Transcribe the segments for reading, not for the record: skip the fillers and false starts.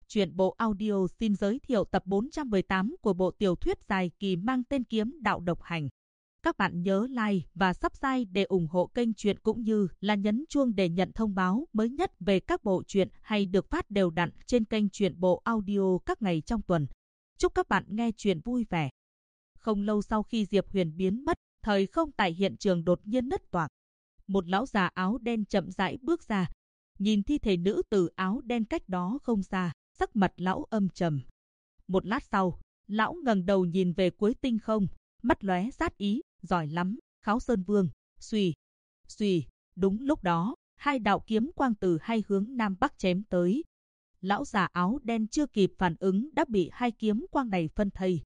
Truyện bộ audio xin giới thiệu tập 418 của bộ tiểu thuyết dài kỳ mang tên Kiếm Đạo Độc Hành. Các bạn nhớ like và subscribe để ủng hộ kênh truyện cũng như là nhấn chuông để nhận thông báo mới nhất về các bộ truyện hay được phát đều đặn trên kênh truyện bộ audio các ngày trong tuần. Chúc các bạn nghe truyện vui vẻ. Không lâu sau khi Diệp Huyền biến mất, thời không tại hiện trường đột nhiên nứt toạc. Một lão già áo đen chậm rãi bước ra, nhìn thi thể nữ tử áo đen cách đó không xa, sắc mặt lão âm trầm. Một lát sau, lão ngẩng đầu nhìn về cuối tinh không, mắt lóe sát ý, giỏi lắm, Kháo Sơn Vương. Xuy, xuy, đúng lúc đó, hai đạo kiếm quang từ hai hướng nam bắc chém tới. Lão già áo đen chưa kịp phản ứng đã bị hai kiếm quang này phân thây.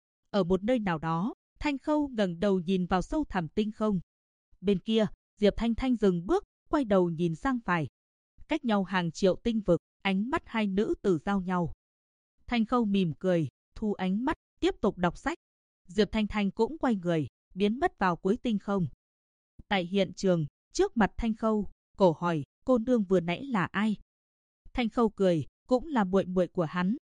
Ở một nơi nào đó, Thanh Khâu ngẩng đầu nhìn vào sâu thẳm tinh không. Bên kia, Diệp Thanh Thanh dừng bước, quay đầu nhìn sang phải. Cách nhau hàng triệu tinh vực, ánh mắt hai nữ tử giao nhau. Thanh Khâu mỉm cười, thu ánh mắt, tiếp tục đọc sách. Diệp Thanh Thanh cũng quay người, biến mất vào cuối tinh không. Tại hiện trường, trước mặt Thanh Khâu, Cổ hỏi, cô nương vừa nãy là ai? Thanh Khâu cười, cũng là muội muội của hắn.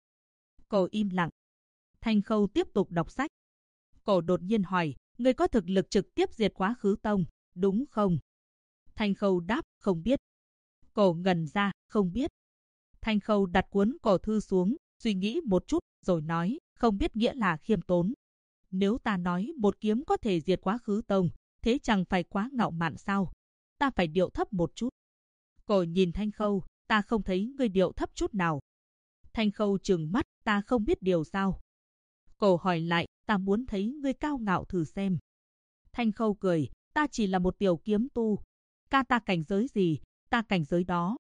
Cổ im lặng. Thanh Khâu tiếp tục đọc sách. Cổ đột nhiên hỏi, người có thực lực trực tiếp diệt Quá Khứ Tông, đúng không? Thanh Khâu đáp, không biết. Cổ ngẩn ra, không biết. Thanh Khâu đặt cuốn cổ thư xuống, suy nghĩ một chút, rồi nói, không biết nghĩa là khiêm tốn. Nếu ta nói một kiếm có thể diệt Quá Khứ Tông, thế chẳng phải quá ngạo mạn sao? Ta phải điệu thấp một chút. Cổ nhìn Thanh Khâu, ta không thấy ngươi điệu thấp chút nào. Thanh Khâu trừng mắt, ta không biết điều sao? Cổ hỏi lại, ta muốn thấy ngươi cao ngạo thử xem. Thanh Khâu cười, ta chỉ là một tiểu kiếm tu. Ca ta cảnh giới gì, ta cảnh giới đó.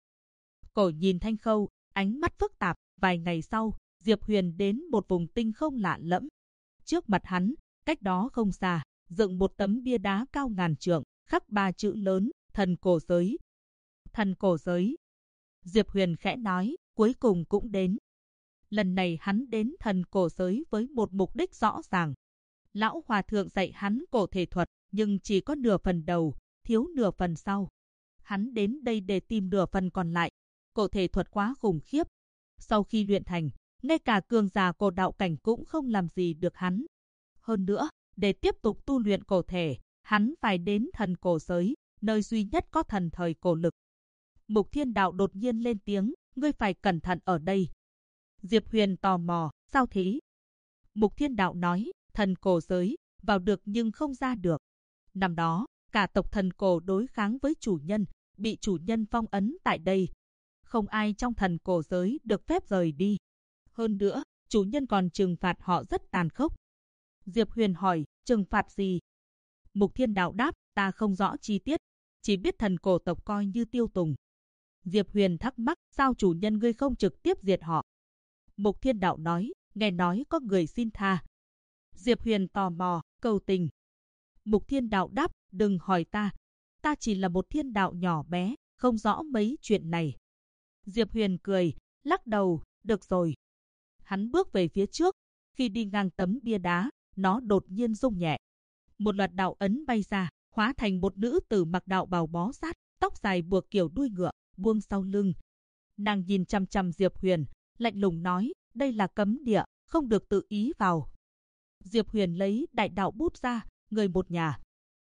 Cổ nhìn Thanh Khâu, ánh mắt phức tạp. Vài ngày sau, Diệp Huyền đến một vùng tinh không lạ lẫm. Trước mặt hắn, cách đó không xa, dựng một tấm bia đá cao ngàn trượng, khắc 3 chữ lớn, thần cổ giới. Thần cổ giới. Diệp Huyền khẽ nói, cuối cùng cũng đến. Lần này hắn đến thần cổ giới với một mục đích rõ ràng. Lão Hòa Thượng dạy hắn cổ thể thuật, nhưng chỉ có nửa phần đầu, thiếu nửa phần sau. Hắn đến đây để tìm nửa phần còn lại. Cổ thể thuật quá khủng khiếp. Sau khi luyện thành, ngay cả cường giả cổ đạo cảnh cũng không làm gì được hắn. Hơn nữa, để tiếp tục tu luyện cổ thể, hắn phải đến thần cổ giới, nơi duy nhất có thần thời cổ lực. Mục Thiên Đạo đột nhiên lên tiếng, ngươi phải cẩn thận ở đây. Diệp Huyền tò mò, sao thế? Mục Thiên Đạo nói, thần cổ giới, vào được nhưng không ra được. Năm đó, cả tộc thần cổ đối kháng với chủ nhân, bị chủ nhân phong ấn tại đây. Không ai trong thần cổ giới được phép rời đi. Hơn nữa, chủ nhân còn trừng phạt họ rất tàn khốc. Diệp Huyền hỏi, trừng phạt gì? Mục Thiên Đạo đáp, ta không rõ chi tiết, chỉ biết thần cổ tộc coi như tiêu tùng. Diệp Huyền thắc mắc, sao chủ nhân ngươi không trực tiếp diệt họ? Mục Thiên Đạo nói, nghe nói có người xin tha. Diệp Huyền tò mò, cầu tình. Mục Thiên Đạo đáp, đừng hỏi ta chỉ là một thiên đạo nhỏ bé, không rõ mấy chuyện này. Diệp Huyền cười, lắc đầu, được rồi. Hắn bước về phía trước, khi đi ngang tấm bia đá, nó đột nhiên rung nhẹ. Một loạt đạo ấn bay ra, hóa thành một nữ tử mặc đạo bào bó sát, tóc dài buộc kiểu đuôi ngựa, buông sau lưng. Nàng nhìn chằm chằm Diệp Huyền, lạnh lùng nói, đây là cấm địa, không được tự ý vào. Diệp Huyền lấy đại đạo bút ra, người một nhà.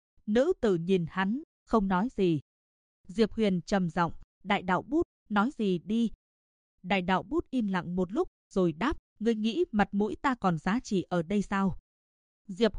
Nữ tử nhìn hắn, không nói gì. Diệp Huyền trầm giọng, đại đạo bút, nói gì đi. Đại đạo bút im lặng một lúc, rồi đáp, ngươi nghĩ mặt mũi ta còn giá trị ở đây sao? Diệp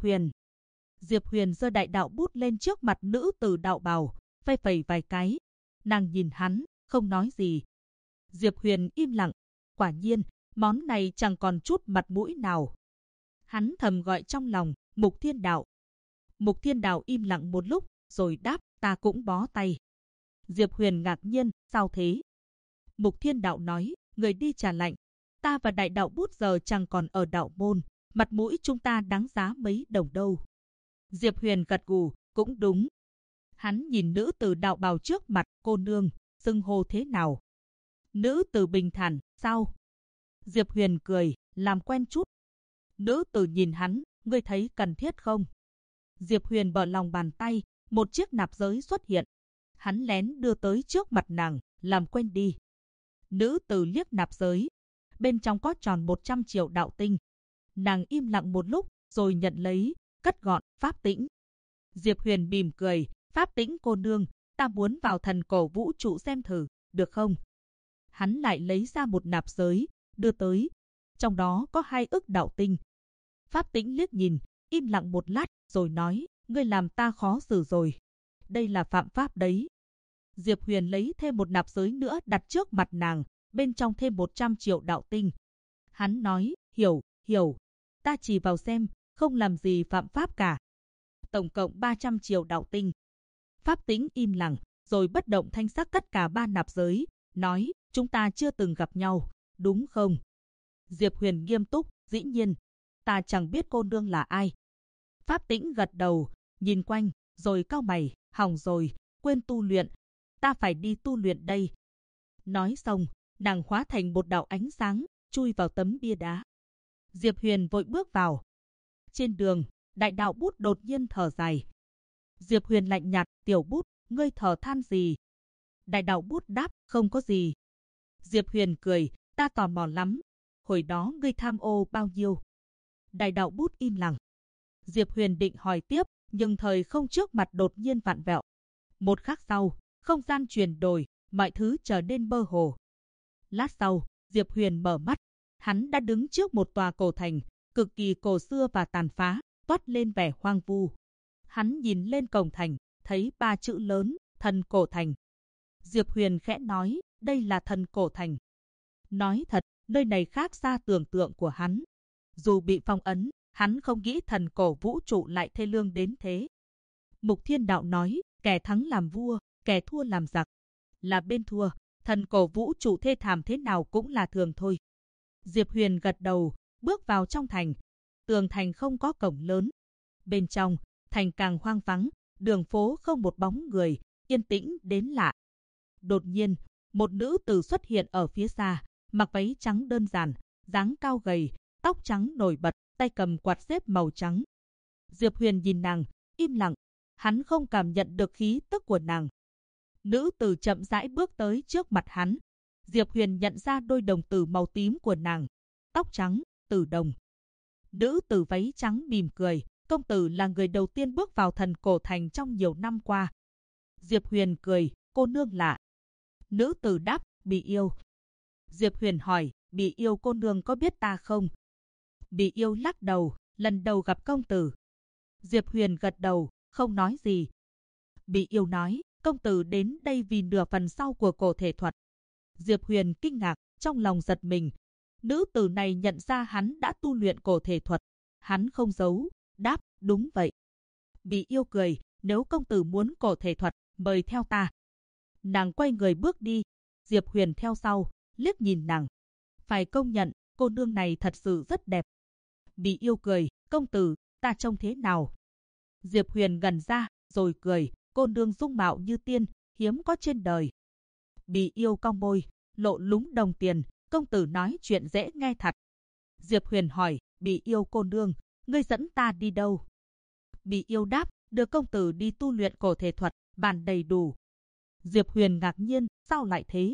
Huyền giơ đại đạo bút lên trước mặt nữ tử đạo bào, phẩy phẩy vài cái. Nàng nhìn hắn, không nói gì. Diệp Huyền im lặng, quả nhiên, món này chẳng còn chút mặt mũi nào. Hắn thầm gọi trong lòng, Mục Thiên Đạo. Mục Thiên Đạo im lặng một lúc, rồi đáp, ta cũng bó tay. Diệp Huyền ngạc nhiên, sao thế? Mục Thiên Đạo nói, người đi trả lệnh. Ta và đại đạo bút giờ chẳng còn ở đạo môn, mặt mũi chúng ta đáng giá mấy đồng đâu. Diệp Huyền gật gù, cũng đúng. Hắn nhìn nữ tử đạo bào trước mặt, cô nương, xưng hô thế nào? Nữ tử bình thản, sao? Diệp Huyền cười, làm quen chút. Nữ tử nhìn hắn, ngươi thấy cần thiết không? Diệp Huyền mở lòng bàn tay, một chiếc nạp giới xuất hiện. Hắn lén đưa tới trước mặt nàng, làm quen đi. Nữ tử liếc nạp giới. bên trong có tròn 100 triệu đạo tinh. Nàng im lặng một lúc, rồi nhận lấy, cất gọn, Pháp Tĩnh. Diệp Huyền mỉm cười, Pháp Tĩnh cô nương, ta muốn vào thần cổ vũ trụ xem thử, được không? Hắn lại lấy ra một nạp giới, đưa tới. Trong đó có 2 ức đạo tinh. Pháp Tĩnh liếc nhìn, im lặng một lát, rồi nói, ngươi làm ta khó xử rồi. Đây là phạm pháp đấy. Diệp Huyền lấy thêm một nạp giới nữa đặt trước mặt nàng, bên trong thêm 100 triệu đạo tinh. Hắn nói, hiểu, ta chỉ vào xem, không làm gì phạm pháp cả. Tổng cộng 300 triệu đạo tinh. Pháp Tĩnh im lặng, rồi bất động thanh sắc cất cả 3 nạp giới, nói, chúng ta chưa từng gặp nhau, đúng không? Diệp Huyền nghiêm túc, dĩ nhiên, ta chẳng biết cô nương là ai. Pháp Tĩnh gật đầu, nhìn quanh, rồi cau mày, hỏng rồi, quên tu luyện, ta phải đi tu luyện đây. Nói xong, nàng hóa thành một đạo ánh sáng, chui vào tấm bia đá. Diệp Huyền vội bước vào. Trên đường, Đại Đạo Bút đột nhiên thở dài. Diệp Huyền lạnh nhạt, Tiểu Bút, ngươi thở than gì? Đại Đạo Bút đáp, không có gì. Diệp Huyền cười, ta tò mò lắm. Hồi đó ngươi tham ô bao nhiêu? Đại Đạo Bút im lặng. Diệp Huyền định hỏi tiếp, nhưng thời không trước mặt đột nhiên vặn vẹo. Một khắc sau, không gian chuyển đổi, mọi thứ trở nên mơ hồ. Lát sau, Diệp Huyền mở mắt. Hắn đã đứng trước một tòa cổ thành, cực kỳ cổ xưa và tàn phá, toát lên vẻ hoang vu. Hắn nhìn lên cổng thành, thấy 3 chữ lớn, Thần Cổ Thành. Diệp Huyền khẽ nói, đây là Thần Cổ Thành. Nói thật, nơi này khác xa tưởng tượng của hắn. Dù bị phong ấn, hắn không nghĩ thần cổ vũ trụ lại thê lương đến thế. Mục Thiên Đạo nói, kẻ thắng làm vua, kẻ thua làm giặc. Là bên thua, thần cổ vũ trụ thê thảm thế nào cũng là thường thôi. Diệp Huyền gật đầu, bước vào trong thành. Tường thành không có cổng lớn. Bên trong, thành càng hoang vắng, đường phố không một bóng người, yên tĩnh đến lạ. Đột nhiên, một nữ tử xuất hiện ở phía xa, mặc váy trắng đơn giản, dáng cao gầy, tóc trắng nổi bật, tay cầm quạt xếp màu trắng. Diệp Huyền nhìn nàng, im lặng, hắn không cảm nhận được khí tức của nàng. Nữ tử chậm rãi bước tới trước mặt hắn. Diệp Huyền nhận ra đôi đồng tử màu tím của nàng, tóc trắng, tử đồng. Nữ tử váy trắng mỉm cười, công tử là người đầu tiên bước vào thần cổ thành trong nhiều năm qua. Diệp Huyền cười, cô nương lạ. Nữ tử đáp, Bị Yêu. Diệp Huyền hỏi, Bị Yêu cô nương có biết ta không? Bị Yêu lắc đầu, lần đầu gặp công tử. Diệp Huyền gật đầu, không nói gì. Bị Yêu nói, công tử đến đây vì nửa phần sau của cổ thể thuật. Diệp Huyền kinh ngạc, trong lòng giật mình. Nữ tử này nhận ra hắn đã tu luyện cổ thể thuật. Hắn không giấu, đáp, đúng vậy. Bị Yêu cười, nếu công tử muốn cổ thể thuật, mời theo ta. Nàng quay người bước đi. Diệp Huyền theo sau, liếc nhìn nàng. Phải công nhận, cô nương này thật sự rất đẹp. Bị Yêu cười, công tử, ta trông thế nào? Diệp Huyền gần ra, rồi cười, cô nương dung mạo như tiên, hiếm có trên đời. Bị Yêu cong môi, lộ lúng đồng tiền, công tử nói chuyện dễ nghe thật. Diệp Huyền hỏi, Bị Yêu cô nương, ngươi dẫn ta đi đâu? Bị Yêu đáp, đưa công tử đi tu luyện cổ thể thuật, bàn đầy đủ. Diệp Huyền ngạc nhiên, sao lại thế?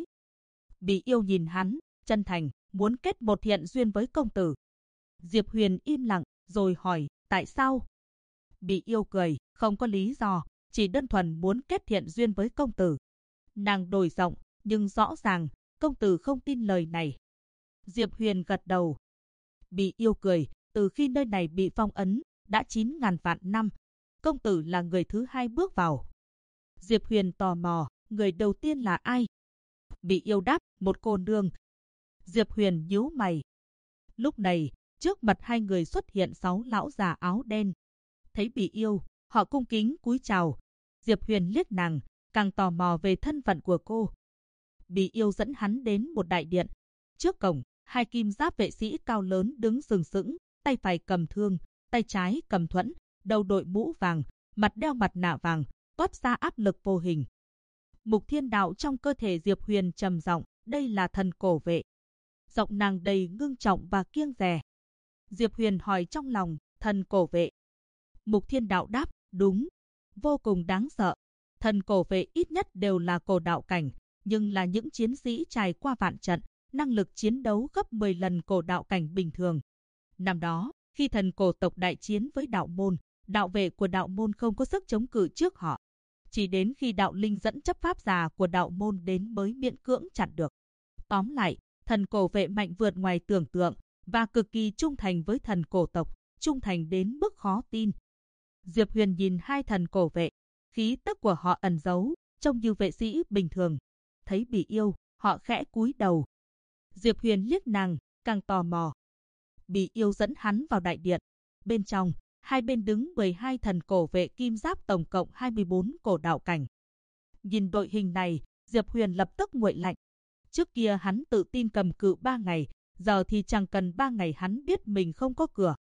Bị Yêu nhìn hắn, chân thành, muốn kết một thiện duyên với công tử. Diệp Huyền im lặng, rồi hỏi, tại sao? Bị Yêu cười, không có lý do, chỉ đơn thuần muốn kết thiện duyên với công tử. Nàng đổi giọng, nhưng rõ ràng, công tử không tin lời này. Diệp Huyền gật đầu. Bị Yêu cười, từ khi nơi này bị phong ấn, đã 9.000 vạn năm. Công tử là người thứ 2 bước vào. Diệp Huyền tò mò, người đầu tiên là ai? Bị Yêu đáp, một cô nương. Diệp Huyền nhíu mày. Lúc này, trước mặt hai người xuất hiện 6 lão già áo đen. Thấy Bị Yêu, họ cung kính cúi chào. Diệp Huyền liếc nàng, càng tò mò về thân phận của cô. Bị Yêu dẫn hắn đến một đại điện. Trước cổng, 2 kim giáp vệ sĩ cao lớn đứng sừng sững, tay phải cầm thương, tay trái cầm thuẫn, đầu đội mũ vàng, mặt đeo mặt nạ vàng, toát ra áp lực vô hình. Mục Thiên Đạo trong cơ thể Diệp Huyền trầm giọng, đây là thần cổ vệ. Giọng nàng đầy ngưng trọng và kiêng dè. Diệp Huyền hỏi trong lòng, thần cổ vệ. Mục Thiên Đạo đáp, đúng, vô cùng đáng sợ. Thần cổ vệ ít nhất đều là cổ đạo cảnh, nhưng là những chiến sĩ trải qua vạn trận, năng lực chiến đấu gấp 10 lần cổ đạo cảnh bình thường. Năm đó, khi thần cổ tộc đại chiến với đạo môn, đạo vệ của đạo môn không có sức chống cự trước họ. Chỉ đến khi đạo linh dẫn chấp pháp giả của đạo môn đến mới miễn cưỡng chặn được. Tóm lại, thần cổ vệ mạnh vượt ngoài tưởng tượng và cực kỳ trung thành với thần cổ tộc, trung thành đến mức khó tin. Diệp Huyền nhìn hai thần cổ vệ, khí tức của họ ẩn giấu, trông như vệ sĩ bình thường. Thấy Bỉ Yêu, họ khẽ cúi đầu. Diệp Huyền liếc nàng, càng tò mò. Bỉ Yêu dẫn hắn vào đại điện. Bên trong, hai bên đứng 12 thần cổ vệ kim giáp, tổng cộng 24 cổ đạo cảnh. Nhìn đội hình này, Diệp Huyền lập tức nguội lạnh. Trước kia hắn tự tin cầm cự 3 ngày, giờ thì chẳng cần 3 ngày hắn biết mình không có cửa.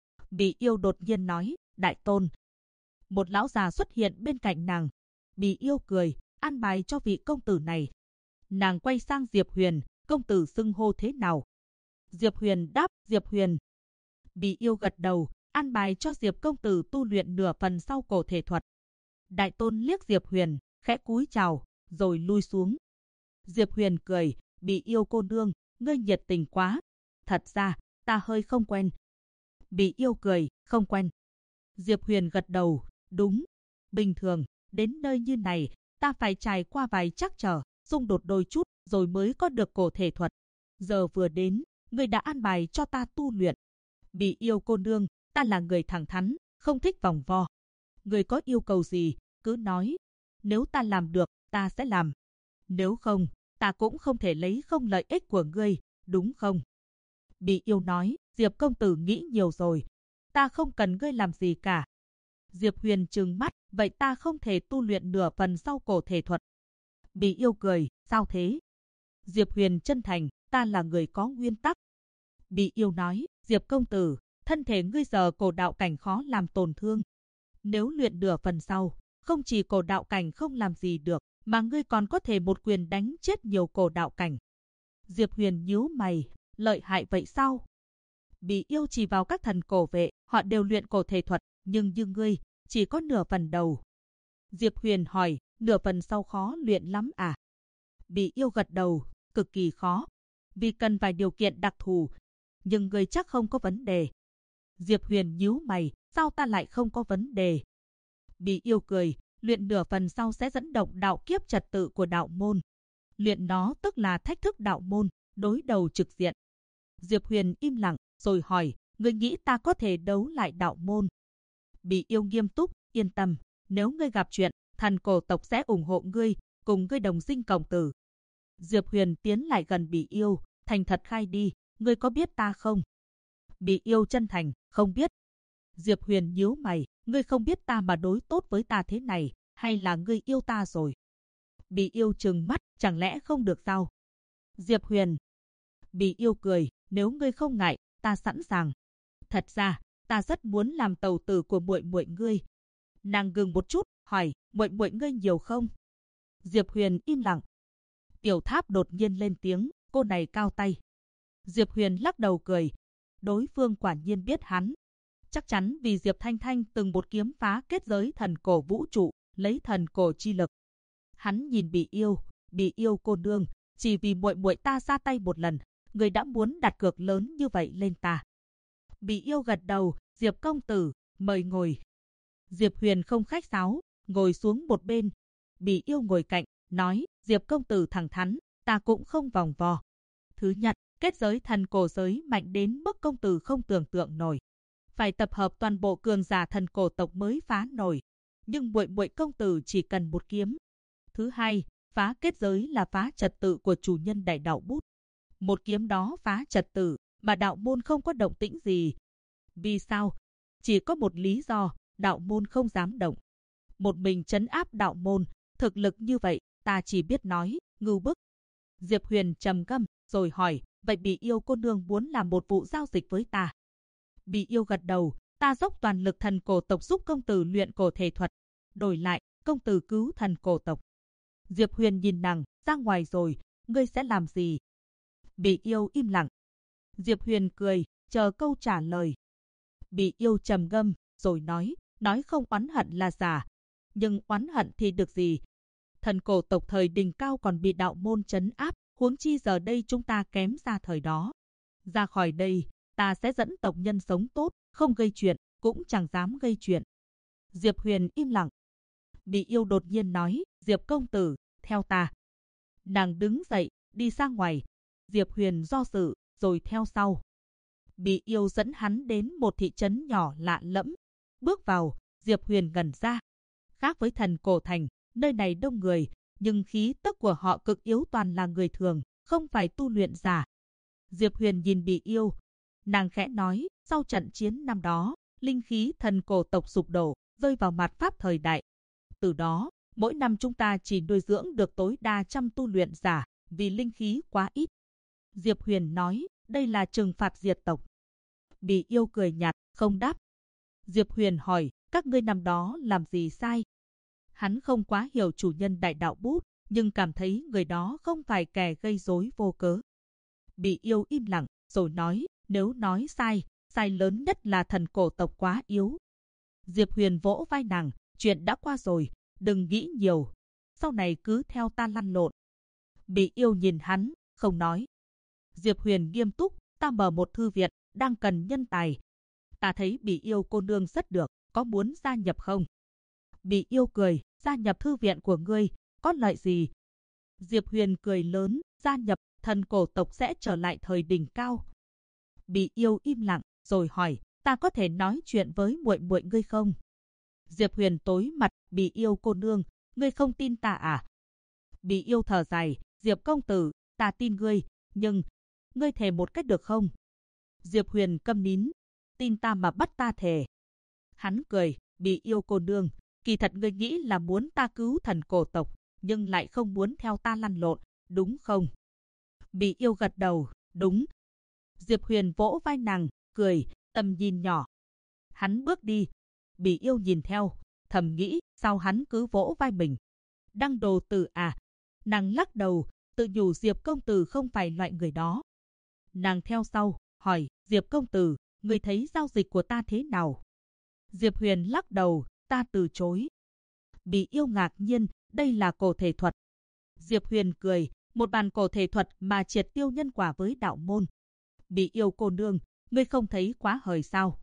Bỉ Yêu đột nhiên nói, đại tôn. Một lão già xuất hiện bên cạnh nàng. Bỉ Yêu cười, an bài cho vị công tử này. Nàng quay sang Diệp Huyền, công tử xưng hô thế nào? Diệp Huyền đáp, Diệp Huyền. Bỉ Yêu gật đầu, an bài cho Diệp công tử tu luyện nửa phần sau cổ thể thuật. Đại tôn liếc Diệp Huyền, khẽ cúi chào, rồi lui xuống. Diệp Huyền cười, Bỉ Yêu cô nương, ngươi nhiệt tình quá. Thật ra, ta hơi không quen. Bỉ Yêu cười, không quen. Diệp Huyền gật đầu, đúng. Bình thường, đến nơi như này, ta phải trải qua vài trắc trở, xung đột đôi chút, rồi mới có được cổ thể thuật. Giờ vừa đến, ngươi đã an bài cho ta tu luyện. Bỉ Yêu cô nương, ta là người thẳng thắn, không thích vòng vo. Ngươi có yêu cầu gì, cứ nói. Nếu ta làm được, ta sẽ làm. Nếu không, ta cũng không thể lấy không lợi ích của ngươi, đúng không? Bỉ Yêu nói, Diệp công tử nghĩ nhiều rồi. Ta không cần ngươi làm gì cả. Diệp Huyền trừng mắt, vậy ta không thể tu luyện nửa phần sau cổ thể thuật. Bỉ Yêu cười, sao thế? Diệp Huyền chân thành, ta là người có nguyên tắc. Bỉ Yêu nói, Diệp công tử, thân thể ngươi giờ cổ đạo cảnh khó làm tổn thương. Nếu luyện nửa phần sau, không chỉ cổ đạo cảnh không làm gì được, mà ngươi còn có thể một quyền đánh chết nhiều cổ đạo cảnh. Diệp Huyền nhíu mày, lợi hại vậy sao? Bỉ Yêu chỉ vào các thần cổ vệ, họ đều luyện cổ thể thuật, nhưng như ngươi, chỉ có nửa phần đầu. Diệp Huyền hỏi, nửa phần sau khó luyện lắm à? Bỉ Yêu gật đầu, cực kỳ khó, vì cần vài điều kiện đặc thù, nhưng ngươi chắc không có vấn đề. Diệp Huyền nhíu mày, sao ta lại không có vấn đề? Bỉ Yêu cười, luyện nửa phần sau sẽ dẫn động đạo kiếp trật tự của đạo môn. Luyện nó tức là thách thức đạo môn, đối đầu trực diện. Diệp Huyền im lặng, rồi hỏi, ngươi nghĩ ta có thể đấu lại đạo môn? Bỉ Yêu nghiêm túc, yên tâm, nếu ngươi gặp chuyện, thần cổ tộc sẽ ủng hộ ngươi, cùng ngươi đồng sinh cộng tử. Diệp Huyền tiến lại gần Bỉ Yêu, thành thật khai đi, ngươi có biết ta không? Bỉ Yêu chân thành, không biết. Diệp Huyền nhíu mày, ngươi không biết ta mà đối tốt với ta thế này, hay là ngươi yêu ta rồi? Bỉ Yêu trừng mắt, chẳng lẽ không được sao? Diệp Huyền. Bỉ Yêu cười, nếu ngươi không ngại, ta sẵn sàng. Thật ra, ta rất muốn làm tàu tử của muội muội ngươi. Nàng ngừng một chút, hỏi, muội muội ngươi nhiều không? Diệp Huyền im lặng. Tiểu Tháp đột nhiên lên tiếng, cô này cao tay. Diệp Huyền lắc đầu cười. Đối phương quả nhiên biết hắn. Chắc chắn vì Diệp Thanh Thanh từng một kiếm phá kết giới thần cổ vũ trụ, lấy thần cổ chi lực. Hắn nhìn Bỉ Yêu cô nương, chỉ vì muội muội ta ra tay một lần, người đã muốn đặt cược lớn như vậy lên ta. Bỉ Yêu gật đầu, Diệp công tử, mời ngồi. Diệp Huyền không khách sáo, ngồi xuống một bên. Bỉ Yêu ngồi cạnh, nói, Diệp công tử thẳng thắn, ta cũng không vòng vo. Thứ nhất, kết giới thần cổ giới mạnh đến mức công tử không tưởng tượng nổi. Phải tập hợp toàn bộ cường giả thần cổ tộc mới phá nổi. Nhưng muội muội công tử chỉ cần một kiếm. Thứ hai, phá kết giới là phá trật tự của chủ nhân đại đạo bút. Một kiếm đó phá trật tự, mà đạo môn không có động tĩnh gì. Vì sao? Chỉ có một lý do, đạo môn không dám động. Một mình trấn áp đạo môn, thực lực như vậy, ta chỉ biết nói, ngưu bức. Diệp Huyền trầm ngâm, rồi hỏi, vậy Bỉ Yêu cô nương muốn làm một vụ giao dịch với ta? Bỉ Yêu gật đầu, ta dốc toàn lực thần cổ tộc giúp công tử luyện cổ thể thuật. Đổi lại, công tử cứu thần cổ tộc. Diệp Huyền nhìn nàng, ra ngoài rồi, ngươi sẽ làm gì? Bỉ Yêu im lặng. Diệp Huyền cười, chờ câu trả lời. Bỉ Yêu trầm ngâm, rồi nói không oán hận là giả. Nhưng oán hận thì được gì? Thần cổ tộc thời đỉnh cao còn bị đạo môn trấn áp, huống chi giờ đây chúng ta kém xa thời đó. Ra khỏi đây, ta sẽ dẫn tộc nhân sống tốt, không gây chuyện, cũng chẳng dám gây chuyện. Diệp Huyền im lặng. Bị Yêu đột nhiên nói, Diệp công tử, theo ta. Nàng đứng dậy, đi ra ngoài. Diệp Huyền do dự, rồi theo sau. Bị Yêu dẫn hắn đến một thị trấn nhỏ lạ lẫm. Bước vào, Diệp Huyền ngẩn ra. Khác với Thần Cổ Thành, nơi này đông người, nhưng khí tức của họ cực yếu, toàn là người thường, không phải tu luyện giả. Diệp Huyền nhìn Bị Yêu. Nàng khẽ nói, sau trận chiến năm đó, linh khí thần cổ tộc sụp đổ, rơi vào mạt pháp thời đại. Từ đó, mỗi năm chúng ta chỉ nuôi dưỡng được tối đa 100 tu luyện giả, vì linh khí quá ít. Diệp Huyền nói, đây là trừng phạt diệt tộc. Bị Yêu cười nhạt, không đáp. Diệp Huyền hỏi, các ngươi năm đó làm gì sai? Hắn không quá hiểu chủ nhân đại đạo bút, nhưng cảm thấy người đó không phải kẻ gây rối vô cớ. Bị Yêu im lặng, rồi nói, nếu nói sai, sai lớn nhất là thần cổ tộc quá yếu. Diệp Huyền vỗ vai nàng, chuyện đã qua rồi, đừng nghĩ nhiều. Sau này cứ theo ta lăn lộn. Bị Yêu nhìn hắn, không nói. Diệp Huyền nghiêm túc, ta mở một thư viện, đang cần nhân tài. Ta thấy Bị Yêu cô nương rất được, có muốn gia nhập không? Bị Yêu cười, gia nhập thư viện của ngươi, có lợi gì? Diệp Huyền cười lớn, gia nhập, thần cổ tộc sẽ trở lại thời đỉnh cao. Bị Yêu im lặng, rồi hỏi, ta có thể nói chuyện với muội muội ngươi không? Diệp Huyền tối mặt, Bị Yêu cô nương, ngươi không tin ta à? Bị Yêu thở dài, Diệp công tử, ta tin ngươi, nhưng ngươi thề một cách được không? Diệp Huyền câm nín, tin ta mà bắt ta thề. Hắn cười, Bị Yêu cô nương, kỳ thật ngươi nghĩ là muốn ta cứu thần cổ tộc, nhưng lại không muốn theo ta lăn lộn, đúng không? Bị Yêu gật đầu, đúng. Diệp Huyền vỗ vai nàng, cười, tầm nhìn nhỏ. Hắn bước đi. Bị Yêu nhìn theo, thầm nghĩ, sao hắn cứ vỗ vai mình? Đăng đồ tử à? Nàng lắc đầu, tự nhủ Diệp công tử không phải loại người đó. Nàng theo sau, hỏi, Diệp công tử, ngươi thấy giao dịch của ta thế nào? Diệp Huyền lắc đầu, ta từ chối. Bị Yêu ngạc nhiên, đây là cổ thể thuật. Diệp Huyền cười, một bàn cổ thể thuật mà triệt tiêu nhân quả với đạo môn. Bị Yêu cô nương, ngươi không thấy quá hời sao?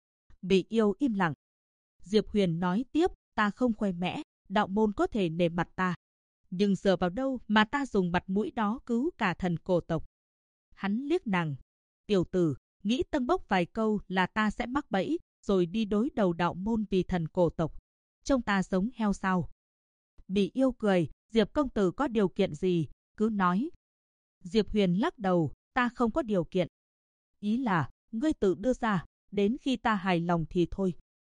Bị Yêu im lặng. Diệp Huyền nói tiếp, ta không khoe mẽ, đạo môn có thể nể mặt ta. Nhưng giờ vào đâu mà ta dùng mặt mũi đó cứu cả thần cổ tộc? Hắn liếc nàng. Tiểu tử, nghĩ tâng bốc vài câu là ta sẽ mắc bẫy, rồi đi đối đầu đạo môn vì thần cổ tộc. Trông ta giống heo sao? Bị Yêu cười, Diệp công tử có điều kiện gì, cứ nói. Diệp Huyền lắc đầu, ta không có điều kiện. Ý là, ngươi tự đưa ra, đến khi ta hài lòng thì thôi.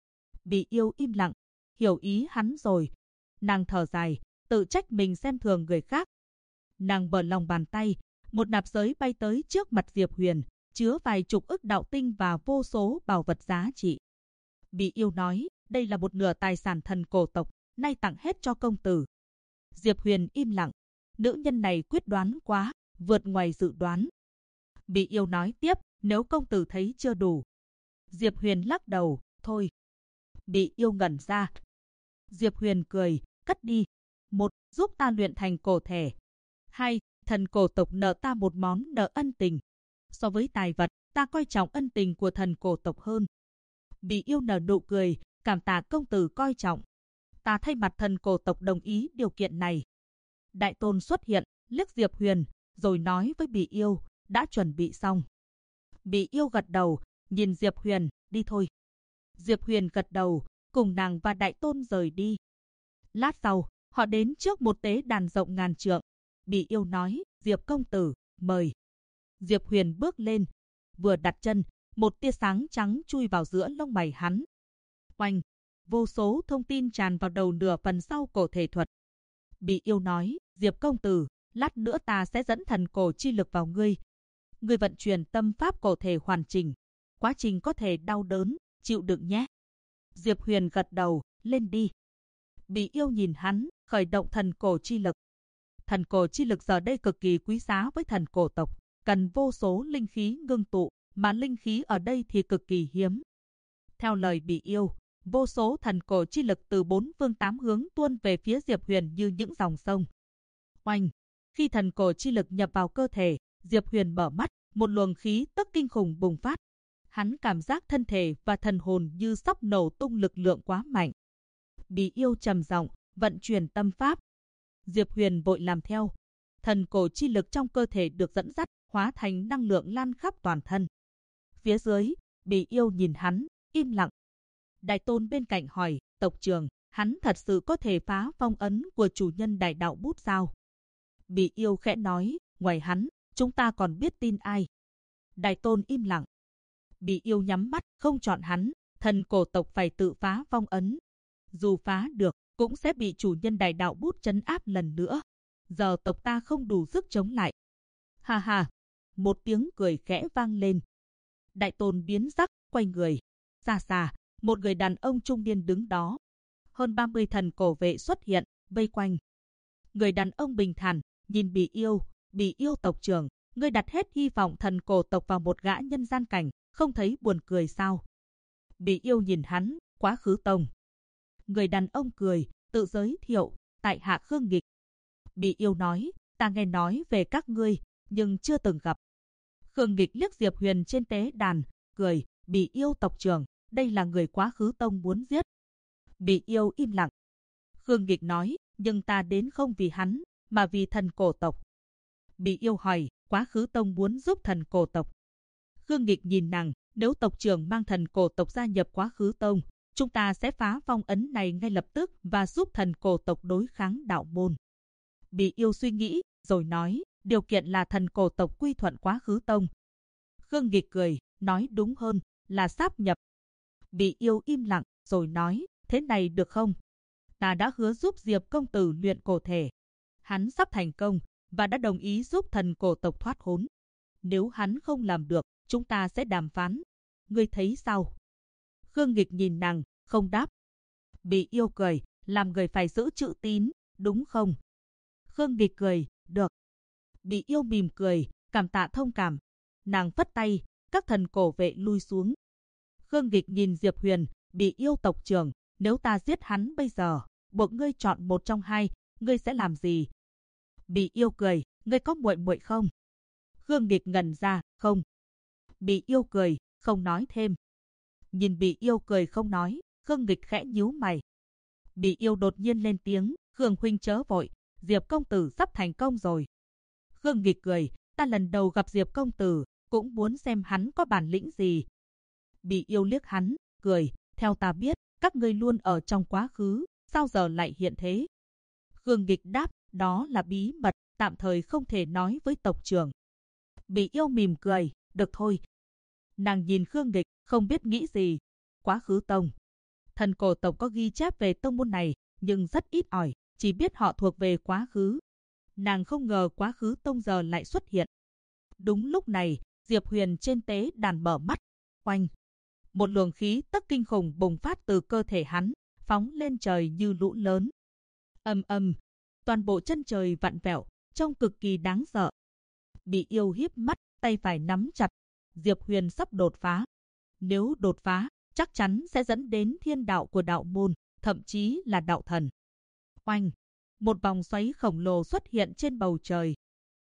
Bị Yêu im lặng, hiểu ý hắn rồi. Nàng thở dài, tự trách mình xem thường người khác. Nàng bờ lòng bàn tay, một nạp giới bay tới trước mặt Diệp Huyền, chứa vài chục ức đạo tinh và vô số bảo vật giá trị. Bị Yêu nói, đây là một nửa tài sản thần cổ tộc, nay tặng hết cho công tử. Diệp Huyền im lặng, nữ nhân này quyết đoán quá, vượt ngoài dự đoán. Bị Yêu nói tiếp, nếu công tử thấy chưa đủ. Diệp Huyền lắc đầu, thôi. Bị Yêu ngẩn ra. Diệp Huyền cười, cất đi. 1. Giúp ta luyện thành cổ thể. 2. Thần cổ tộc nợ ta một món nợ ân tình. So với tài vật, ta coi trọng ân tình của thần cổ tộc hơn. Bị Yêu nở nụ cười, cảm tạ công tử coi trọng. Ta thay mặt thần cổ tộc đồng ý điều kiện này. Đại tôn xuất hiện, liếc Diệp Huyền, rồi nói với Bị Yêu, đã chuẩn bị xong. Bị Yêu gật đầu, nhìn Diệp Huyền, đi thôi. Diệp Huyền gật đầu, cùng nàng và đại tôn rời đi. Lát sau, họ đến trước một tế đàn rộng ngàn trượng. Bị Yêu nói, Diệp công tử, mời. Diệp Huyền bước lên, vừa đặt chân, một tia sáng trắng chui vào giữa lông mày hắn. Oanh, vô số thông tin tràn vào đầu nửa phần sau cổ thể thuật. Bị Yêu nói, Diệp công tử, lát nữa ta sẽ dẫn thần cổ chi lực vào ngươi. Ngươi vận chuyển tâm pháp cổ thể hoàn chỉnh. Quá trình có thể đau đớn, chịu đựng nhé. Diệp Huyền gật đầu, lên đi. Bị Yêu nhìn hắn, khởi động thần cổ chi lực. Thần cổ chi lực giờ đây cực kỳ quý giá với thần cổ tộc, cần vô số linh khí ngưng tụ, mà linh khí ở đây thì cực kỳ hiếm. Theo lời Bị Yêu, vô số thần cổ chi lực từ 4 phương 8 hướng tuôn về phía Diệp Huyền như những dòng sông. Oanh! Khi thần cổ chi lực nhập vào cơ thể, Diệp Huyền mở mắt, một luồng khí tức kinh khủng bùng phát. Hắn cảm giác thân thể và thần hồn như sắp nổ tung, lực lượng quá mạnh. Bỉ Yêu trầm giọng vận chuyển tâm pháp. Diệp Huyền vội làm theo. Thần cổ chi lực trong cơ thể được dẫn dắt, hóa thành năng lượng lan khắp toàn thân. Phía dưới, Bỉ Yêu nhìn hắn, im lặng. Đại Tôn bên cạnh hỏi, tộc trưởng, hắn thật sự có thể phá phong ấn của chủ nhân Đại Đạo Bút sao? Bỉ Yêu khẽ nói, ngoài hắn, chúng ta còn biết tin ai? Đại Tôn im lặng. Bỉ Yêu nhắm mắt, không chọn hắn, thần cổ tộc phải tự phá phong ấn. Dù phá được, cũng sẽ bị chủ nhân Đại Đạo Bút trấn áp lần nữa. Giờ tộc ta không đủ sức chống lại. Ha ha, một tiếng cười khẽ vang lên. Đại Tôn biến sắc, quay người. Xa xa, một người đàn ông trung niên đứng đó. Hơn 30 thần cổ vệ xuất hiện, vây quanh. Người đàn ông bình thản, nhìn Bỉ Yêu tộc trưởng, ngươi đặt hết hy vọng thần cổ tộc vào một gã nhân gian cảnh, không thấy buồn cười sao? Bỉ Yêu nhìn hắn, Quá Khứ Tông. Người đàn ông cười, tự giới thiệu, tại hạ Khương Nghịch. Bỉ Yêu nói, ta nghe nói về các ngươi, nhưng chưa từng gặp. Khương Nghịch liếc Diệp Huyền trên tế đàn, cười, Bỉ Yêu tộc trưởng, đây là người Quá Khứ Tông muốn giết. Bỉ Yêu im lặng. Khương Nghịch nói, nhưng ta đến không vì hắn, mà vì thần cổ tộc. Bỉ Yêu hỏi, Quá Khứ Tông muốn giúp thần cổ tộc. Khương Nghịch nhìn nàng, nếu tộc trưởng mang thần cổ tộc gia nhập Quá Khứ Tông, chúng ta sẽ phá phong ấn này ngay lập tức và giúp thần cổ tộc đối kháng đạo môn. Bỉ Yêu suy nghĩ, rồi nói, điều kiện là thần cổ tộc quy thuận Quá Khứ Tông. Khương Nghịch cười, nói đúng hơn, là sáp nhập. Bỉ Yêu im lặng, rồi nói, thế này được không? Ta đã hứa giúp Diệp công tử luyện cổ thể. Hắn sắp thành công, và đã đồng ý giúp thần cổ tộc thoát khốn. Nếu hắn không làm được, chúng ta sẽ đàm phán. Ngươi thấy sao? Khương Nghịch nhìn nàng, không đáp. Bỉ Yêu cười, làm người phải giữ chữ tín, đúng không? Khương Nghịch cười, được. Bỉ Yêu mỉm cười, cảm tạ thông cảm. Nàng phất tay, các thần cổ vệ lui xuống. Khương Nghịch nhìn Diệp Huyền, Bỉ Yêu tộc trưởng, nếu ta giết hắn bây giờ, buộc ngươi chọn một trong hai, ngươi sẽ làm gì? Bỉ Yêu cười, ngươi có muội muội không? Khương Nghịch ngẩn ra, không. Bỉ Yêu cười, không nói thêm. Nhìn Bỉ Yêu cười không nói, Khương Nghịch khẽ nhíu mày. Bỉ Yêu đột nhiên lên tiếng, Khương huynh chớ vội, Diệp công tử sắp thành công rồi. Khương Nghịch cười, ta lần đầu gặp Diệp công tử, cũng muốn xem hắn có bản lĩnh gì. Bỉ Yêu liếc hắn, cười, theo ta biết, các ngươi luôn ở trong quá khứ, sao giờ lại hiện thế? Khương Nghịch đáp, đó là bí mật, tạm thời không thể nói với tộc trưởng. Bỉ Yêu mỉm cười, được thôi. Nàng nhìn Khương Nghịch, không biết nghĩ gì. Quá Khứ Tông. Thần cổ tộc có ghi chép về tông môn này, nhưng rất ít ỏi, chỉ biết họ thuộc về quá khứ. Nàng không ngờ Quá Khứ Tông giờ lại xuất hiện. Đúng lúc này, Diệp Huyền trên tế đàn mở mắt. Oanh! Một luồng khí tức kinh khủng bùng phát từ cơ thể hắn, phóng lên trời như lũ lớn. Ầm ầm, toàn bộ chân trời vặn vẹo, trông cực kỳ đáng sợ. Bỉ Yêu híp mắt, tay phải nắm chặt. Diệp Huyền sắp đột phá. Nếu đột phá, chắc chắn sẽ dẫn đến thiên đạo của đạo môn, thậm chí là đạo thần. Oanh! Một vòng xoáy khổng lồ xuất hiện trên bầu trời.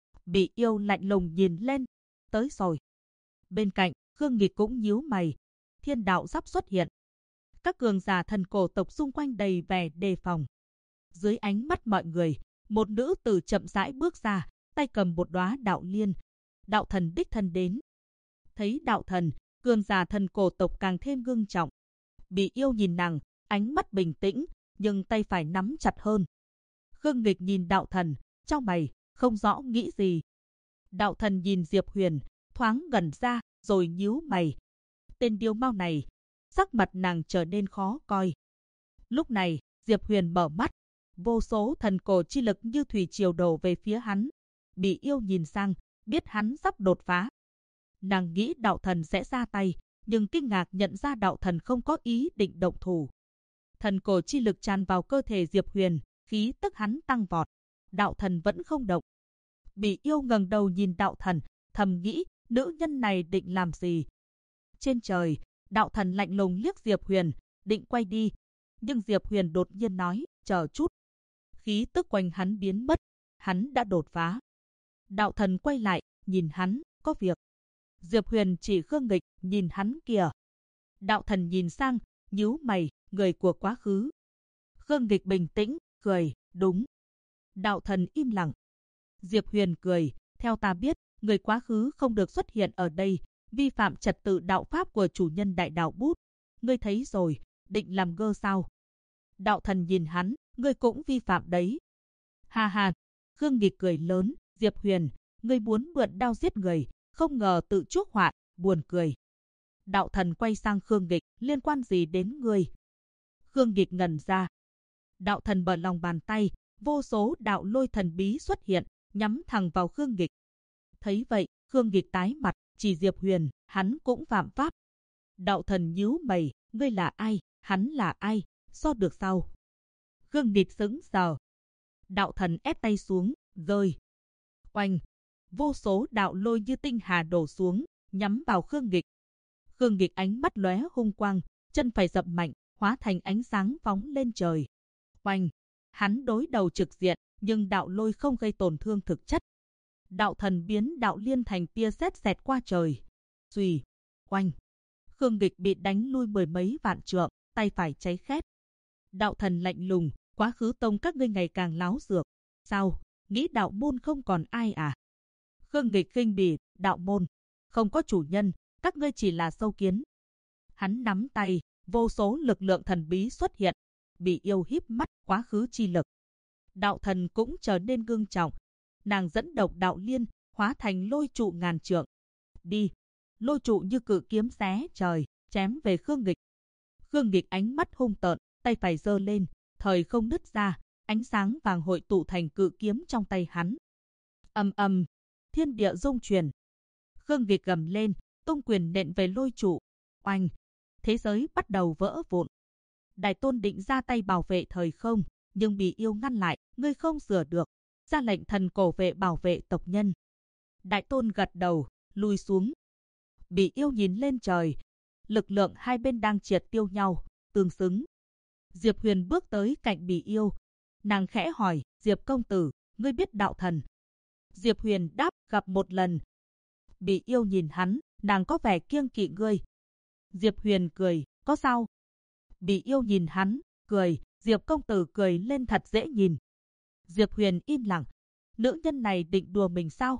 Bỉ Yêu lạnh lùng nhìn lên. Tới rồi. Bên cạnh, Khương Nghịch cũng nhíu mày. Thiên đạo sắp xuất hiện. Các cường giả thần cổ tộc xung quanh đầy vẻ đề phòng. Dưới ánh mắt mọi người, một nữ tử chậm rãi bước ra, tay cầm một đóa đạo liên. Đạo thần đích thân đến. Thấy đạo thần, cường giả thần cổ tộc càng thêm ngưng trọng. Bỉ Yêu nhìn nàng, ánh mắt bình tĩnh, nhưng tay phải nắm chặt hơn. Khương Nghịch nhìn đạo thần, chau mày, không rõ nghĩ gì. Đạo thần nhìn Diệp Huyền, thoáng ngẩn ra, rồi nhíu mày. Tên điêu mao này, sắc mặt nàng trở nên khó coi. Lúc này, Diệp Huyền mở mắt, vô số thần cổ chi lực như thủy triều đổ về phía hắn. Bỉ Yêu nhìn sang, biết hắn sắp đột phá. Nàng nghĩ đạo thần sẽ ra tay, nhưng kinh ngạc nhận ra đạo thần không có ý định động thủ. Thần cổ chi lực tràn vào cơ thể Diệp Huyền, khí tức hắn tăng vọt. Đạo thần vẫn không động. Bỉ Yêu ngẩng đầu nhìn đạo thần, thầm nghĩ, nữ nhân này định làm gì? Trên trời, đạo thần lạnh lùng liếc Diệp Huyền, định quay đi. Nhưng Diệp Huyền đột nhiên nói, chờ chút. Khí tức quanh hắn biến mất. hắn đã đột phá. Đạo thần quay lại, nhìn hắn, có việc. Diệp Huyền chỉ Khương Nghịch, nhìn hắn kìa. Đạo thần nhìn sang, nhíu mày, người của quá khứ. Khương Nghịch bình tĩnh, cười, đúng. Đạo thần im lặng. Diệp Huyền cười, theo ta biết, người quá khứ không được xuất hiện ở đây, vi phạm trật tự đạo pháp của chủ nhân đại đạo bút. Ngươi thấy rồi, định làm gơ sao? Đạo thần nhìn hắn, ngươi cũng vi phạm đấy. Ha ha, Khương Nghịch cười lớn, Diệp Huyền, ngươi muốn mượn đao giết người, không ngờ tự chuốc họa, buồn cười. Đạo thần quay sang Khương Nghịch, liên quan gì đến ngươi? Khương Nghịch ngẩn ra. Đạo thần mở lòng bàn tay, vô số đạo lôi thần bí xuất hiện, nhắm thẳng vào Khương Nghịch. Thấy vậy, Khương Nghịch tái mặt, chỉ Diệp Huyền, hắn cũng phạm pháp. Đạo thần nhíu mày, ngươi là ai, hắn là ai, so được sao? Khương Nghịch sững sờ. Đạo thần ép tay xuống, rơi. Oanh, vô số đạo lôi như tinh hà đổ xuống, nhắm vào Khương Nghịch. Khương Nghịch ánh mắt lóe hung quang, chân phải dậm mạnh, hóa thành ánh sáng phóng lên trời. Oanh, hắn đối đầu trực diện, nhưng đạo lôi không gây tổn thương thực chất. Đạo thần biến đạo liên thành tia sét xẹt qua trời. Xùy, oanh. Khương Nghịch bị đánh lui mười mấy vạn trượng, tay phải cháy khét. Đạo thần lạnh lùng, quá khứ tông các ngươi ngày càng láo xược. Sao, nghĩ đạo môn không còn ai à? Khương Nghịch khinh bỉ, đạo môn, không có chủ nhân, các ngươi chỉ là sâu kiến. Hắn nắm tay, vô số lực lượng thần bí xuất hiện, bị yêu híp mắt quá khứ chi lực. Đạo thần cũng trở nên ngưng trọng, nàng dẫn độc đạo liên, hóa thành lôi trụ ngàn trượng. Đi, lôi trụ như cự kiếm xé trời, chém về Khương Nghịch. Khương Nghịch ánh mắt hung tợn, tay phải giơ lên, thời không nứt ra, ánh sáng vàng hội tụ thành cự kiếm trong tay hắn. Ầm ầm, thiên địa rung chuyển. Khương Nghịch gầm lên, tung quyền nện về lôi trụ. Oanh, thế giới bắt đầu vỡ vụn. Đại Tôn định ra tay bảo vệ thời không, nhưng bị yêu ngăn lại, ngươi không sửa được. Ra lệnh thần cổ vệ bảo vệ tộc nhân. Đại Tôn gật đầu, lùi xuống. Bị yêu nhìn lên trời, lực lượng hai bên đang triệt tiêu nhau, tương xứng. Diệp Huyền bước tới cạnh Bỉ Yêu, nàng khẽ hỏi, Diệp công tử, ngươi biết đạo thần? Diệp Huyền đáp, gặp một lần. Bỉ Yêu nhìn hắn, nàng có vẻ kiêng kỵ ngươi. Diệp Huyền cười, có sao? Bỉ Yêu nhìn hắn, cười, Diệp công tử cười lên thật dễ nhìn. Diệp Huyền im lặng, nữ nhân này định đùa mình sao?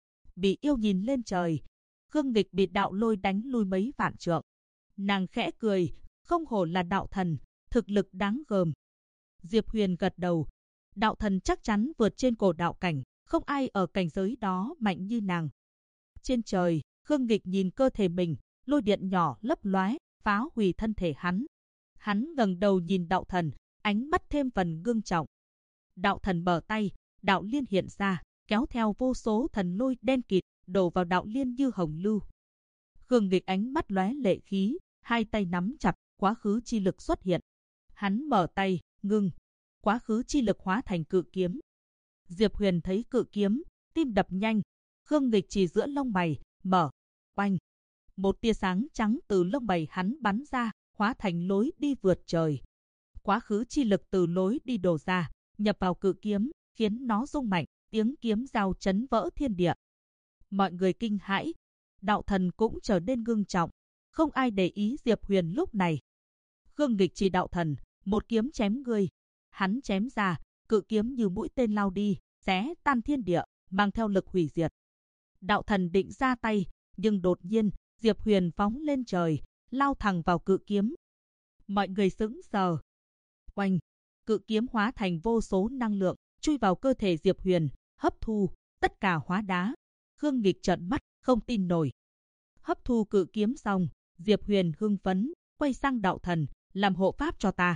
Bỉ Yêu nhìn lên trời, Khương Nghịch bị đạo lôi đánh lui mấy vạn trượng. Nàng khẽ cười, không hổ là đạo thần, thực lực đáng gờm. Diệp Huyền gật đầu, đạo thần chắc chắn vượt trên cổ đạo cảnh, không ai ở cảnh giới đó mạnh như nàng. Trên trời, Khương Nghịch nhìn cơ thể mình, lôi điện nhỏ lấp lóe, phá hủy thân thể hắn. Hắn ngẩng đầu nhìn đạo thần, ánh mắt thêm phần ngưng trọng. Đạo thần bờ tay, đạo liên hiện ra, kéo theo vô số thần lôi đen kịt, đổ vào đạo liên như hồng lưu. Khương Nghịch ánh mắt lóe lệ khí, hai tay nắm chặt, quá khứ chi lực xuất hiện. Hắn mở tay, ngưng, quá khứ chi lực hóa thành cự kiếm. Diệp Huyền thấy cự kiếm, tim đập nhanh. Khương Nghịch chỉ giữa lông mày, mở, oanh. Một tia sáng trắng từ lông mày hắn bắn ra, hóa thành lối đi vượt trời. Quá khứ chi lực từ lối đi đổ ra, nhập vào cự kiếm, khiến nó rung mạnh, tiếng kiếm giao chấn vỡ thiên địa. Mọi người kinh hãi, đạo thần cũng trở nên ngưng trọng, không ai để ý Diệp Huyền lúc này. Khương Nghịch chỉ đạo thần, một kiếm chém ngươi. Hắn chém ra, cự kiếm như mũi tên lao đi, xé tan thiên địa, mang theo lực hủy diệt. Đạo thần định ra tay, nhưng đột nhiên, Diệp Huyền phóng lên trời, lao thẳng vào cự kiếm. Mọi người sững sờ. Oanh, cự kiếm hóa thành vô số năng lượng, chui vào cơ thể Diệp Huyền, hấp thu, tất cả hóa đá. Khương Nghịch trợn mắt, không tin nổi. Hấp thu cự kiếm xong, Diệp Huyền hưng phấn, quay sang đạo thần, làm hộ pháp cho ta.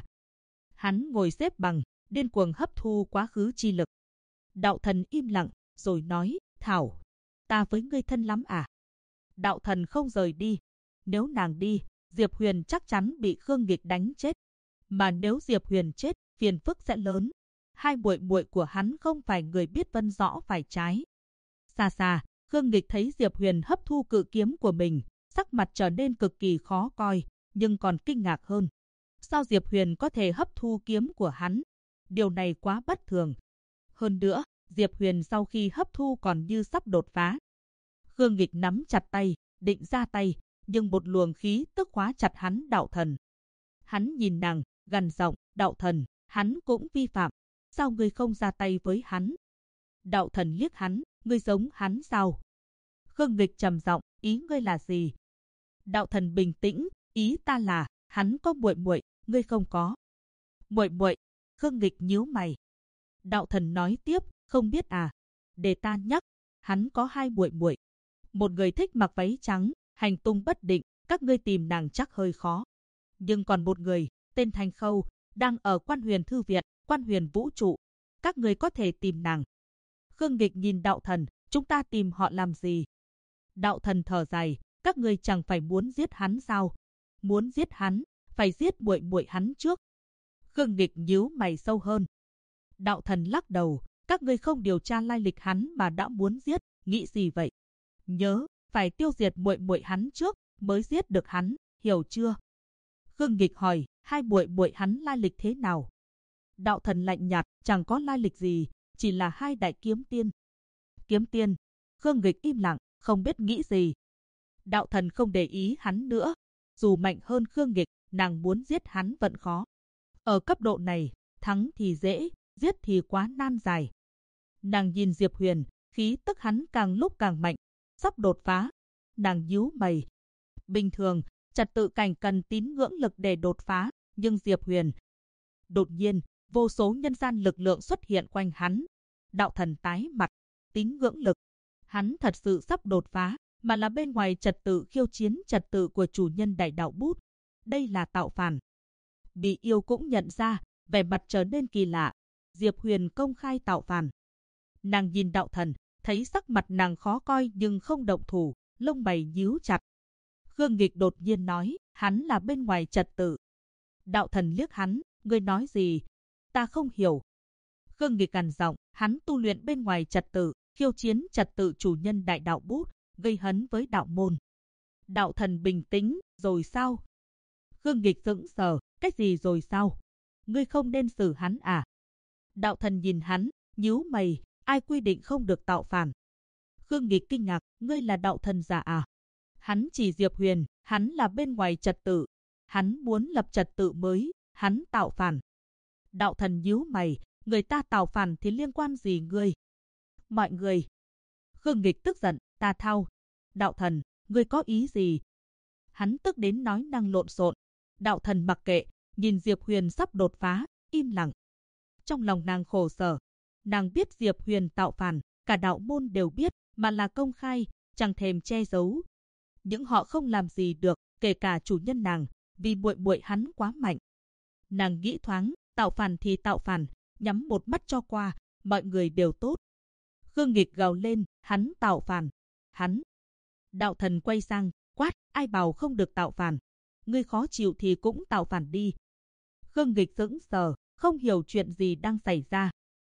Hắn ngồi xếp bằng, điên cuồng hấp thu quá khứ chi lực. Đạo thần im lặng, rồi nói, Thảo, ta với ngươi thân lắm à? Đạo thần không rời đi. Nếu nàng đi, Diệp Huyền chắc chắn bị Khương Nghịch đánh chết. Mà nếu Diệp Huyền chết, phiền phức sẽ lớn. Hai muội muội của hắn không phải người biết phân rõ phải trái. Xa xa, Khương Nghịch thấy Diệp Huyền hấp thu cự kiếm của mình, sắc mặt trở nên cực kỳ khó coi, nhưng còn kinh ngạc hơn. Sao Diệp Huyền có thể hấp thu kiếm của hắn? Điều này quá bất thường. Hơn nữa, Diệp Huyền sau khi hấp thu còn như sắp đột phá. Khương Nghịch nắm chặt tay, định ra tay, nhưng một luồng khí tức khóa chặt hắn. Đạo thần. Hắn nhìn nàng, gằn giọng, đạo thần, hắn cũng vi phạm. Sao ngươi không ra tay với hắn? Đạo thần liếc hắn, ngươi giống hắn sao? Khương Nghịch trầm giọng, ý ngươi là gì? Đạo thần bình tĩnh, ý ta là, hắn có muội muội, ngươi không có. Muội muội? Khương Nghịch nhíu mày. Đạo thần nói tiếp, không biết à? Để ta nhắc, hắn có 2 muội muội. Một người thích mặc váy trắng, hành tung bất định, các ngươi tìm nàng chắc hơi khó. Nhưng còn một người, tên Thanh Khâu, đang ở Quan Huyền Thư Viện, Quan Huyền Vũ Trụ. Các ngươi có thể tìm nàng. Khương Nghịch nhìn đạo thần, chúng ta tìm họ làm gì? Đạo thần thở dài, các ngươi chẳng phải muốn giết hắn sao? Muốn giết hắn, phải giết muội muội hắn trước. Khương Nghịch nhíu mày sâu hơn. Đạo thần lắc đầu, các ngươi không điều tra lai lịch hắn mà đã muốn giết, nghĩ gì vậy? Nhớ, phải tiêu diệt muội muội hắn trước mới giết được hắn, hiểu chưa? Khương Nghịch hỏi, 2 muội muội hắn lai lịch thế nào? Đạo thần lạnh nhạt, chẳng có lai lịch gì, chỉ là 2 đại kiếm tiên. Kiếm tiên? Khương Nghịch im lặng, không biết nghĩ gì. Đạo thần không để ý hắn nữa. Dù mạnh hơn Khương Nghịch, nàng muốn giết hắn vẫn khó. Ở cấp độ này, thắng thì dễ, giết thì quá nan giải. Nàng nhìn Diệp Huyền, khí tức hắn càng lúc càng mạnh, sắp đột phá. Nàng nhíu mày. Bình thường, trật tự cảnh cần tín ngưỡng lực để đột phá, nhưng Diệp Huyền... Đột nhiên, vô số nhân gian lực lượng xuất hiện quanh hắn. Đạo thần tái mặt, tín ngưỡng lực. Hắn thật sự sắp đột phá, mà là bên ngoài trật tự khiêu chiến trật tự của chủ nhân đại đạo bút. Đây là tạo phản. Bị yêu cũng nhận ra, vẻ mặt trở nên kỳ lạ. Diệp Huyền công khai tạo phản. Nàng nhìn đạo thần, thấy sắc mặt nàng khó coi nhưng không động thủ, lông mày nhíu chặt. Khương Nghịch đột nhiên nói, hắn là bên ngoài trật tự. Đạo thần liếc hắn, ngươi nói gì? Ta không hiểu. Khương Nghịch gằn giọng, hắn tu luyện bên ngoài trật tự, khiêu chiến trật tự chủ nhân đại đạo bút, gây hấn với đạo môn. Đạo thần bình tĩnh, rồi sao? Khương Nghịch sững sờ, cái gì rồi sao? Ngươi không nên xử hắn à? Đạo thần nhìn hắn, nhíu mày, ai quy định không được tạo phản? Khương Nghịch kinh ngạc, ngươi là đạo thần giả à? Hắn chỉ Diệp Huyền, hắn là bên ngoài trật tự. Hắn muốn lập trật tự mới, hắn tạo phản. Đạo thần nhíu mày, người ta tạo phản thì liên quan gì ngươi? Mọi người. Khương Nghịch tức giận, ta thao. Đạo thần, ngươi có ý gì? Hắn tức đến nói năng lộn xộn. Đạo thần mặc kệ, nhìn Diệp Huyền sắp đột phá, im lặng. Trong lòng nàng khổ sở. Nàng biết Diệp Huyền tạo phản, cả đạo môn đều biết, mà là công khai, chẳng thèm che giấu. Nhưng họ không làm gì được, kể cả chủ nhân nàng, vì muội muội hắn quá mạnh. Nàng nghĩ thoáng, tạo phản thì tạo phản, nhắm một mắt cho qua, mọi người đều tốt. Khương Nghịch gào lên, hắn tạo phản, hắn. Đạo thần quay sang, quát, ai bảo không được tạo phản. Ngươi khó chịu thì cũng tạo phản đi. Khương Nghịch sững sờ, không hiểu chuyện gì đang xảy ra.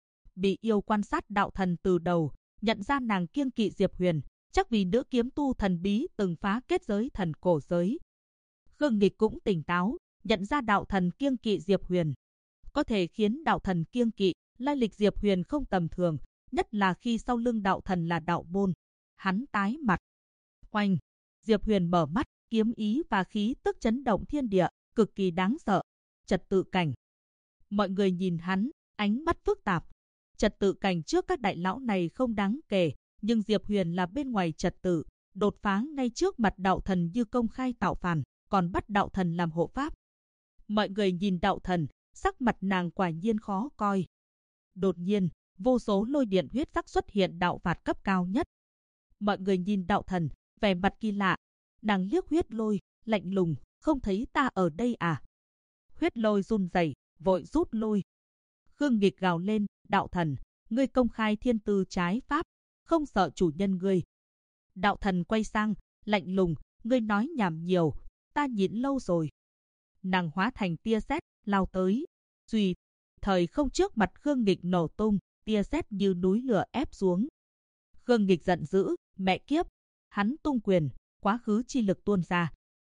Bị yêu quan sát đạo thần từ đầu, nhận ra nàng kiêng kỵ Diệp Huyền, chắc vì nữ kiếm tu thần bí từng phá kết giới thần cổ giới. Khương Nghịch cũng tỉnh táo, nhận ra đạo thần kiêng kỵ Diệp Huyền. Có thể khiến đạo thần kiêng kỵ, lai lịch Diệp Huyền không tầm thường, nhất là khi sau lưng đạo thần là đạo môn. Hắn tái mặt. Oanh! Diệp Huyền mở mắt, kiếm ý và khí tức chấn động thiên địa, cực kỳ đáng sợ. Trật tự cảnh. Mọi người nhìn hắn, ánh mắt phức tạp. Trật tự cảnh trước các đại lão này không đáng kể, nhưng Diệp Huyền là bên ngoài trật tự, đột phá ngay trước mặt đạo thần như công khai tạo phản, còn bắt đạo thần làm hộ pháp. Mọi người nhìn đạo thần, sắc mặt nàng quả nhiên khó coi. Đột nhiên, vô số lôi điện huyết sắc xuất hiện đạo phạt cấp cao nhất. Mọi người nhìn đạo thần, vẻ mặt kỳ lạ. Nàng liếc huyết lôi, lạnh lùng, không thấy ta ở đây à? Huyết lôi run rẩy, vội rút lui. Khương Nghịch gào lên, đạo thần, ngươi công khai thiên tư trái pháp, không sợ chủ nhân ngươi. Đạo thần quay sang, lạnh lùng, ngươi nói nhảm nhiều, ta nhịn lâu rồi. Nàng hóa thành tia sét, lao tới. Duy, thời không trước mặt Khương Nghịch nổ tung, tia sét như núi lửa ép xuống. Khương Nghịch giận dữ, mẹ kiếp. Hắn tung quyền, quá khứ chi lực tuôn ra.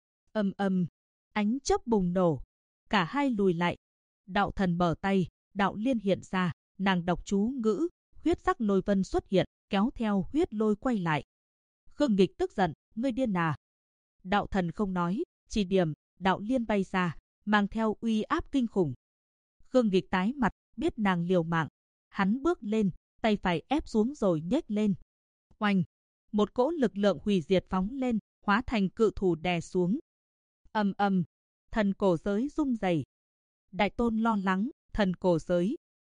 Ánh chớp bùng nổ. Cả hai lùi lại. Đạo thần mở tay, đạo liên hiện ra, nàng đọc chú ngữ, huyết sắc lôi vân xuất hiện, kéo theo huyết lôi quay lại. Khương Nghịch tức giận, ngươi điên à? Đạo thần không nói, chỉ điểm, đạo liên bay ra, mang theo uy áp kinh khủng. Khương Nghịch tái mặt, biết nàng liều mạng. Hắn bước lên, tay phải ép xuống rồi nhếch lên. Oanh! Một cỗ lực lượng hủy diệt phóng lên, hóa thành cự thủ đè xuống. Ầm ầm, thần cổ giới rung rẩy. Đại tôn lo lắng, thần cổ giới.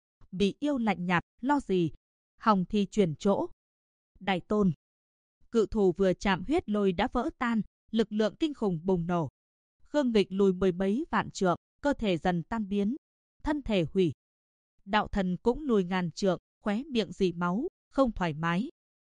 Bị yêu lạnh nhạt, lo gì? Hòng thì chuyển chỗ. Đại tôn. Cự thủ vừa chạm huyết lôi đã vỡ tan, lực lượng kinh khủng bùng nổ. Khương Nghịch lùi mười mấy vạn trượng, cơ thể dần tan biến, thân thể hủy. Đạo thần cũng lùi ngàn trượng, khóe miệng rỉ máu, không thoải mái.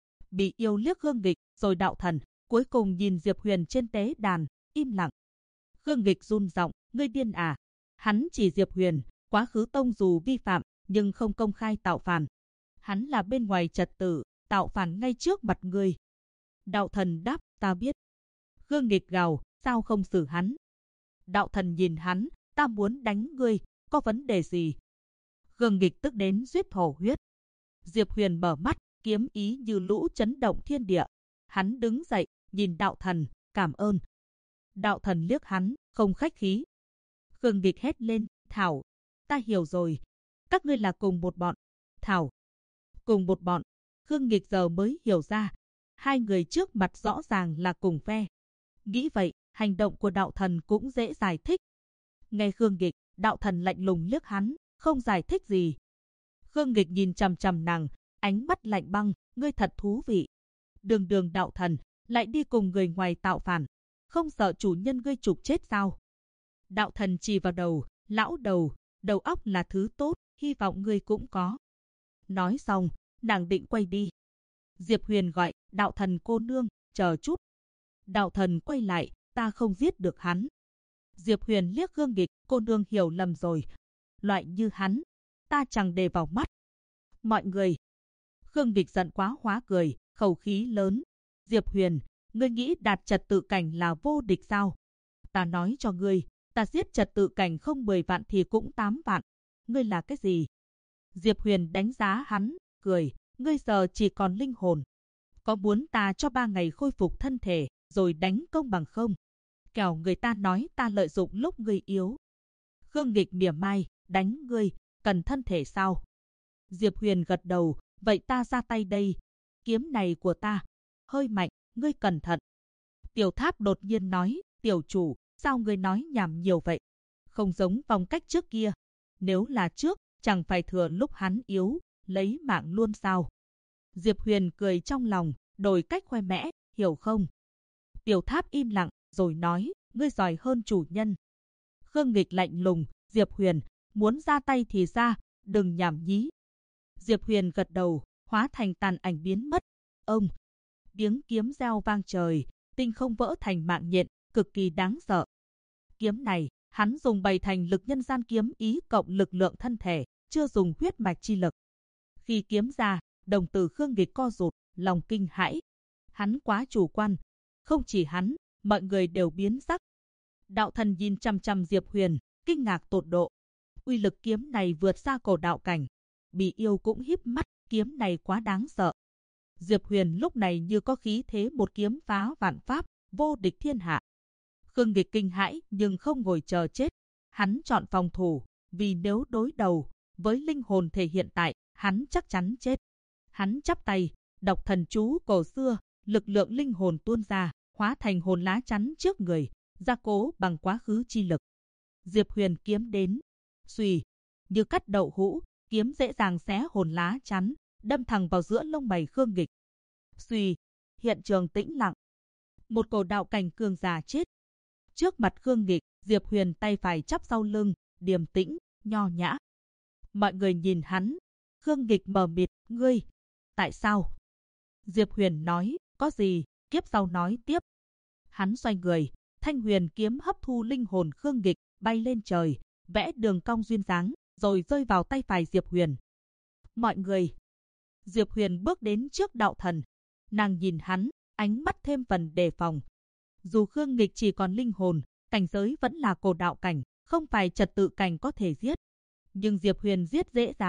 Bị yêu liếc Khương Nghịch, rồi đạo thần, cuối cùng nhìn Diệp Huyền trên tế đàn, im lặng. Khương Nghịch run giọng, ngươi điên à? Hắn chỉ Diệp Huyền, quá khứ tông dù vi phạm, nhưng không công khai tạo phản. Hắn là bên ngoài trật tự, tạo phản ngay trước mặt ngươi. Đạo thần đáp, ta biết. Khương Nghịch gào, sao không xử hắn? Đạo thần nhìn hắn, ta muốn đánh ngươi, có vấn đề gì? Khương Nghịch tức đến suýt thổ huyết. Diệp Huyền mở mắt, kiếm ý như lũ chấn động thiên địa. Hắn đứng dậy, nhìn đạo thần, cảm ơn. Đạo thần liếc hắn, không khách khí. Khương Nghịch hét lên, Thảo, ta hiểu rồi. Các ngươi là cùng một bọn. Thảo, cùng một bọn. Khương Nghịch giờ mới hiểu ra. Hai người trước mặt rõ ràng là cùng phe. Nghĩ vậy, hành động của đạo thần cũng dễ giải thích. Nghe Khương Nghịch, đạo thần lạnh lùng liếc hắn, không giải thích gì. Khương Nghịch nhìn chằm chằm nàng, ánh mắt lạnh băng, ngươi thật thú vị. Đường đường đạo thần, lại đi cùng người ngoài tạo phản. Không sợ chủ nhân ngươi trục chết sao? Đạo thần chỉ vào đầu, lão đầu óc là thứ tốt, hy vọng ngươi cũng có. Nói xong, nàng định quay đi. Diệp Huyền gọi, đạo thần cô nương, chờ chút. Đạo thần quay lại, ta không giết được hắn. Diệp Huyền liếc Khương Nghịch, cô nương hiểu lầm rồi. Loại như hắn, ta chẳng để vào mắt. Mọi người. Khương Nghịch giận quá hóa cười, khẩu khí lớn. Diệp Huyền, ngươi nghĩ đạt trật tự cảnh là vô địch sao? Ta nói cho ngươi, ta giết trật tự cảnh không 10 vạn thì cũng 8 vạn. Ngươi là cái gì? Diệp Huyền đánh giá hắn, cười, ngươi giờ chỉ còn linh hồn. Có muốn ta cho 3 ngày khôi phục thân thể, rồi đánh công bằng không? Kẻo người ta nói ta lợi dụng lúc ngươi yếu. Khương Nghịch mỉa mai, đánh ngươi, cần thân thể sao? Diệp Huyền gật đầu, vậy ta ra tay đây. Kiếm này của ta, hơi mạnh, ngươi cẩn thận. Tiểu Tháp đột nhiên nói, tiểu chủ, sao ngươi nói nhảm nhiều vậy? Không giống phong cách trước kia. Nếu là trước, chẳng phải thừa lúc hắn yếu, lấy mạng luôn sao? Diệp Huyền cười trong lòng, đổi cách khoe mẽ, hiểu không? Tiểu Tháp im lặng, rồi nói, ngươi giỏi hơn chủ nhân. Khương Nghịch lạnh lùng, Diệp Huyền, muốn ra tay thì ra, đừng nhảm nhí. Diệp Huyền gật đầu, hóa thành tàn ảnh biến mất. Ông, tiếng kiếm reo vang trời, tinh không vỡ thành mạng nhện, cực kỳ đáng sợ. Kiếm này, hắn dùng bày thành lực nhân gian kiếm ý cộng lực lượng thân thể, chưa dùng huyết mạch chi lực. Khi kiếm ra, đồng tử Khương Nghịch co rụt, lòng kinh hãi. Hắn quá chủ quan. Không chỉ hắn, mọi người đều biến sắc. Đạo thần nhìn chăm chăm Diệp Huyền, kinh ngạc tột độ. Uy lực kiếm này vượt xa cổ đạo cảnh. Bị yêu cũng híp mắt, kiếm này quá đáng sợ. Diệp Huyền lúc này như có khí thế một kiếm phá vạn pháp, vô địch thiên hạ. Khương Nghịch kinh hãi nhưng không ngồi chờ chết. Hắn chọn phòng thủ, vì nếu đối đầu với linh hồn thể hiện tại, hắn chắc chắn chết. Hắn chắp tay, đọc thần chú cổ xưa, lực lượng linh hồn tuôn ra, hóa thành hồn lá chắn trước người, gia cố bằng quá khứ chi lực. Diệp Huyền kiếm đến, xùy, như cắt đậu hũ, kiếm dễ dàng xé hồn lá chắn, đâm thẳng vào giữa lông mày Khương Nghịch. Xùy, hiện trường tĩnh lặng. Một cổ đạo cảnh cường giả chết. Trước mặt Khương Nghịch, Diệp Huyền tay phải chắp sau lưng, điềm tĩnh, nho nhã. Mọi người nhìn hắn. Khương Nghịch mờ mịt, ngươi, tại sao? Diệp Huyền nói, có gì, kiếp sau nói tiếp. Hắn xoay người, thanh huyền kiếm hấp thu linh hồn Khương Nghịch, bay lên trời, vẽ đường cong duyên dáng, rồi rơi vào tay phải Diệp Huyền. Mọi người. Diệp Huyền bước đến trước đạo thần. Nàng nhìn hắn, ánh mắt thêm phần đề phòng. Dù Khương Nghịch chỉ còn linh hồn, cảnh giới vẫn là cổ đạo cảnh, không phải trật tự cảnh có thể giết. Nhưng Diệp Huyền giết dễ dàng,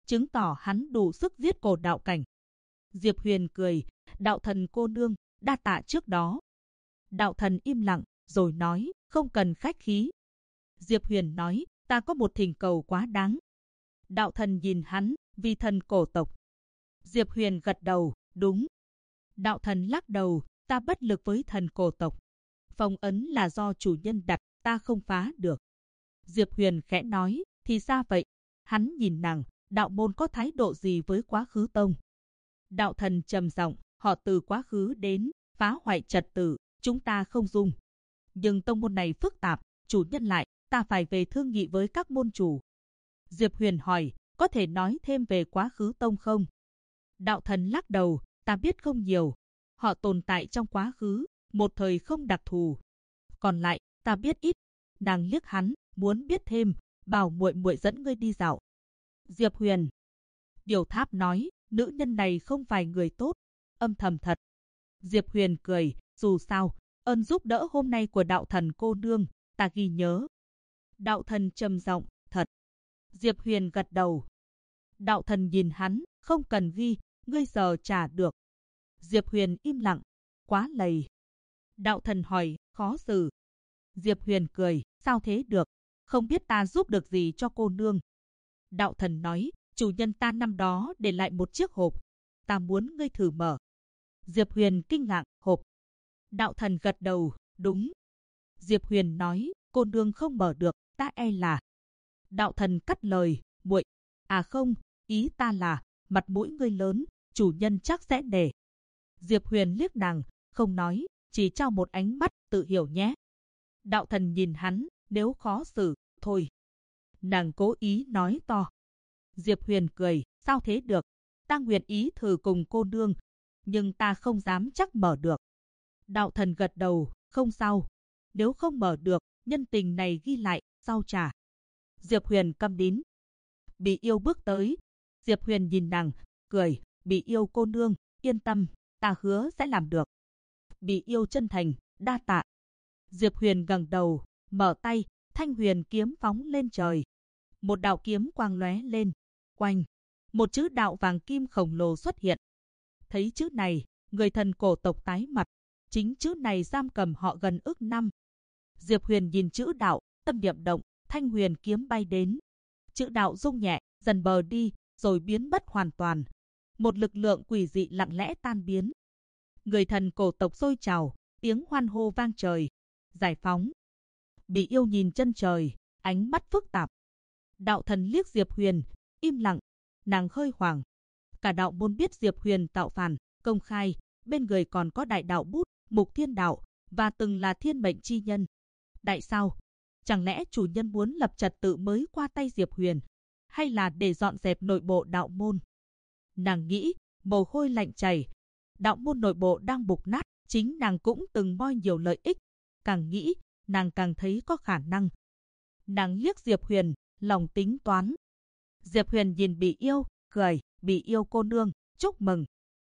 chứng tỏ hắn đủ sức giết cổ đạo cảnh. Diệp Huyền cười, đạo thần cô nương, đa tạ trước đó. Đạo thần im lặng, rồi nói, không cần khách khí. Diệp Huyền nói, ta có một thỉnh cầu quá đáng. Đạo thần nhìn hắn, vì thần cổ tộc. Diệp Huyền gật đầu, đúng. Đạo thần lắc đầu, ta bất lực với thần cổ tộc. Phong ấn là do chủ nhân đặt, ta không phá được. Diệp Huyền khẽ nói, thì ra vậy. Hắn nhìn nàng, đạo môn có thái độ gì với quá khứ tông? Đạo thần trầm giọng, họ từ quá khứ đến, phá hoại trật tự, chúng ta không dung. Nhưng tông môn này phức tạp, chủ nhân lại, ta phải về thương nghị với các môn chủ. Diệp Huyền hỏi, có thể nói thêm về quá khứ tông không? Đạo thần lắc đầu, ta biết không nhiều. Họ tồn tại trong quá khứ, một thời không đặc thù. Còn lại, ta biết ít. Nàng liếc hắn, muốn biết thêm, bảo muội muội dẫn ngươi đi dạo. Diệp Huyền. Điều Tháp nói, nữ nhân này không phải người tốt, âm thầm thật. Diệp Huyền cười, dù sao, ơn giúp đỡ hôm nay của đạo thần cô nương, ta ghi nhớ. Đạo thần trầm giọng, thật. Diệp Huyền gật đầu. Đạo thần nhìn hắn, không cần ghi, ngươi giờ trả được. Diệp Huyền im lặng, quá lầy. Đạo thần hỏi, khó xử. Diệp Huyền cười, sao thế được, không biết ta giúp được gì cho cô nương. Đạo thần nói, chủ nhân ta năm đó để lại một chiếc hộp, ta muốn ngươi thử mở. Diệp Huyền kinh ngạc, hộp. Đạo thần gật đầu, đúng. Diệp Huyền nói, cô nương không mở được, ta e là. Đạo thần cắt lời, muội, à không, ý ta là, mặt mũi ngươi lớn, chủ nhân chắc sẽ để. Diệp Huyền liếc nàng, không nói, chỉ trao một ánh mắt, tự hiểu nhé. Đạo thần nhìn hắn, nếu khó xử, thôi. Nàng cố ý nói to. Diệp Huyền cười, sao thế được, ta nguyện ý thử cùng cô nương, nhưng ta không dám chắc mở được. Đạo thần gật đầu, không sao, nếu không mở được, nhân tình này ghi lại, sau trả. Diệp Huyền câm nín. Bị yêu bước tới. Diệp Huyền nhìn nàng, cười, bị yêu cô nương, yên tâm, ta hứa sẽ làm được. Bị yêu chân thành, đa tạ. Diệp Huyền gật đầu, mở tay, thanh huyền kiếm phóng lên trời. Một đạo kiếm quang lóe lên, quanh. Một chữ đạo vàng kim khổng lồ xuất hiện. Thấy chữ này, người thần cổ tộc tái mặt. Chính chữ này giam cầm họ gần ức năm. Diệp Huyền nhìn chữ đạo, tâm niệm động, thanh huyền kiếm bay đến. Chữ đạo rung nhẹ, dần bờ đi, rồi biến mất hoàn toàn. Một lực lượng quỷ dị lặng lẽ tan biến. Người thần cổ tộc sôi trào, tiếng hoan hô vang trời. Giải phóng. Bị yêu nhìn chân trời, ánh mắt phức tạp. Đạo thần liếc Diệp Huyền, im lặng, nàng hơi hoảng. Cả đạo môn biết Diệp Huyền tạo phản, công khai, bên người còn có đại đạo bút, Mục Thiên Đạo, và từng là thiên mệnh chi nhân. Tại sao? Chẳng lẽ chủ nhân muốn lập trật tự mới qua tay Diệp Huyền, hay là để dọn dẹp nội bộ đạo môn? Nàng nghĩ, mồ hôi lạnh chảy. Đạo môn nội bộ đang bục nát, chính nàng cũng từng moi nhiều lợi ích. Càng nghĩ, nàng càng thấy có khả năng. Nàng liếc Diệp Huyền, lòng tính toán. Diệp Huyền nhìn Bị Yêu, cười, Bị Yêu cô nương, chúc mừng.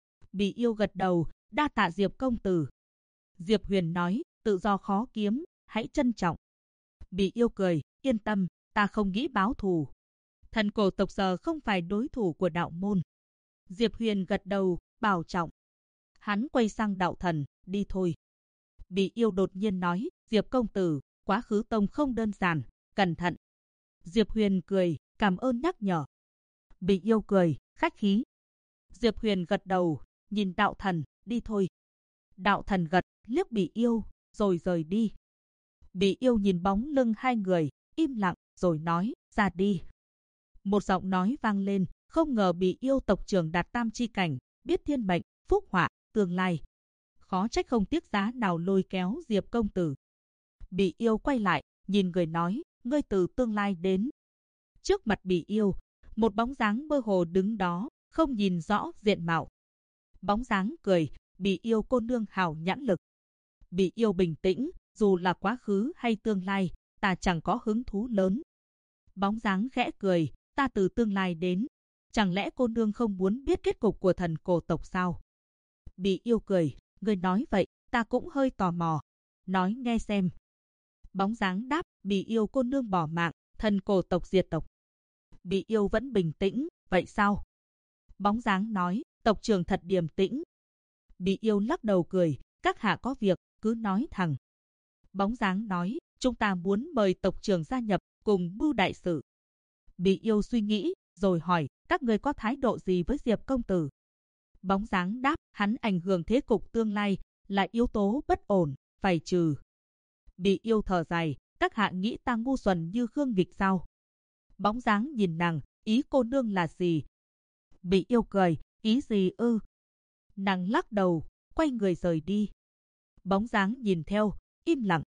Bị Yêu gật đầu, đa tạ Diệp công tử. Diệp Huyền nói, tự do khó kiếm, hãy trân trọng. Bị Yêu cười, yên tâm, ta không nghĩ báo thù. Thần cổ tộc giờ không phải đối thủ của đạo môn. Diệp Huyền gật đầu, bảo trọng. Hắn quay sang đạo thần, đi thôi. Bị Yêu đột nhiên nói, Diệp công tử, quá khứ tông không đơn giản, cẩn thận. Diệp Huyền cười, cảm ơn nhắc nhở. Bị Yêu cười, khách khí. Diệp Huyền gật đầu, nhìn đạo thần, đi thôi. Đạo thần gật, liếc Bị Yêu, rồi rời đi. Bị Yêu nhìn bóng lưng hai người, im lặng, rồi nói, ra đi. Một giọng nói vang lên, không ngờ Bị Yêu tộc trưởng đạt tam chi cảnh, biết thiên mệnh, phúc họa, tương lai. Khó trách không tiếc giá nào lôi kéo Diệp công tử. Bị Yêu quay lại, nhìn người nói, ngươi từ tương lai đến. Trước mặt Bị Yêu, một bóng dáng mơ hồ đứng đó, không nhìn rõ diện mạo. Bóng dáng cười, Bị Yêu cô nương hào nhãn lực. Bị Yêu bình tĩnh, dù là quá khứ hay tương lai, ta chẳng có hứng thú lớn. Bóng dáng khẽ cười, ta từ tương lai đến. Chẳng lẽ cô nương không muốn biết kết cục của thần cổ tộc sao? Bị Yêu cười, ngươi nói vậy, ta cũng hơi tò mò. Nói nghe xem. Bóng dáng đáp, Bị Yêu cô nương bỏ mạng, thần cổ tộc diệt tộc. Bị Yêu vẫn bình tĩnh, vậy sao? Bóng dáng nói, tộc trưởng thật điềm tĩnh. Bị Yêu lắc đầu cười, các hạ có việc, cứ nói thẳng. Bóng dáng nói, chúng ta muốn mời tộc trưởng gia nhập cùng mưu đại sự. Bị Yêu suy nghĩ, rồi hỏi, các người có thái độ gì với Diệp công tử? Bóng dáng đáp, hắn ảnh hưởng thế cục tương lai, là yếu tố bất ổn, phải trừ. Bị Yêu thở dài, các hạ nghĩ ta ngu xuẩn như Khương Nghịch sao? Bóng dáng nhìn nàng, ý cô nương là gì? Bị Yêu cười, ý gì ư? Nàng lắc đầu, quay người rời đi. Bóng dáng nhìn theo, im lặng.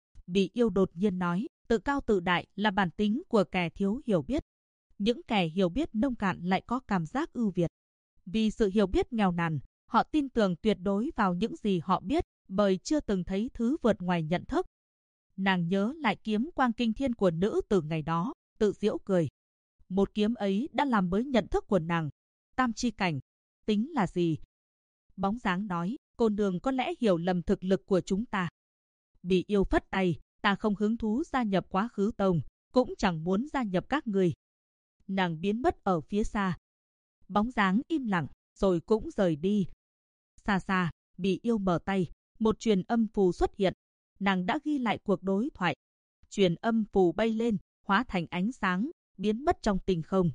Bị Yêu đột nhiên nói, tự cao tự đại là bản tính của kẻ thiếu hiểu biết. Những kẻ hiểu biết nông cạn lại có cảm giác ưu việt. Vì sự hiểu biết nghèo nàn, họ tin tưởng tuyệt đối vào những gì họ biết, bởi chưa từng thấy thứ vượt ngoài nhận thức. Nàng nhớ lại kiếm quang kinh thiên của nữ tử ngày đó, tự giễu cười. Một kiếm ấy đã làm mới nhận thức của nàng. Tam chi cảnh, tính là gì? Bóng dáng nói, cô nương có lẽ hiểu lầm thực lực của chúng ta. Bị Yêu phất tay, ta không hứng thú gia nhập Quá Khứ Tông, cũng chẳng muốn gia nhập các người. Nàng biến mất ở phía xa. Bóng dáng im lặng, rồi cũng rời đi. Xa xa, Bị Yêu mở tay, một truyền âm phù xuất hiện. Nàng đã ghi lại cuộc đối thoại. Truyền âm phù bay lên, hóa thành ánh sáng, biến mất trong tinh không.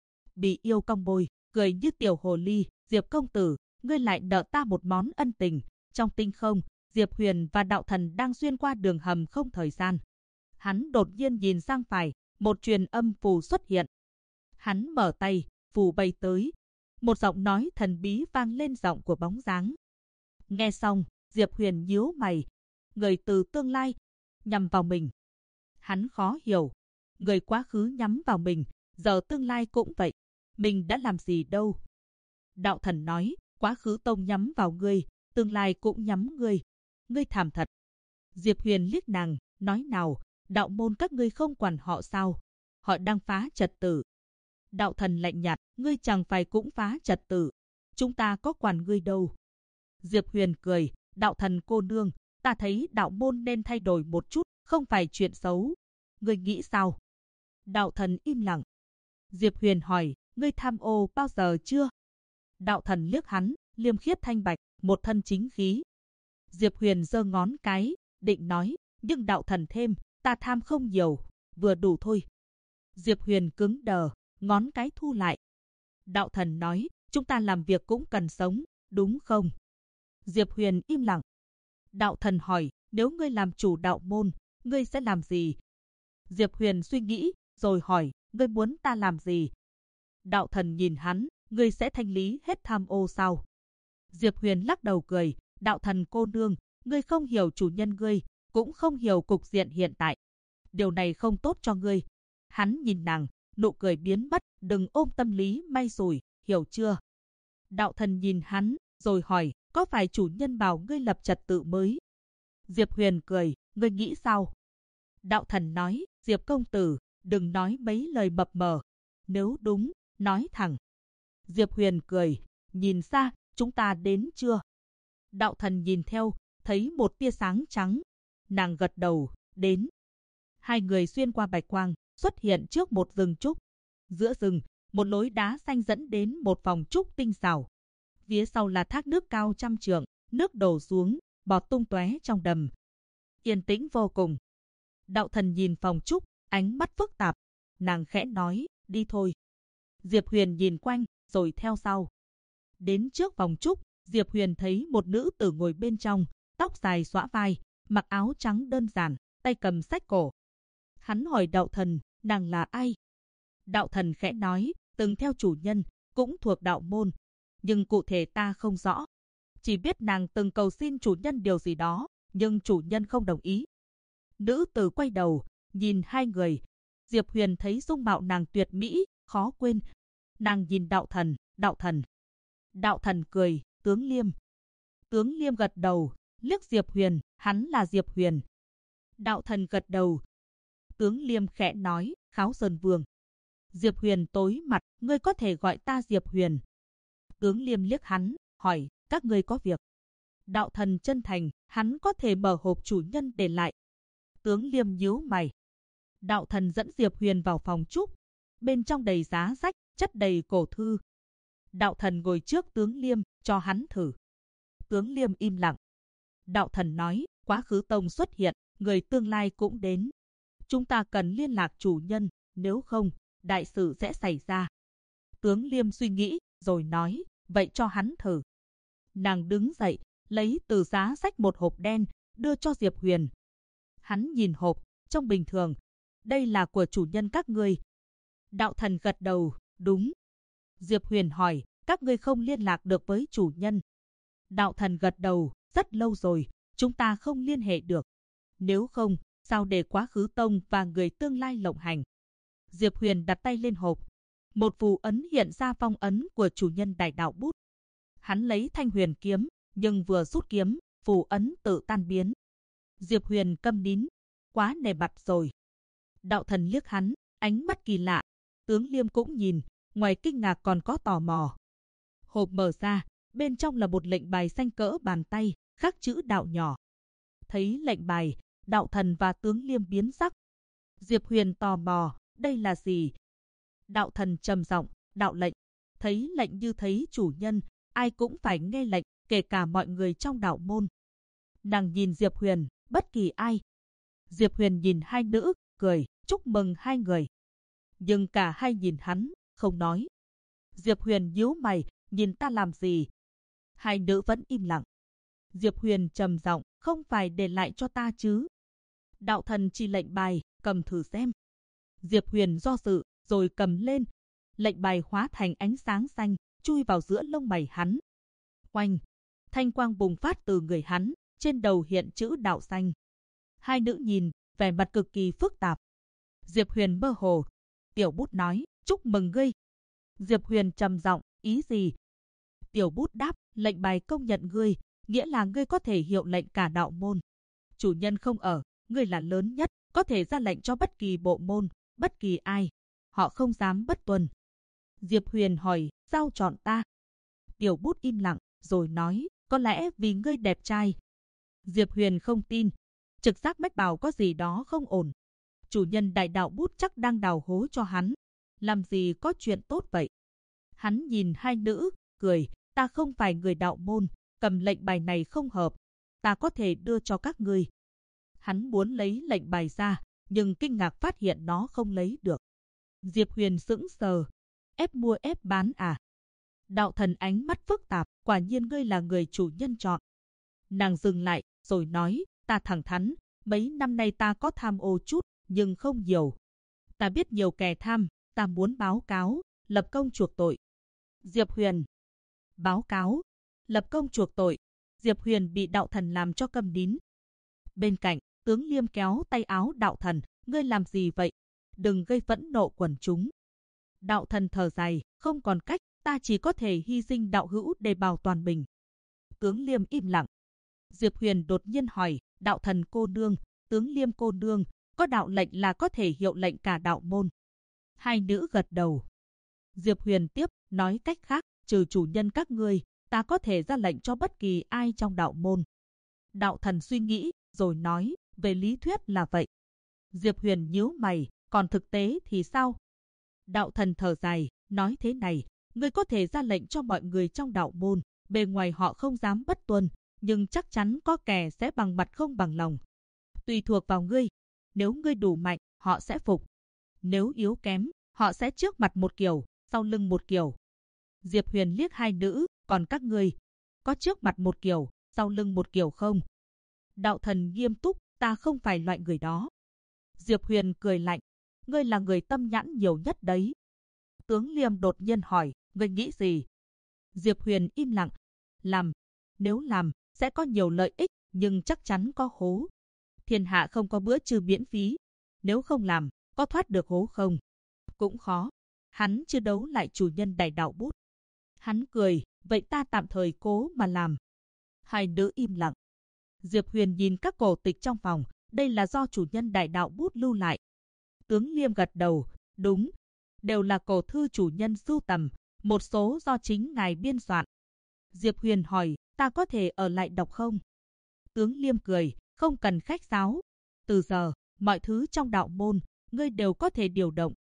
Bị Yêu cong môi, cười như tiểu hồ ly, Diệp công tử, ngươi lại nợ ta một món ân tình. Trong tinh không, Diệp Huyền và đạo thần đang xuyên qua đường hầm không thời gian. Hắn đột nhiên nhìn sang phải, một truyền âm phù xuất hiện. Hắn mở tay, phù bay tới. Một giọng nói thần bí vang lên giọng của bóng dáng. Nghe xong, Diệp Huyền nhíu mày. Người từ tương lai, nhằm vào mình. Hắn khó hiểu. Người quá khứ nhắm vào mình, giờ tương lai cũng vậy. Mình đã làm gì đâu? Đạo thần nói, Quá Khứ Tông nhắm vào ngươi, tương lai cũng nhắm ngươi. Ngươi thảm thật. Diệp Huyền liếc nàng, nói nào, đạo môn các ngươi không quản họ sao? Họ đang phá trật tự. Đạo thần lạnh nhạt, ngươi chẳng phải cũng phá trật tự. Chúng ta có quản ngươi đâu. Diệp Huyền cười, đạo thần cô nương, ta thấy đạo môn nên thay đổi một chút, không phải chuyện xấu. Ngươi nghĩ sao? Đạo thần im lặng. Diệp Huyền hỏi, ngươi tham ô bao giờ chưa? Đạo thần liếc hắn, liêm khiết thanh bạch, một thân chính khí. Diệp Huyền giơ ngón cái, định nói, nhưng đạo thần thêm, ta tham không nhiều, vừa đủ thôi. Diệp Huyền cứng đờ, ngón cái thu lại. Đạo thần nói, chúng ta làm việc cũng cần sống, đúng không? Diệp Huyền im lặng. Đạo thần hỏi, nếu ngươi làm chủ đạo môn, ngươi sẽ làm gì? Diệp Huyền suy nghĩ, rồi hỏi, ngươi muốn ta làm gì? Đạo thần nhìn hắn, ngươi sẽ thanh lý hết tham ô sao? Diệp Huyền lắc đầu cười, đạo thần cô nương, ngươi không hiểu chủ nhân ngươi, cũng không hiểu cục diện hiện tại. Điều này không tốt cho ngươi. Hắn nhìn nàng, nụ cười biến mất, đừng ôm tâm lý may rủi, hiểu chưa? Đạo thần nhìn hắn, rồi hỏi, có phải chủ nhân bảo ngươi lập trật tự mới? Diệp Huyền cười, ngươi nghĩ sao? Đạo thần nói, Diệp công tử, đừng nói mấy lời mập mờ. Nếu đúng, nói thẳng. Diệp Huyền cười, nhìn xa, chúng ta đến chưa? Đạo thần nhìn theo, thấy một tia sáng trắng. Nàng gật đầu, đến. Hai người xuyên qua bạch quang, xuất hiện trước một rừng trúc. Giữa rừng, một lối đá xanh dẫn đến một phòng trúc tinh xảo. Phía sau là thác nước cao trăm trượng, nước đổ xuống, bọt tung tóe trong đầm. Yên tĩnh vô cùng. Đạo thần nhìn phòng trúc, ánh mắt phức tạp. Nàng khẽ nói, đi thôi. Diệp Huyền nhìn quanh, rồi theo sau. Đến trước phòng trúc, Diệp Huyền thấy một nữ tử ngồi bên trong, tóc dài xõa vai, mặc áo trắng đơn giản, tay cầm sách cổ. Hắn hỏi đạo thần, nàng là ai? Đạo thần khẽ nói, từng theo chủ nhân, cũng thuộc đạo môn. Nhưng cụ thể ta không rõ. Chỉ biết nàng từng cầu xin chủ nhân điều gì đó, nhưng chủ nhân không đồng ý. Nữ tử quay đầu, nhìn hai người. Diệp Huyền thấy dung mạo nàng tuyệt mỹ, khó quên. Nàng nhìn đạo thần, đạo thần. Đạo thần cười, tướng Liêm. Tướng Liêm gật đầu, liếc Diệp Huyền, hắn là Diệp Huyền. Đạo thần gật đầu. Tướng Liêm khẽ nói, Kháo Sơn Vương. Diệp Huyền tối mặt, ngươi có thể gọi ta Diệp Huyền. Tướng Liêm liếc hắn, hỏi, các ngươi có việc. Đạo thần chân thành, hắn có thể mở hộp chủ nhân để lại. Tướng Liêm nhíu mày. Đạo thần dẫn Diệp Huyền vào phòng trúc. bên trong đầy giá rách, chất đầy cổ thư. Đạo thần ngồi trước tướng Liêm, cho hắn thử. Tướng Liêm im lặng. Đạo thần nói, quá khứ tông xuất hiện, người tương lai cũng đến. Chúng ta cần liên lạc chủ nhân, nếu không, đại sự sẽ xảy ra. Tướng Liêm suy nghĩ, rồi nói, vậy cho hắn thử. Nàng đứng dậy, lấy từ giá sách một hộp đen, đưa cho Diệp Huyền. Hắn nhìn hộp, trông bình thường. Đây là của chủ nhân các ngươi. Đạo thần gật đầu, đúng. Diệp Huyền hỏi, các ngươi không liên lạc được với chủ nhân. Đạo thần gật đầu, rất lâu rồi, chúng ta không liên hệ được. Nếu không, sao để quá khứ tông và người tương lai lộng hành? Diệp Huyền đặt tay lên hộp. Một phù ấn hiện ra phong ấn của chủ nhân đại đạo bút. Hắn lấy thanh huyền kiếm, nhưng vừa rút kiếm, phù ấn tự tan biến. Diệp Huyền câm nín, quá nề mặt rồi. Đạo thần liếc hắn, ánh mắt kỳ lạ. Tướng Liêm cũng nhìn, ngoài kinh ngạc còn có tò mò. Hộp mở ra, bên trong là một lệnh bài xanh cỡ bàn tay, khắc chữ đạo nhỏ. Thấy lệnh bài, đạo thần và tướng Liêm biến sắc. Diệp Huyền tò mò, đây là gì? Đạo thần trầm giọng, đạo lệnh. Thấy lệnh như thấy chủ nhân, ai cũng phải nghe lệnh, kể cả mọi người trong đạo môn. Nàng nhìn Diệp Huyền, bất kỳ ai. Diệp Huyền nhìn hai nữ, cười, chúc mừng hai người. Nhưng cả hai nhìn hắn, không nói. Diệp Huyền nhíu mày, nhìn ta làm gì? Hai nữ vẫn im lặng. Diệp Huyền trầm giọng, không phải để lại cho ta chứ? Đạo thần chỉ lệnh bài, cầm thử xem. Diệp Huyền do dự, rồi cầm lên. Lệnh bài hóa thành ánh sáng xanh, chui vào giữa lông mày hắn. Oanh! Thanh quang bùng phát từ người hắn, trên đầu hiện chữ đạo xanh. Hai nữ nhìn, vẻ mặt cực kỳ phức tạp. Diệp Huyền mơ hồ. Tiểu bút nói, chúc mừng ngươi. Diệp Huyền trầm giọng, ý gì? Tiểu bút đáp, lệnh bài công nhận ngươi, nghĩa là ngươi có thể hiệu lệnh cả đạo môn. Chủ nhân không ở, ngươi là lớn nhất, có thể ra lệnh cho bất kỳ bộ môn, bất kỳ ai. Họ không dám bất tuân. Diệp Huyền hỏi, sao chọn ta? Tiểu bút im lặng, rồi nói, có lẽ vì ngươi đẹp trai. Diệp Huyền không tin. Trực giác mách bảo có gì đó không ổn. Chủ nhân đại đạo bút chắc đang đào hố cho hắn. Làm gì có chuyện tốt vậy? Hắn nhìn hai nữ, cười, ta không phải người đạo môn, cầm lệnh bài này không hợp. Ta có thể đưa cho các ngươi. Hắn muốn lấy lệnh bài ra, nhưng kinh ngạc phát hiện nó không lấy được. Diệp Huyền sững sờ. Ép mua ép bán à? Đạo thần ánh mắt phức tạp, quả nhiên ngươi là người chủ nhân chọn. Nàng dừng lại, rồi nói, ta thẳng thắn, mấy năm nay ta có tham ô chút, nhưng không nhiều. Ta biết nhiều kẻ tham, ta muốn báo cáo, lập công chuộc tội. Diệp Huyền. Báo cáo, lập công chuộc tội. Diệp Huyền bị đạo thần làm cho câm nín. Bên cạnh, tướng Liêm kéo tay áo đạo thần, ngươi làm gì vậy? Đừng gây phẫn nộ quần chúng. Đạo thần thở dài, không còn cách, ta chỉ có thể hy sinh đạo hữu để bảo toàn mình. Tướng Liêm im lặng. Diệp Huyền đột nhiên hỏi, đạo thần cô nương, tướng Liêm cô nương, có đạo lệnh là có thể hiệu lệnh cả đạo môn. Hai nữ gật đầu. Diệp Huyền tiếp, nói cách khác, trừ chủ nhân các ngươi, ta có thể ra lệnh cho bất kỳ ai trong đạo môn. Đạo thần suy nghĩ, rồi nói, về lý thuyết là vậy. Diệp Huyền nhíu mày, còn thực tế thì sao? Đạo thần thở dài, nói thế này, ngươi có thể ra lệnh cho mọi người trong đạo môn, bề ngoài họ không dám bất tuân, nhưng chắc chắn có kẻ sẽ bằng mặt không bằng lòng. Tùy thuộc vào ngươi, nếu ngươi đủ mạnh, họ sẽ phục. Nếu yếu kém, họ sẽ trước mặt một kiểu, sau lưng một kiểu. Diệp Huyền liếc hai nữ, còn các ngươi, có trước mặt một kiểu, sau lưng một kiểu không? Đạo thần nghiêm túc, ta không phải loại người đó. Diệp Huyền cười lạnh, ngươi là người tâm nhãn nhiều nhất đấy. Tướng Liêm đột nhiên hỏi, ngươi nghĩ gì? Diệp Huyền im lặng, làm. Nếu làm, sẽ có nhiều lợi ích, nhưng chắc chắn có hố. Thiên hạ không có bữa trưa miễn phí. Nếu không làm, có thoát được hố không? Cũng khó. Hắn chưa đấu lại chủ nhân đại đạo bút. Hắn cười, vậy ta tạm thời cố mà làm. Hai nữ im lặng. Diệp Huyền nhìn các cổ tịch trong phòng, đây là do chủ nhân đại đạo bút lưu lại. Tướng Liêm gật đầu, đúng, đều là cổ thư chủ nhân sưu tầm, một số do chính ngài biên soạn. Diệp Huyền hỏi, ta có thể ở lại đọc không? Tướng Liêm cười, không cần khách sáo. Từ giờ, mọi thứ trong đạo môn, ngươi đều có thể điều động.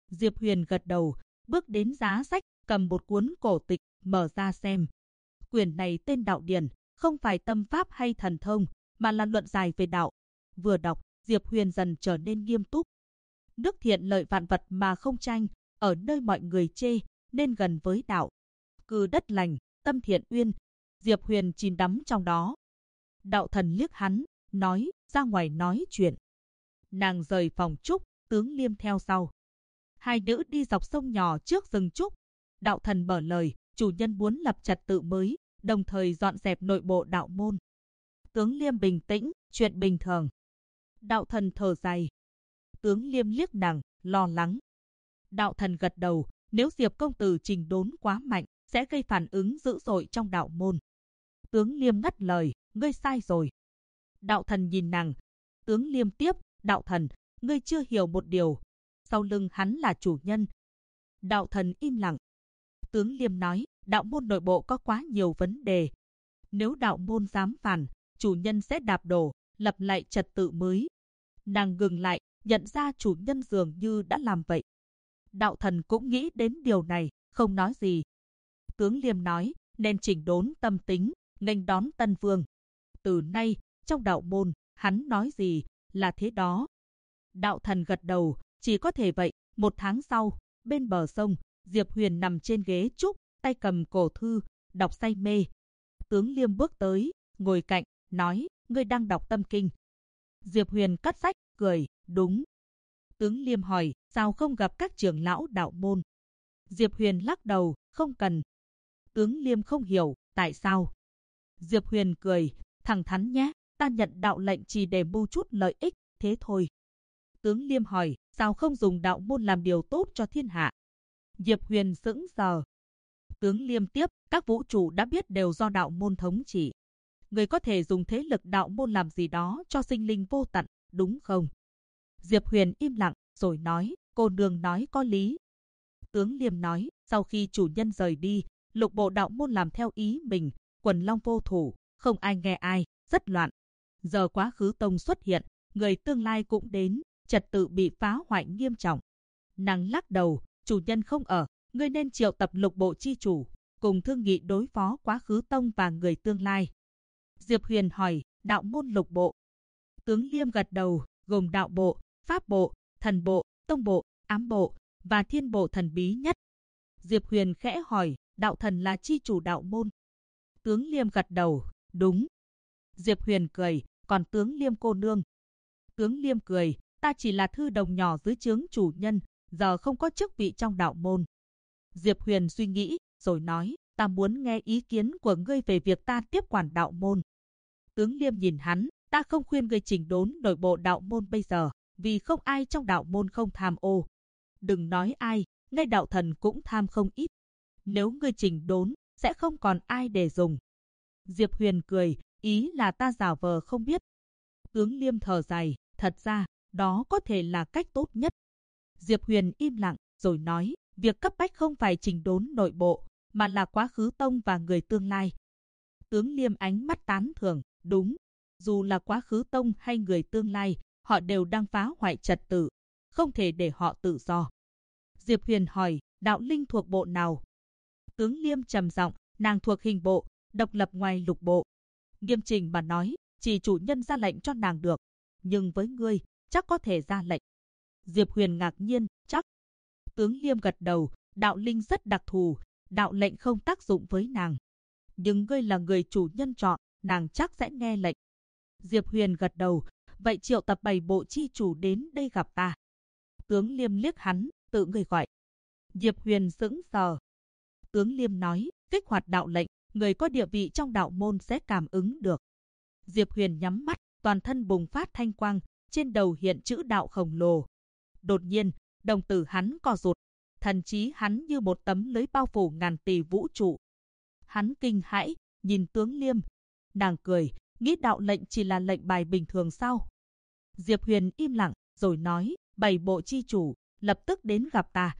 Diệp Huyền gật đầu, bước đến giá sách, cầm một cuốn cổ tịch, mở ra xem. Quyển này tên Đạo Điển, không phải tâm pháp hay thần thông, mà là luận giải về đạo. Vừa đọc, Diệp Huyền dần trở nên nghiêm túc. Nước thiện lợi vạn vật mà không tranh, ở nơi mọi người chê, nên gần với đạo. Cư đất lành, tâm thiện uyên. Diệp Huyền chìm đắm trong đó. Đạo Thần liếc hắn, nói, ra ngoài nói chuyện. Nàng rời phòng trúc, Tướng Liêm theo sau. Hai nữ đi dọc sông nhỏ trước rừng trúc. Đạo Thần mở lời, chủ nhân muốn lập trật tự mới, đồng thời dọn dẹp nội bộ đạo môn. Tướng Liêm bình tĩnh, chuyện bình thường. Đạo Thần thở dài. Tướng Liêm liếc nàng, lo lắng. Đạo Thần gật đầu, nếu Diệp công tử trình đốn quá mạnh, sẽ gây phản ứng dữ dội trong đạo môn. Tướng Liêm ngắt lời, ngươi sai rồi. Đạo Thần nhìn nàng. Tướng Liêm tiếp, Đạo Thần, ngươi chưa hiểu một điều. Sau lưng hắn là chủ nhân. Đạo Thần im lặng. Tướng Liêm nói, đạo môn nội bộ có quá nhiều vấn đề. Nếu đạo môn dám phản, chủ nhân sẽ đạp đổ, lập lại trật tự mới. Nàng ngừng lại, nhận ra chủ nhân dường như đã làm vậy. Đạo Thần cũng nghĩ đến điều này, không nói gì. Tướng Liêm nói, nên chỉnh đốn tâm tính, nghênh đón tân vương. Từ nay, trong đạo môn, hắn nói gì, là thế đó. Đạo Thần gật đầu, chỉ có thể vậy. 1 tháng sau, bên bờ sông, Diệp Huyền nằm trên ghế trúc, tay cầm cổ thư, đọc say mê. Tướng Liêm bước tới, ngồi cạnh, nói, ngươi đang đọc tâm kinh. Diệp Huyền cắt sách, cười, đúng. Tướng Liêm hỏi, sao không gặp các trưởng lão đạo môn? Diệp Huyền lắc đầu, không cần. Tướng Liêm không hiểu, tại sao? Diệp Huyền cười, thẳng thắn nhé, ta nhận đạo lệnh chỉ để mưu chút lợi ích, thế thôi. Tướng Liêm hỏi, sao không dùng đạo môn làm điều tốt cho thiên hạ? Diệp Huyền sững sờ. Tướng Liêm tiếp, các vũ trụ đã biết đều do đạo môn thống trị. Người có thể dùng thế lực đạo môn làm gì đó cho sinh linh vô tận, đúng không? Diệp Huyền im lặng, rồi nói, cô nương nói có lý. Tướng Liêm nói, sau khi chủ nhân rời đi, lục bộ đạo môn làm theo ý mình, quần long vô thủ, không ai nghe ai, rất loạn. Giờ Quá Khứ Tông xuất hiện, người tương lai cũng đến, trật tự bị phá hoại nghiêm trọng. Nàng lắc đầu, chủ nhân không ở, ngươi nên triệu tập lục bộ chi chủ, cùng thương nghị đối phó Quá Khứ Tông và người tương lai. Diệp Huyền hỏi, đạo môn lục bộ. Tướng Liêm gật đầu, gồm đạo bộ, pháp bộ, thần bộ, tông bộ, ám bộ và thiên bộ thần bí nhất. Diệp Huyền khẽ hỏi, đạo thần là chi chủ đạo môn. Tướng Liêm gật đầu, đúng. Diệp Huyền cười, còn tướng Liêm cô nương? Tướng Liêm cười, ta chỉ là thư đồng nhỏ dưới trướng chủ nhân, giờ không có chức vị trong đạo môn. Diệp Huyền suy nghĩ, rồi nói, ta muốn nghe ý kiến của ngươi về việc ta tiếp quản đạo môn. Tướng Liêm nhìn hắn, ta không khuyên ngươi chỉnh đốn nội bộ đạo môn bây giờ, vì không ai trong đạo môn không tham ô. Đừng nói ai, ngay đạo thần cũng tham không ít. Nếu ngươi chỉnh đốn, sẽ không còn ai để dùng. Diệp Huyền cười, ý là ta giả vờ không biết. Tướng Liêm thở dài, thật ra, đó có thể là cách tốt nhất. Diệp Huyền im lặng, rồi nói, việc cấp bách không phải chỉnh đốn nội bộ, mà là Quá Khứ Tông và người tương lai. Tướng Liêm ánh mắt tán thưởng, đúng. Dù là Quá Khứ Tông hay người tương lai, họ đều đang phá hoại trật tự, không thể để họ tự do. Diệp Huyền hỏi, đạo linh thuộc bộ nào? Tướng Liêm trầm giọng, nàng thuộc hình bộ, độc lập ngoài lục bộ. Nghiêm chỉnh mà nói, chỉ chủ nhân ra lệnh cho nàng được, nhưng với ngươi, chắc có thể ra lệnh. Diệp Huyền ngạc nhiên, chắc. Tướng Liêm gật đầu, đạo linh rất đặc thù, đạo lệnh không tác dụng với nàng. Nhưng ngươi là người chủ nhân chọn, nàng chắc sẽ nghe lệnh. Diệp Huyền gật đầu, vậy triệu tập 7 bộ chi chủ đến đây gặp ta. Tướng Liêm liếc hắn, tự người gọi. Diệp Huyền sững sờ. Tướng Liêm nói, kích hoạt đạo lệnh, người có địa vị trong đạo môn sẽ cảm ứng được. Diệp Huyền nhắm mắt, toàn thân bùng phát thanh quang, trên đầu hiện chữ đạo khổng lồ. Đột nhiên, đồng tử hắn co rụt, thần trí hắn như một tấm lưới bao phủ ngàn tỷ vũ trụ. Hắn kinh hãi, nhìn tướng Liêm. Nàng cười, nghĩ đạo lệnh chỉ là lệnh bài bình thường sao? Diệp Huyền im lặng, rồi nói, 7 bộ chi chủ, lập tức đến gặp ta.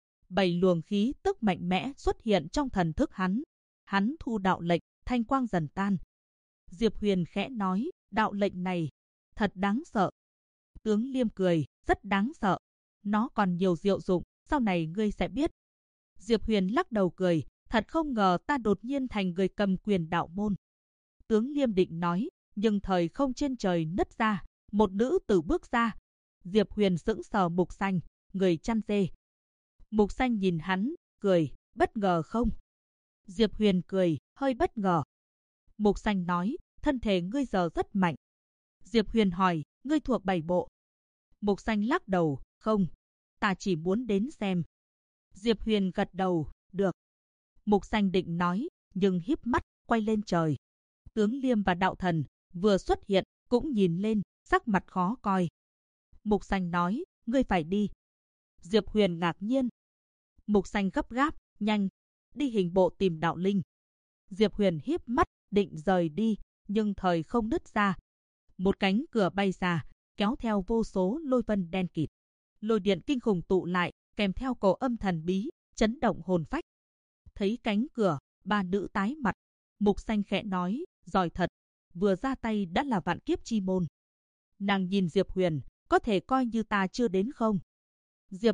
7 luồng khí tức mạnh mẽ xuất hiện trong thần thức hắn. Hắn thu đạo lệnh, thanh quang dần tan. Diệp Huyền khẽ nói, đạo lệnh này, thật đáng sợ. Tướng Liêm cười, rất đáng sợ. Nó còn nhiều diệu dụng, sau này ngươi sẽ biết. Diệp Huyền lắc đầu cười, thật không ngờ ta đột nhiên thành người cầm quyền đạo môn. Tướng Liêm định nói, nhưng thời không trên trời nứt ra, một nữ tử bước ra. Diệp Huyền sững sờ. Mục Xanh, người chăn dê. Mục Xanh nhìn hắn, cười, bất ngờ không? Diệp Huyền cười, hơi bất ngờ. Mục Xanh nói, thân thể ngươi giờ rất mạnh. Diệp Huyền hỏi, ngươi thuộc 7 bộ. Mục Xanh lắc đầu, không, ta chỉ muốn đến xem. Diệp Huyền gật đầu, được. Mục Xanh định nói, nhưng híp mắt, quay lên trời. Tướng Liêm và Đạo Thần vừa xuất hiện, cũng nhìn lên, sắc mặt khó coi. Mục Xanh nói, ngươi phải đi. Diệp Huyền ngạc nhiên. Mục Xanh gấp gáp, nhanh, đi hình bộ tìm Đạo Linh. Diệp Huyền híp mắt, định rời đi, nhưng thời không nứt ra. Một cánh cửa bay ra, kéo theo vô số lôi vân đen kịt. Lôi điện kinh khủng tụ lại, kèm theo cổ âm thần bí, chấn động hồn phách. Thấy cánh cửa, ba nữ tái mặt. Mục Xanh khẽ nói, giỏi thật, vừa ra tay đã là vạn kiếp chi môn. Nàng nhìn Diệp Huyền, có thể coi như ta chưa đến không? Diệp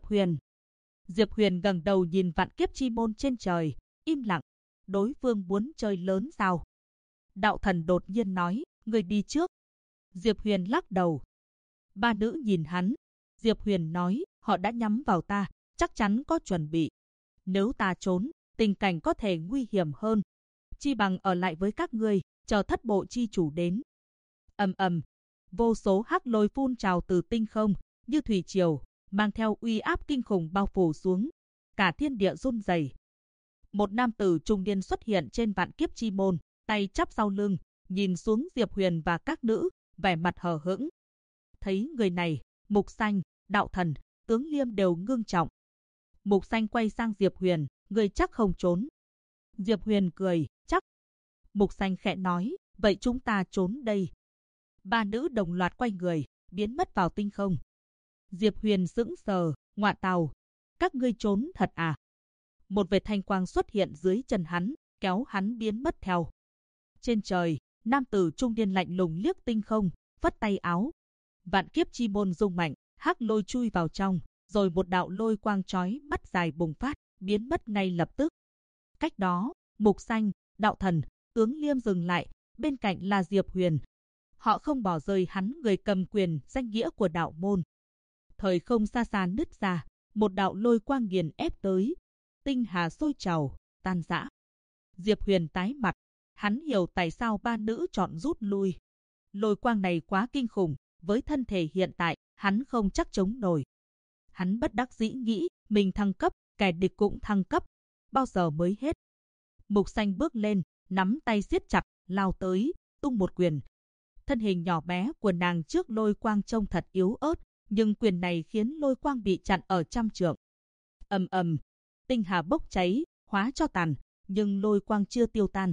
Huyền ngẩng đầu nhìn vạn kiếp chi môn trên trời, im lặng. Đối phương muốn chơi lớn sao? Đạo Thần đột nhiên nói, người đi trước. Diệp Huyền lắc đầu. Ba nữ nhìn hắn. Diệp Huyền nói, họ đã nhắm vào ta, chắc chắn có chuẩn bị. Nếu ta trốn, tình cảnh có thể nguy hiểm hơn. Chi bằng ở lại với các ngươi, chờ thất bộ chi chủ đến. Ầm ầm, vô số hắc lôi phun trào từ tinh không, như thủy triều, mang theo uy áp kinh khủng bao phủ xuống. Cả thiên địa run rẩy. Một nam tử trung niên xuất hiện trên vạn kiếp chi môn, tay chắp sau lưng, nhìn xuống Diệp Huyền và các nữ, vẻ mặt hờ hững. Thấy người này, Mục Xanh, Đạo Thần, Tướng Liêm đều ngưng trọng. Mục Xanh quay sang Diệp Huyền, người chắc không trốn. Diệp Huyền cười, chắc. Mục Xanh khẽ nói, vậy chúng ta trốn đây. Ba nữ đồng loạt quay người, biến mất vào tinh không. Diệp Huyền sững sờ, ngọa tào, các ngươi trốn thật à? Một vệt thanh quang xuất hiện dưới chân hắn, kéo hắn biến mất theo. Trên trời, nam tử trung niên lạnh lùng liếc tinh không, phất tay áo. Vạn kiếp chi môn rung mạnh, hắc lôi chui vào trong, rồi một đạo lôi quang chói mắt dài bùng phát, biến mất ngay lập tức. Cách đó, Mục Xanh, Đạo Thần, Tướng Liêm dừng lại, bên cạnh là Diệp Huyền. Họ không bỏ rơi hắn, người cầm quyền danh nghĩa của đạo môn. Thời không xa xa nứt ra, một đạo lôi quang nghiền ép tới. Tinh hà sôi trào, tan rã. Diệp Huyền tái mặt, hắn hiểu tại sao ba nữ chọn rút lui. Lôi quang này quá kinh khủng, với thân thể hiện tại, hắn không chắc chống nổi. Hắn bất đắc dĩ nghĩ, mình thăng cấp, kẻ địch cũng thăng cấp, bao giờ mới hết. Mục Xanh bước lên, nắm tay siết chặt, lao tới, tung một quyền. Thân hình nhỏ bé của nàng trước lôi quang trông thật yếu ớt, nhưng quyền này khiến lôi quang bị chặn ở trăm trượng. Ầm ầm, tinh hà bốc cháy, hóa cho tàn, nhưng lôi quang chưa tiêu tan.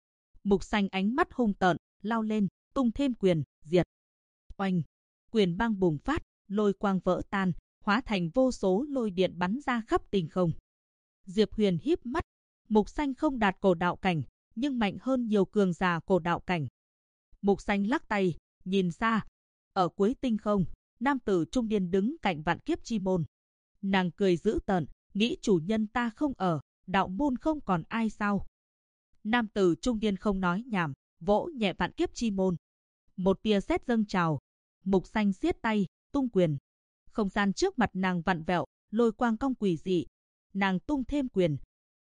Mục Xanh ánh mắt hung tợn, lao lên, tung thêm quyền, diệt. Oanh, quyền băng bùng phát, lôi quang vỡ tan, hóa thành vô số lôi điện bắn ra khắp tinh không. Diệp Huyền híp mắt, Mục Xanh không đạt cổ đạo cảnh, nhưng mạnh hơn nhiều cường giả cổ đạo cảnh. Mục Xanh lắc tay, nhìn xa. Ở cuối tinh không, nam tử trung niên đứng cạnh vạn kiếp chi môn. Nàng cười dữ tợn, nghĩ chủ nhân ta không ở, đạo môn không còn ai sao? Nam tử trung niên không nói nhảm, vỗ nhẹ vạn kiếp chi môn. Một tia sét dâng trào. Mục Xanh siết tay, tung quyền. Không gian trước mặt nàng vặn vẹo, lôi quang cong quỷ dị. Nàng tung thêm quyền.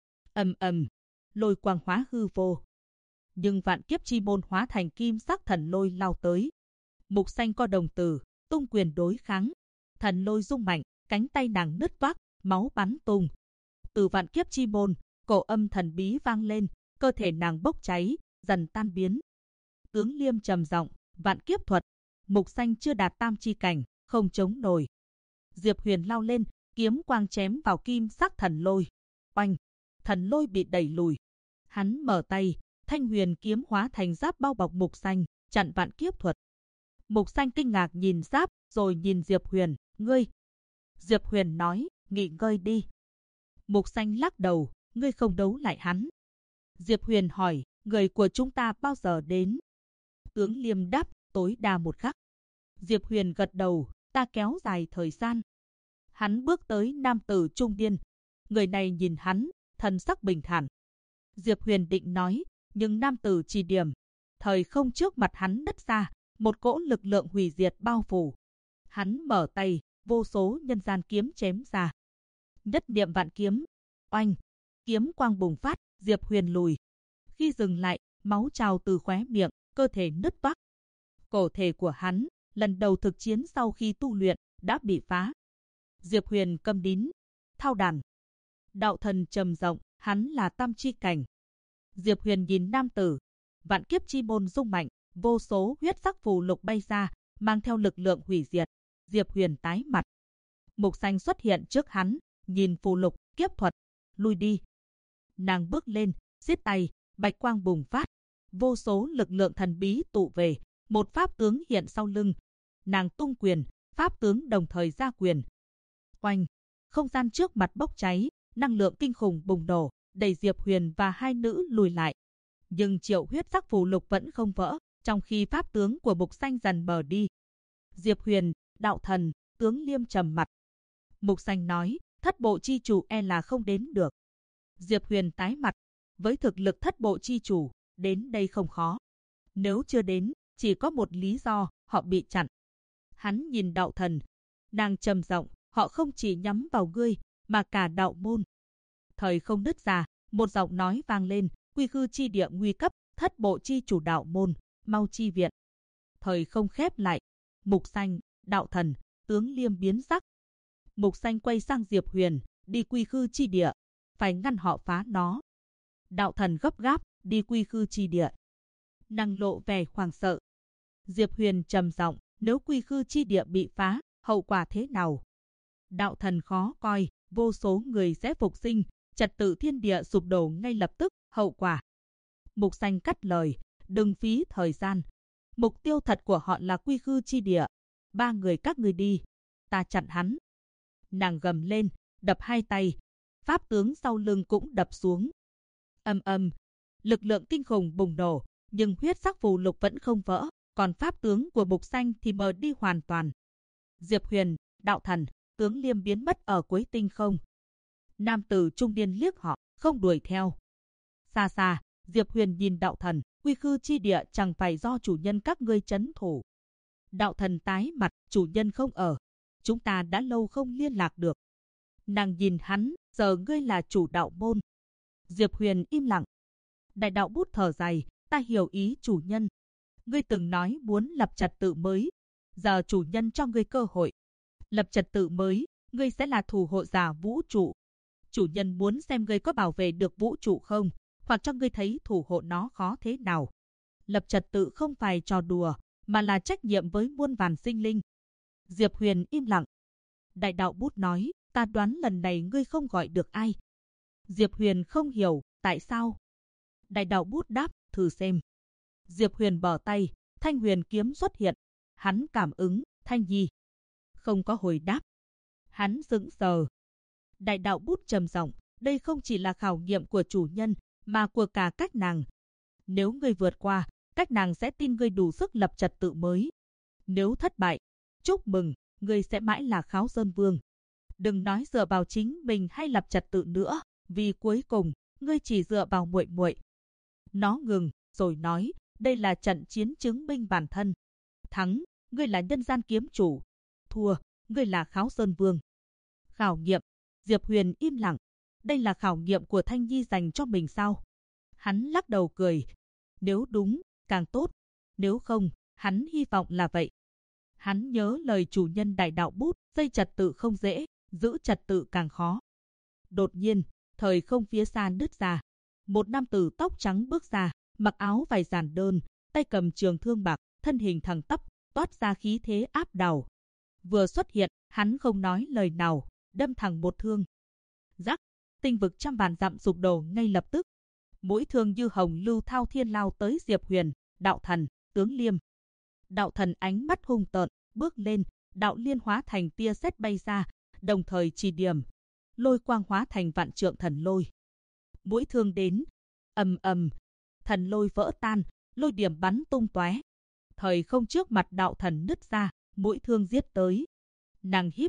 Ầm ầm, lôi quang hóa hư vô. Nhưng vạn kiếp chi môn hóa thành kim sắc thần lôi lao tới. Mục Xanh co đồng tử, tung quyền đối kháng. Thần lôi rung mạnh, cánh tay nàng nứt toác, máu bắn tung. Từ vạn kiếp chi môn, cổ âm thần bí vang lên, cơ thể nàng bốc cháy, dần tan biến. Tướng Liêm trầm giọng, vạn kiếp thuật. Mục Xanh chưa đạt tam chi cảnh, không chống nổi. Diệp Huyền lao lên, kiếm quang chém vào kim sắc thần lôi. Oanh, thần lôi bị đẩy lùi. Hắn mở tay, thanh huyền kiếm hóa thành giáp bao bọc Mục Xanh, chặn vạn kiếp thuật. Mục Xanh kinh ngạc nhìn giáp, rồi nhìn Diệp Huyền, ngươi. Diệp Huyền nói, nghỉ ngơi đi. Mục Xanh lắc đầu, ngươi không đấu lại hắn. Diệp Huyền hỏi, người của chúng ta bao giờ đến? Tướng Liêm đáp, tối đa một khắc. Diệp Huyền gật đầu, ta kéo dài thời gian. Hắn bước tới nam tử trung niên. Người này nhìn hắn, thần sắc bình thản. Diệp Huyền định nói, nhưng nam tử chỉ điểm. Thời không trước mặt hắn nứt ra, một cỗ lực lượng hủy diệt bao phủ. Hắn mở tay, vô số nhân gian kiếm chém ra. Nhất niệm vạn kiếm, oanh, kiếm quang bùng phát, Diệp Huyền lùi. Khi dừng lại, máu trào từ khóe miệng, cơ thể nứt toác. Cổ thể của hắn, lần đầu thực chiến sau khi tu luyện, đã bị phá. Diệp Huyền câm nín, thao đàn. Đạo thần trầm rộng, hắn là tam chi cảnh. Diệp Huyền nhìn nam tử, vạn kiếp chi môn rung mạnh, vô số huyết sắc phù lục bay ra, mang theo lực lượng hủy diệt. Diệp Huyền tái mặt. Mục Xanh xuất hiện trước hắn, nhìn phù lục, kiếp thuật, lui đi. Nàng bước lên, giết tay, bạch quang bùng phát, vô số lực lượng thần bí tụ về, một pháp tướng hiện sau lưng. Nàng tung quyền, pháp tướng đồng thời ra quyền. Oanh, không gian trước mặt bốc cháy, năng lượng kinh khủng bùng nổ, đẩy Diệp Huyền và hai nữ lùi lại. Nhưng triệu huyết sắc phù lục vẫn không vỡ, trong khi pháp tướng của Mục Xanh dần mờ đi. Diệp Huyền, đạo thần, tướng Liêm trầm mặt. Mục Xanh nói, thất bộ chi chủ e là không đến được. Diệp Huyền tái mặt, với thực lực thất bộ chi chủ, đến đây không khó. Nếu chưa đến, chỉ có một lý do, họ bị chặn. Hắn nhìn đạo thần, nàng trầm giọng, họ không chỉ nhắm vào ngươi, mà cả đạo môn. Thời không nứt ra, một giọng nói vang lên, quy khư chi địa nguy cấp, thất bộ chi chủ đạo môn, mau chi viện. Thời không khép lại, Mục Xanh, đạo thần, tướng Liêm biến sắc. Mục Xanh quay sang Diệp Huyền, đi quy khư chi địa, phải ngăn họ phá nó. Đạo thần gấp gáp, đi quy khư chi địa. Nàng lộ vẻ hoảng sợ. Diệp Huyền trầm giọng, nếu quy khư chi địa bị phá, hậu quả thế nào? Đạo thần khó coi, vô số người sẽ phục sinh, trật tự thiên địa sụp đổ ngay lập tức, hậu quả. Mục Xanh cắt lời, đừng phí thời gian. Mục tiêu thật của họ là quy khư chi địa. 3 người các ngươi đi, ta chặn hắn. Nàng gầm lên, đập hai tay, pháp tướng sau lưng cũng đập xuống. Ầm ầm, lực lượng kinh khủng bùng nổ, nhưng huyết sắc phù lục vẫn không vỡ, còn pháp tướng của Mục Xanh thì mờ đi hoàn toàn. Diệp Huyền, đạo thần, tướng Liêm biến mất ở cuối tinh không. Nam tử trung niên liếc họ, không đuổi theo. Xa xa, Diệp Huyền nhìn đạo thần, quy khư chi địa chẳng phải do chủ nhân các ngươi trấn thủ. Đạo thần tái mặt, chủ nhân không ở. Chúng ta đã lâu không liên lạc được. Nàng nhìn hắn, giờ ngươi là chủ đạo môn. Diệp Huyền im lặng. Đại đạo bút thở dài, ta hiểu ý chủ nhân. Ngươi từng nói muốn lập trật tự mới. Giờ chủ nhân cho ngươi cơ hội. Lập trật tự mới, ngươi sẽ là thủ hộ giả vũ trụ. Chủ nhân muốn xem ngươi có bảo vệ được vũ trụ không, hoặc cho ngươi thấy thủ hộ nó khó thế nào. Lập trật tự không phải trò đùa, mà là trách nhiệm với muôn vàn sinh linh. Diệp Huyền im lặng. Đại đạo bút nói, ta đoán lần này ngươi không gọi được ai. Diệp Huyền không hiểu, tại sao? Đại đạo bút đáp, thử xem. Diệp Huyền bỏ tay, thanh huyền kiếm xuất hiện. Hắn cảm ứng, Thanh Nhi. Không có hồi đáp. Hắn sững sờ. Đại đạo bút trầm giọng, đây không chỉ là khảo nghiệm của chủ nhân, mà của cả các nàng. Nếu ngươi vượt qua, các nàng sẽ tin ngươi đủ sức lập trật tự mới. Nếu thất bại, chúc mừng, ngươi sẽ mãi là Kháo Sơn Vương. Đừng nói dựa vào chính mình hay lập trật tự nữa, vì cuối cùng, ngươi chỉ dựa vào muội muội. Nó ngừng, rồi nói, đây là trận chiến chứng minh bản thân. Thắng, ngươi là nhân gian kiếm chủ. Thua, ngươi là Kháo Sơn Vương. Khảo nghiệm, Diệp Huyền im lặng. Đây là khảo nghiệm của Thanh Nhi dành cho mình sao? Hắn lắc đầu cười. Nếu đúng, càng tốt. Nếu không, hắn hy vọng là vậy. Hắn nhớ lời chủ nhân đại đạo bút, xây trật tự không dễ, giữ trật tự càng khó. Đột nhiên, thời không phía xa nứt ra. Một nam tử tóc trắng bước ra, mặc áo vải giản đơn, tay cầm trường thương bạc, thân hình thẳng tắp, toát ra khí thế áp đảo. Vừa xuất hiện, hắn không nói lời nào, đâm thẳng một thương. Rắc, tinh vực trăm vạn dặm sụp đổ ngay lập tức. Mũi thương như hồng lưu thao thiên lao tới Diệp Huyền, đạo thần, tướng Liêm. Đạo thần ánh mắt hung tợn, bước lên, đạo liên hóa thành tia sét bay ra, đồng thời chỉ điểm. Lôi quang hóa thành vạn trượng thần lôi. Mũi thương đến, ầm ầm, thần lôi vỡ tan, lôi điểm bắn tung tóe. Thời không trước mặt đạo thần nứt ra, mũi thương giết tới. Nàng híp mắt,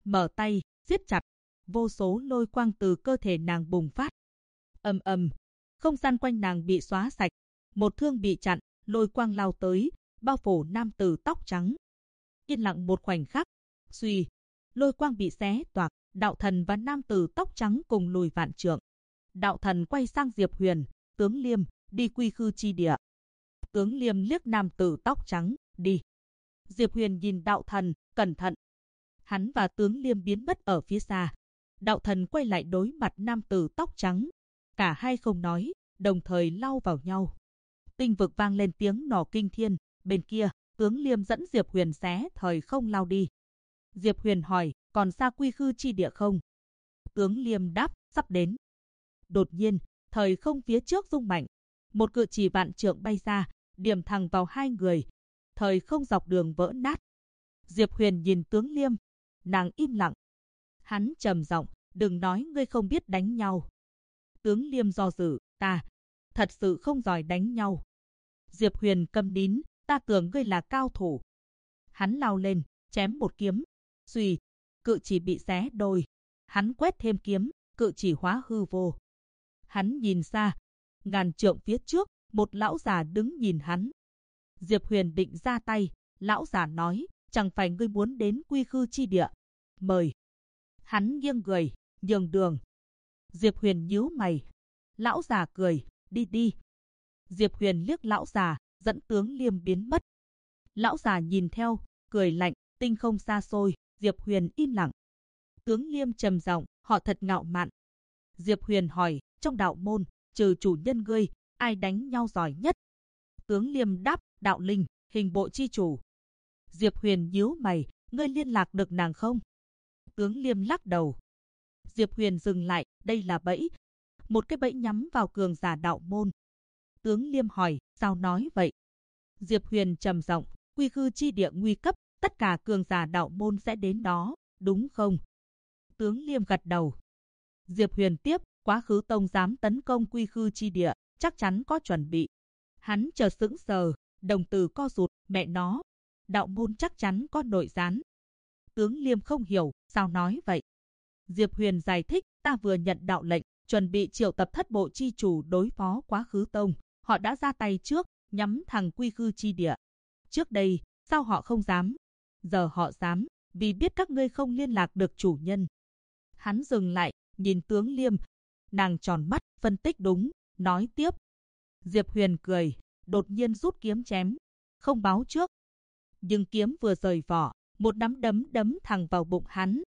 mở tay, siết chặt. Vô số lôi quang từ cơ thể nàng bùng phát. Ầm ầm, không gian quanh nàng bị xóa sạch. Một thương bị chặn, lôi quang lao tới, bao phủ nam tử tóc trắng. Yên lặng một khoảnh khắc, suy, lôi quang bị xé toạc, đạo thần và nam tử tóc trắng cùng lùi vạn trượng. Đạo thần quay sang Diệp Huyền, tướng Liêm, đi quy khư chi địa. Tướng Liêm liếc nam tử tóc trắng, đi. Diệp Huyền nhìn đạo thần, cẩn thận. Hắn và tướng Liêm biến mất ở phía xa. Đạo thần quay lại đối mặt nam tử tóc trắng. Cả hai không nói, đồng thời lao vào nhau. Tinh vực vang lên tiếng nỏ kinh thiên. Bên kia, tướng Liêm dẫn Diệp Huyền xé thời không lao đi. Diệp Huyền hỏi, còn xa quy khư chi địa không? Tướng Liêm đáp, sắp đến. Đột nhiên, thời không phía trước rung mạnh. Một cự chỉ vạn trượng bay ra, điểm thẳng vào hai người. Thời không dọc đường vỡ nát. Diệp Huyền nhìn tướng Liêm. Nàng im lặng. Hắn trầm giọng, đừng nói ngươi không biết đánh nhau. Tướng Liêm do dự, ta thật sự không giỏi đánh nhau. Diệp Huyền câm nín, ta tưởng ngươi là cao thủ. Hắn lao lên, chém một kiếm. Suy, cự chỉ bị xé đôi. Hắn quét thêm kiếm, cự chỉ hóa hư vô. Hắn nhìn xa, ngàn trượng phía trước, một lão già đứng nhìn hắn. Diệp Huyền định ra tay, lão già nói, chẳng phải ngươi muốn đến quy khư chi địa. Mời. Hắn nghiêng người, nhường đường. Diệp Huyền nhíu mày. Lão già cười, đi đi. Diệp Huyền liếc lão già, dẫn tướng Liêm biến mất. Lão già nhìn theo, cười lạnh, tinh không xa xôi. Diệp Huyền im lặng. Tướng Liêm trầm giọng, họ thật ngạo mạn. Diệp Huyền hỏi, trong đạo môn, trừ chủ nhân ngươi, ai đánh nhau giỏi nhất? Tướng Liêm đáp, đạo linh, hình bộ chi chủ. Diệp Huyền nhíu mày, ngươi liên lạc được nàng không? Tướng Liêm lắc đầu. Diệp Huyền dừng lại, đây là bẫy. Một cái bẫy nhắm vào cường giả đạo môn. Tướng Liêm hỏi, sao nói vậy? Diệp Huyền trầm giọng, quy khư chi địa nguy cấp, tất cả cường giả đạo môn sẽ đến đó, đúng không? Tướng Liêm gật đầu. Diệp Huyền tiếp, quá khứ tông dám tấn công quy khư chi địa, chắc chắn có chuẩn bị. Hắn chợt sững sờ, đồng tử co rụt, mẹ nó, đạo môn chắc chắn có nội gián. Tướng Liêm không hiểu, sao nói vậy? Diệp Huyền giải thích, ta vừa nhận đạo lệnh, chuẩn bị triệu tập thất bộ chi chủ đối phó quá khứ tông. Họ đã ra tay trước, nhắm thẳng quy khư chi địa. Trước đây, sao họ không dám? Giờ họ dám, vì biết các ngươi không liên lạc được chủ nhân. Hắn dừng lại, nhìn tướng Liêm. Nàng tròn mắt, phân tích đúng, nói tiếp. Diệp Huyền cười, đột nhiên rút kiếm chém. Không báo trước. Nhưng kiếm vừa rời vỏ, một nắm đấm đấm thẳng vào bụng hắn.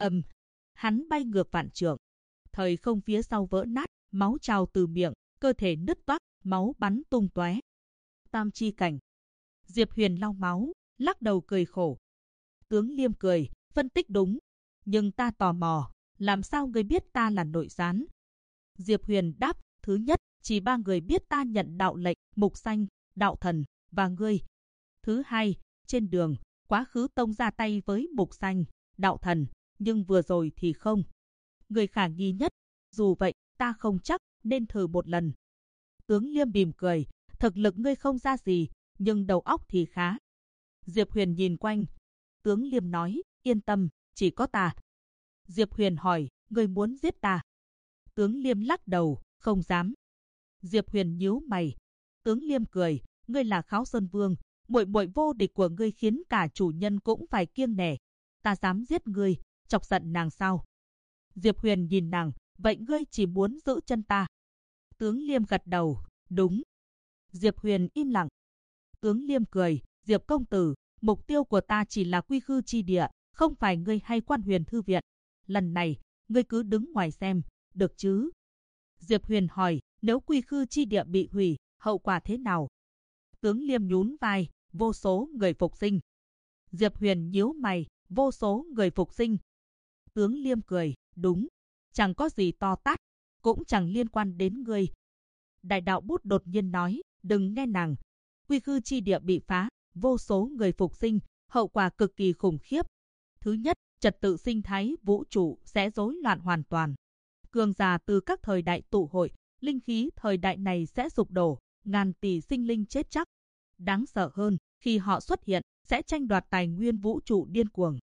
Hắn bay ngược vạn trượng. Thời không phía sau vỡ nát, máu trào từ miệng, cơ thể nứt toác, máu bắn tung tóe. Tam chi cảnh. Diệp Huyền lau máu, lắc đầu cười khổ. Tướng Liêm cười, phân tích đúng. Nhưng ta tò mò, làm sao ngươi biết ta là nội gián? Diệp Huyền đáp, thứ nhất, chỉ 3 người biết ta nhận đạo lệnh, Mục Xanh, đạo thần, và ngươi. Thứ hai, trên đường, quá khứ tông ra tay với Mục Xanh, đạo thần, nhưng vừa rồi thì không. Người khả nghi nhất, dù vậy, ta không chắc, nên thử một lần. Tướng Liêm mỉm cười, thực lực ngươi không ra gì, nhưng đầu óc thì khá. Diệp Huyền nhìn quanh. Tướng Liêm nói, yên tâm, chỉ có ta. Diệp Huyền hỏi, ngươi muốn giết ta? Tướng Liêm lắc đầu, không dám. Diệp Huyền nhíu mày. Tướng Liêm cười, ngươi là Kháo Sơn Vương, muội muội vô địch của ngươi khiến cả chủ nhân cũng phải kiêng nể. Ta dám giết ngươi, chọc giận nàng sao? Diệp Huyền nhìn nàng, vậy ngươi chỉ muốn giữ chân ta? Tướng Liêm gật đầu, đúng. Diệp Huyền im lặng. Tướng Liêm cười, Diệp công tử, mục tiêu của ta chỉ là quy khư chi địa, không phải ngươi hay Quan Huyền thư viện. Lần này, ngươi cứ đứng ngoài xem, được chứ? Diệp Huyền hỏi, nếu quy khư chi địa bị hủy, hậu quả thế nào? Tướng Liêm nhún vai, vô số người phục sinh. Diệp Huyền nhíu mày, vô số người phục sinh. Tướng Liêm cười, đúng, chẳng có gì to tát, cũng chẳng liên quan đến ngươi. Đại đạo bút đột nhiên nói, đừng nghe nàng. Quy khư chi địa bị phá, vô số người phục sinh, hậu quả cực kỳ khủng khiếp. Thứ nhất, trật tự sinh thái vũ trụ sẽ rối loạn hoàn toàn. Cường giả từ các thời đại tụ hội, linh khí thời đại này sẽ sụp đổ, ngàn tỷ sinh linh chết chắc. Đáng sợ hơn, khi họ xuất hiện, sẽ tranh đoạt tài nguyên vũ trụ điên cuồng.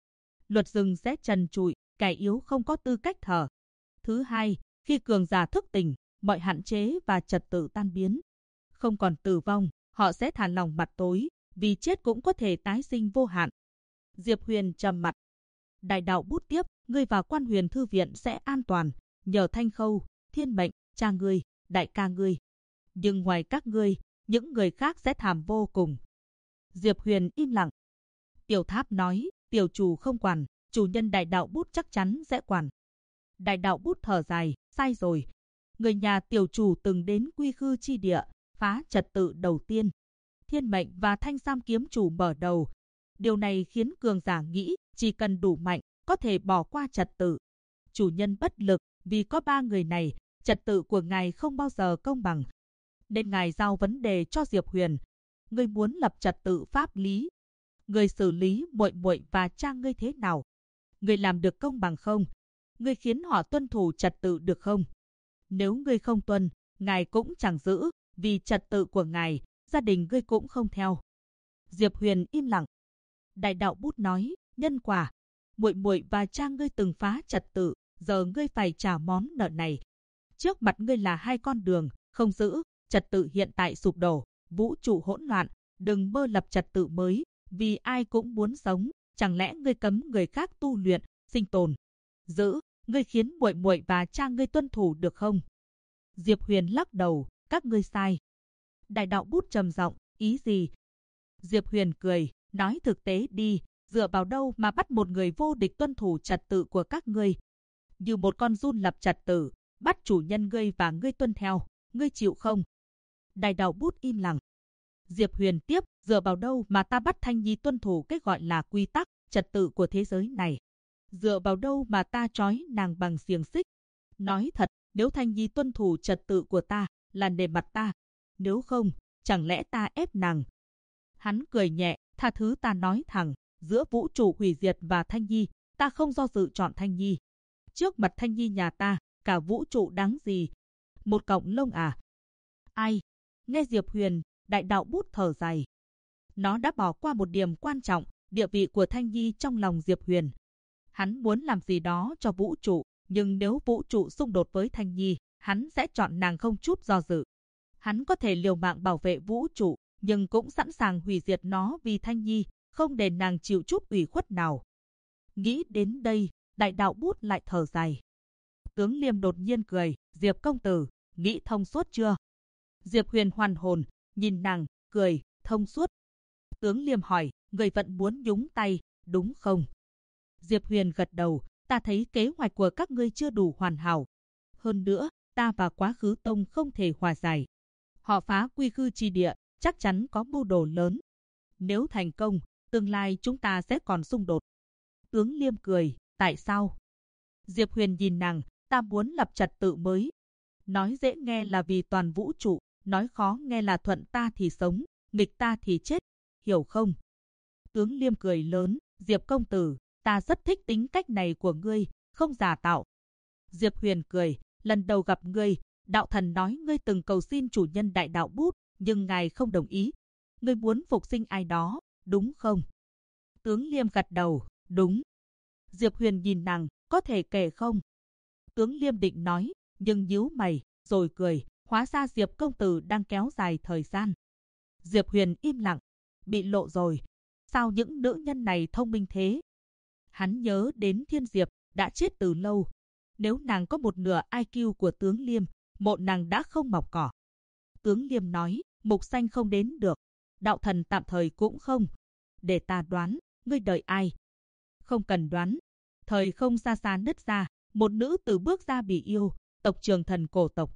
luật rừng sẽ trần trụi, kẻ yếu không có tư cách thở. Thứ hai, khi cường giả thức tỉnh, mọi hạn chế và trật tự tan biến. Không còn tử vong, họ sẽ thả lỏng mặt tối, vì chết cũng có thể tái sinh vô hạn. Diệp Huyền trầm mặt. Đại đạo bút tiếp, ngươi vào Quan Huyền Thư Viện sẽ an toàn, nhờ Thanh Khâu, Thiên Mệnh, cha ngươi, đại ca ngươi. Nhưng ngoài các ngươi, những người khác sẽ thảm vô cùng. Diệp Huyền im lặng. Tiểu Tháp nói, tiểu chủ không quản, chủ nhân đại đạo bút chắc chắn sẽ quản. Đại đạo bút thở dài, sai rồi. Người nhà tiểu chủ từng đến Quy Khư chi địa, phá trật tự đầu tiên. Thiên Mệnh và Thanh Sam kiếm chủ mở đầu. Điều này khiến cường giả nghĩ, chỉ cần đủ mạnh, có thể bỏ qua trật tự. Chủ nhân bất lực, vì có ba người này, trật tự của ngài không bao giờ công bằng. Nên ngài giao vấn đề cho Diệp Huyền. Ngươi muốn lập trật tự pháp lý. Ngươi xử lý muội muội và cha ngươi thế nào? Ngươi làm được công bằng không? Ngươi khiến họ tuân thủ trật tự được không? Nếu ngươi không tuân, ngài cũng chẳng giữ, vì trật tự của ngài, gia đình ngươi cũng không theo. Diệp Huyền im lặng. Đại đạo bút nói, nhân quả. Muội muội và cha ngươi từng phá trật tự, giờ ngươi phải trả món nợ này. Trước mặt ngươi là hai con đường, không giữ, trật tự hiện tại sụp đổ, vũ trụ hỗn loạn, đừng mơ lập trật tự mới, vì ai cũng muốn sống, chẳng lẽ ngươi cấm người khác tu luyện, sinh tồn? Giữ, ngươi khiến muội muội và cha ngươi tuân thủ được không? Diệp Huyền lắc đầu, các ngươi sai. Đại đạo bút trầm giọng, ý gì? Diệp Huyền cười, nói thực tế đi, dựa vào đâu mà bắt một người vô địch tuân thủ trật tự của các ngươi? Như một con giun lập trật tự, bắt chủ nhân ngươi và ngươi tuân theo, ngươi chịu không? Đại đạo bút im lặng. Diệp Huyền tiếp, dựa vào đâu mà ta bắt Thanh Nhi tuân thủ cái gọi là quy tắc, trật tự của thế giới này? Dựa vào đâu mà ta trói nàng bằng xiềng xích? Nói thật, nếu Thanh Nhi tuân thủ trật tự của ta, là nể mặt ta. Nếu không, chẳng lẽ ta ép nàng? Hắn cười nhẹ, tha thứ ta nói thẳng, giữa vũ trụ hủy diệt và Thanh Nhi, ta không do dự chọn Thanh Nhi. Trước mặt Thanh Nhi nhà ta, cả vũ trụ đáng gì? Một cọng lông à? Ai? Nghe Diệp Huyền, đại đạo bút thở dài. Nó đã bỏ qua một điểm quan trọng, địa vị của Thanh Nhi trong lòng Diệp Huyền. Hắn muốn làm gì đó cho vũ trụ, nhưng nếu vũ trụ xung đột với Thanh Nhi, hắn sẽ chọn nàng không chút do dự. Hắn có thể liều mạng bảo vệ vũ trụ, nhưng cũng sẵn sàng hủy diệt nó vì Thanh Nhi, không để nàng chịu chút ủy khuất nào. Nghĩ đến đây, đại đạo bút lại thở dài. Tướng Liêm đột nhiên cười, Diệp công tử, nghĩ thông suốt chưa? Diệp Huyền hoàn hồn, nhìn nàng, cười, thông suốt. Tướng Liêm hỏi, người vẫn muốn nhúng tay, đúng không? Diệp Huyền gật đầu, ta thấy kế hoạch của các ngươi chưa đủ hoàn hảo. Hơn nữa, ta và Quá Khứ Tông không thể hòa giải. Họ phá Quy Khư chi địa, chắc chắn có mưu đồ lớn. Nếu thành công, tương lai chúng ta sẽ còn xung đột. Tướng Liêm cười, tại sao? Diệp Huyền nhìn nàng, ta muốn lập trật tự mới. Nói dễ nghe là vì toàn vũ trụ, nói khó nghe là thuận ta thì sống, nghịch ta thì chết, hiểu không? Tướng Liêm cười lớn, Diệp công tử, ta rất thích tính cách này của ngươi, không giả tạo. Diệp Huyền cười, lần đầu gặp ngươi, đạo thần nói ngươi từng cầu xin chủ nhân đại đạo bút, nhưng ngài không đồng ý. Ngươi muốn phục sinh ai đó, đúng không? Tướng Liêm gật đầu, đúng. Diệp Huyền nhìn nàng, có thể kể không? Tướng Liêm định nói, nhưng nhíu mày, rồi cười, hóa ra Diệp công tử đang kéo dài thời gian. Diệp Huyền im lặng, bị lộ rồi. Sao những nữ nhân này thông minh thế? Hắn nhớ đến Thiên Diệp, đã chết từ lâu. Nếu nàng có một nửa IQ của tướng Liêm, mộ nàng đã không mọc cỏ. Tướng Liêm nói, mục xanh không đến được. Đạo thần tạm thời cũng không. Để ta đoán, ngươi đợi ai? Không cần đoán. Thời không xa xa nứt ra, một nữ tử bước ra Bỉ Yêu, tộc Trường Thần cổ tộc.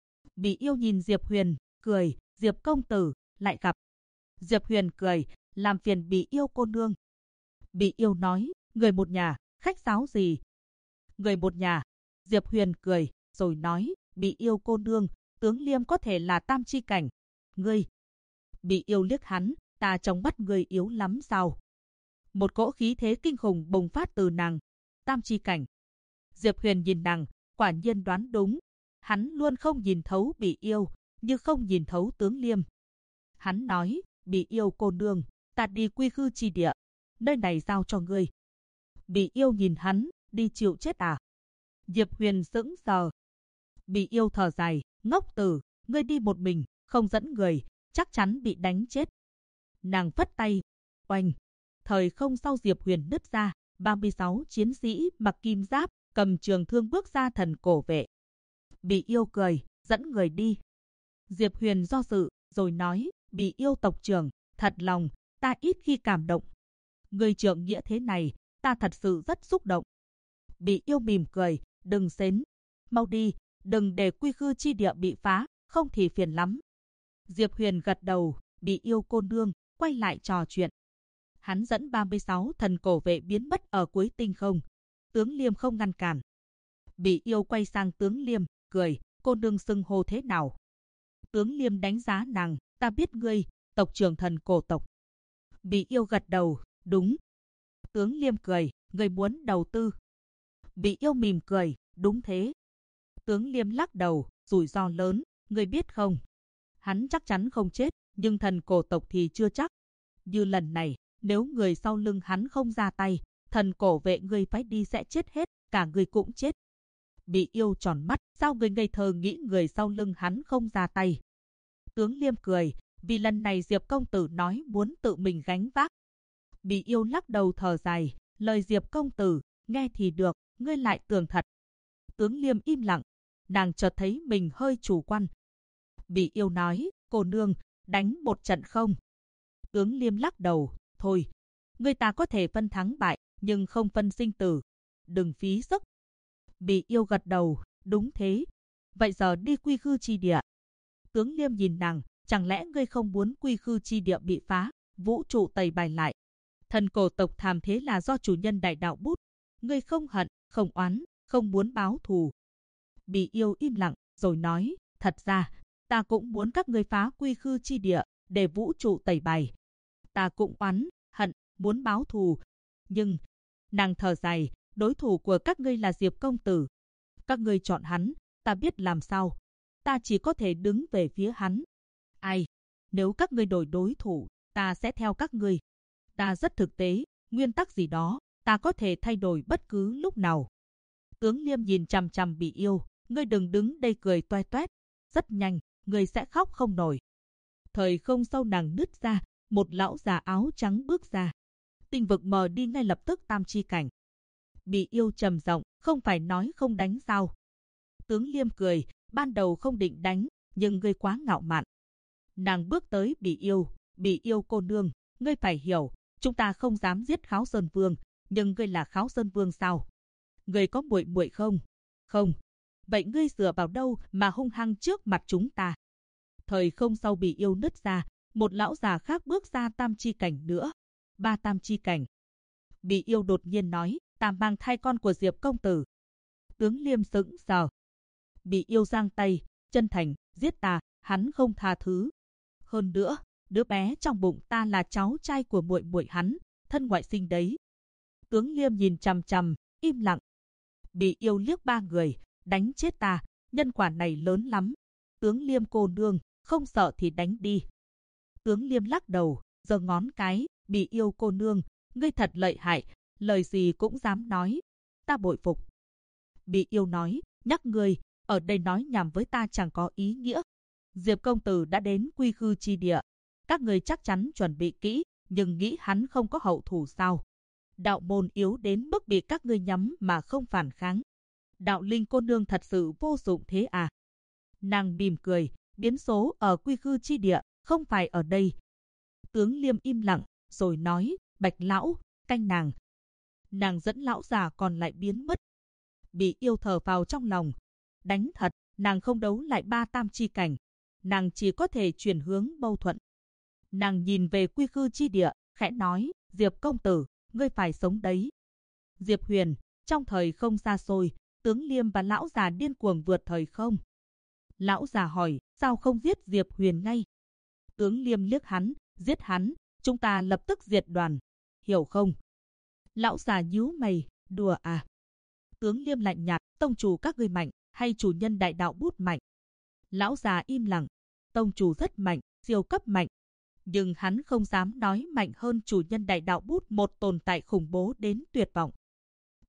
Bỉ Yêu nhìn Diệp Huyền, cười, Diệp công tử, lại gặp. Diệp Huyền cười, làm phiền Bỉ Yêu cô nương. Bỉ Yêu nói, người một nhà, khách sáo gì? Người một nhà. Diệp Huyền cười, rồi nói, Bỉ Yêu cô nương, tướng Liêm có thể là tam chi cảnh. Ngươi. Bỉ Yêu liếc hắn, ta trong mắt ngươi yếu lắm sao? Một cỗ khí thế kinh khủng bùng phát từ nàng. Tam chi cảnh. Diệp Huyền nhìn nàng, quả nhiên đoán đúng. Hắn luôn không nhìn thấu Bỉ Yêu, như không nhìn thấu tướng Liêm. Hắn nói, Bỉ Yêu cô nương, ta đi Quy Khư chi địa, nơi này giao cho ngươi. Bị yêu nhìn hắn, đi chịu chết à? Diệp Huyền sững sờ. Bị yêu thở dài, ngốc tử, ngươi đi một mình, không dẫn người, chắc chắn bị đánh chết. Nàng phất tay, oanh. Thời không sau Diệp Huyền nứt ra, 36 chiến sĩ mặc kim giáp, cầm trường thương bước ra thần cổ vệ. Bị yêu cười, dẫn người đi. Diệp Huyền do dự, rồi nói, Bị yêu tộc trưởng, thật lòng, ta ít khi cảm động. Người trượng nghĩa thế này, ta thật sự rất xúc động. Bị yêu mỉm cười, đừng xến, mau đi, đừng để quy khư chi địa bị phá, không thì phiền lắm. Diệp Huyền gật đầu, Bị yêu cô nương, quay lại trò chuyện. Hắn dẫn 36 thần cổ vệ biến mất ở cuối tinh không. Tướng Liêm không ngăn cản. Bị yêu quay sang tướng Liêm, cười, cô nương xưng hô thế nào? Tướng Liêm đánh giá nàng, ta biết ngươi, tộc trưởng thần cổ tộc. Bị yêu gật đầu, đúng. Tướng Liêm cười, ngươi muốn đầu tư. Bị yêu mỉm cười, đúng thế. Tướng Liêm lắc đầu, rủi ro lớn, ngươi biết không? Hắn chắc chắn không chết, nhưng thần cổ tộc thì chưa chắc. Như lần này, nếu người sau lưng hắn không ra tay, thần cổ vệ ngươi phái đi sẽ chết hết, cả người cũng chết. Bị yêu tròn mắt, sao người ngây thơ nghĩ người sau lưng hắn không ra tay? Tướng Liêm cười, vì lần này Diệp công tử nói muốn tự mình gánh vác. Bị yêu lắc đầu thở dài, lời Diệp công tử, nghe thì được, ngươi lại tưởng thật. Tướng Liêm im lặng, nàng chợt thấy mình hơi chủ quan. Bị yêu nói, cô nương, đánh một trận không? Tướng Liêm lắc đầu, thôi, người ta có thể phân thắng bại, nhưng không phân sinh tử. Đừng phí sức. Bị yêu gật đầu, đúng thế. Vậy giờ đi quy khư chi địa. Tướng Liêm nhìn nàng, chẳng lẽ ngươi không muốn quy khư chi địa bị phá, vũ trụ tẩy bài lại? Thần cổ tộc thàm thế là do chủ nhân đại đạo bút. Ngươi không hận, không oán, không muốn báo thù. Bị yêu im lặng, rồi nói, thật ra, ta cũng muốn các ngươi phá quy khư chi địa, để vũ trụ tẩy bài. Ta cũng oán, hận, muốn báo thù. Nhưng, nàng thở dài, đối thủ của các ngươi là Diệp công tử. Các ngươi chọn hắn, ta biết làm sao. Ta chỉ có thể đứng về phía hắn. Ai? Nếu các ngươi đổi đối thủ, ta sẽ theo các ngươi. Ta rất thực tế, nguyên tắc gì đó, ta có thể thay đổi bất cứ lúc nào. Tướng Liêm nhìn chằm chằm Bị yêu, ngươi đừng đứng đây cười toe toét. Rất nhanh, ngươi sẽ khóc không nổi. Thời không sâu nàng nứt ra, một lão già áo trắng bước ra. Tinh vực mờ đi ngay lập tức tam chi cảnh. Bị yêu trầm giọng, không phải nói không đánh sao? Tướng Liêm cười, ban đầu không định đánh, nhưng ngươi quá ngạo mạn. Nàng bước tới Bị yêu cô nương, ngươi phải hiểu, chúng ta không dám giết Kháo Sơn Vương, nhưng ngươi là Kháo Sơn Vương sao? Ngươi có muội muội không? Không. Vậy ngươi dựa vào đâu mà hung hăng trước mặt chúng ta? Thời không sau Bị yêu nứt ra, một lão già khác bước ra tam chi cảnh nữa. 3 tam chi cảnh. Bị yêu đột nhiên nói, ta mang thai con của Diệp công tử. Tướng Liêm sững sờ. Bị yêu giang tay, chân thành, giết ta, hắn không tha thứ. Hơn nữa, đứa bé trong bụng ta là cháu trai của muội muội hắn, thân ngoại sinh đấy. Tướng Liêm nhìn chằm chằm, im lặng. Bị yêu liếc 3 người, đánh chết ta, nhân quả này lớn lắm. Tướng Liêm cô nương, không sợ thì đánh đi. Tướng Liêm lắc đầu, giơ ngón cái, Bị yêu cô nương, ngươi thật lợi hại, lời gì cũng dám nói. Ta bội phục. Bị yêu nói, nhắc ngươi, ở đây nói nhảm với ta chẳng có ý nghĩa. Diệp công tử đã đến quy khư chi địa. Các người chắc chắn chuẩn bị kỹ, nhưng nghĩ hắn không có hậu thủ sao? Đạo môn yếu đến mức bị các ngươi nhắm mà không phản kháng. Đạo linh cô nương thật sự vô dụng thế à? Nàng mỉm cười, biến số ở quy khư chi địa, không phải ở đây. Tướng Liêm im lặng, rồi nói, Bạch lão, canh nàng. Nàng dẫn lão già còn lại biến mất. Bị yêu thở vào trong lòng. Đánh thật, nàng không đấu lại 3 tam chi cảnh. Nàng chỉ có thể chuyển hướng mâu thuẫn. Nàng nhìn về quy khư chi địa, khẽ nói, Diệp công tử, ngươi phải sống đấy. Diệp Huyền, trong thời không xa xôi, tướng Liêm và lão già điên cuồng vượt thời không. Lão già hỏi, sao không giết Diệp Huyền ngay? Tướng Liêm liếc hắn, giết hắn, chúng ta lập tức diệt đoàn. Hiểu không? Lão già nhíu mày, đùa à? Tướng Liêm lạnh nhạt, tông chủ các ngươi mạnh, hay chủ nhân đại đạo bút mạnh? Lão già im lặng, tông chủ rất mạnh, siêu cấp mạnh. Nhưng hắn không dám nói mạnh hơn chủ nhân đại đạo bút, một tồn tại khủng bố đến tuyệt vọng.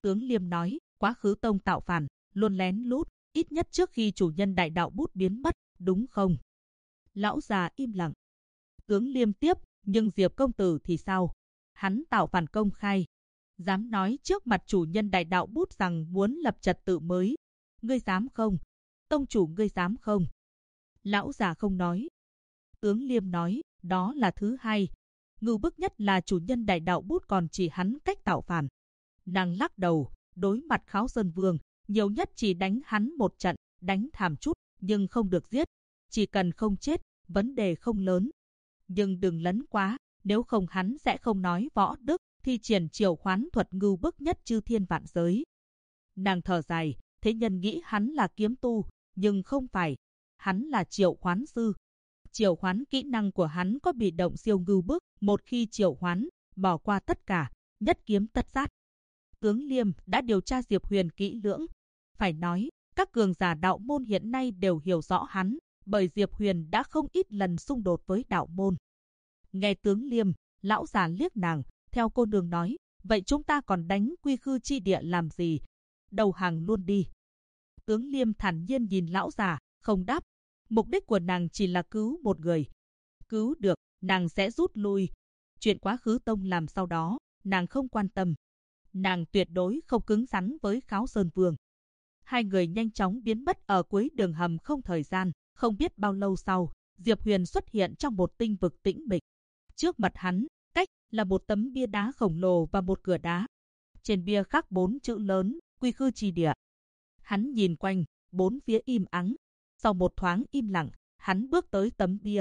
Tướng Liêm nói, Quá Khứ Tông tạo phản, luôn lén lút, ít nhất trước khi chủ nhân đại đạo bút biến mất, đúng không? Lão già im lặng. Tướng Liêm tiếp, nhưng Diệp công tử thì sao? Hắn tạo phản công khai, dám nói trước mặt chủ nhân đại đạo bút rằng muốn lập trật tự mới. Ngươi dám không? Tông chủ ngươi dám không? Lão già không nói. Tướng Liêm nói, đó là thứ hai. Ngưu bức nhất là chủ nhân đại đạo bút còn chỉ hắn cách tạo phản. Nàng lắc đầu, đối mặt Kháo Sơn Vương, nhiều nhất chỉ đánh hắn một trận, đánh thảm chút, nhưng không được giết. Chỉ cần không chết, vấn đề không lớn. Nhưng đừng lấn quá, nếu không hắn sẽ không nói võ đức, thi triển triều khoán thuật ngưu bức nhất chư thiên vạn giới. Nàng thở dài, thế nhân nghĩ hắn là kiếm tu, nhưng không phải. Hắn là triệu khoán sư. Triệu khoán kỹ năng của hắn có bị động siêu ngưu bức, một khi triệu khoán, bỏ qua tất cả, nhất kiếm tất sát. Tướng Liêm đã điều tra Diệp Huyền kỹ lưỡng. Phải nói, các cường giả đạo môn hiện nay đều hiểu rõ hắn, bởi Diệp Huyền đã không ít lần xung đột với đạo môn. Nghe tướng Liêm, lão già liếc nàng, theo cô nương nói, vậy chúng ta còn đánh Quy Khư chi địa làm gì? Đầu hàng luôn đi. Tướng Liêm thản nhiên nhìn lão già, không đáp. Mục đích của nàng chỉ là cứu một người. Cứu được, nàng sẽ rút lui. Chuyện Quá Khứ Tông làm sau đó, nàng không quan tâm. Nàng tuyệt đối không cứng rắn với Kháo Sơn Vương. Hai người nhanh chóng biến mất ở cuối đường hầm không thời gian. Không biết bao lâu sau, Diệp Huyền xuất hiện trong một tinh vực tĩnh mịch. Trước mặt hắn, cách là một tấm bia đá khổng lồ và một cửa đá. Trên bia khắc 4 chữ lớn, Quy Khư chi địa. Hắn nhìn quanh, bốn phía im ắng. Sau một thoáng im lặng, hắn bước tới tấm bia.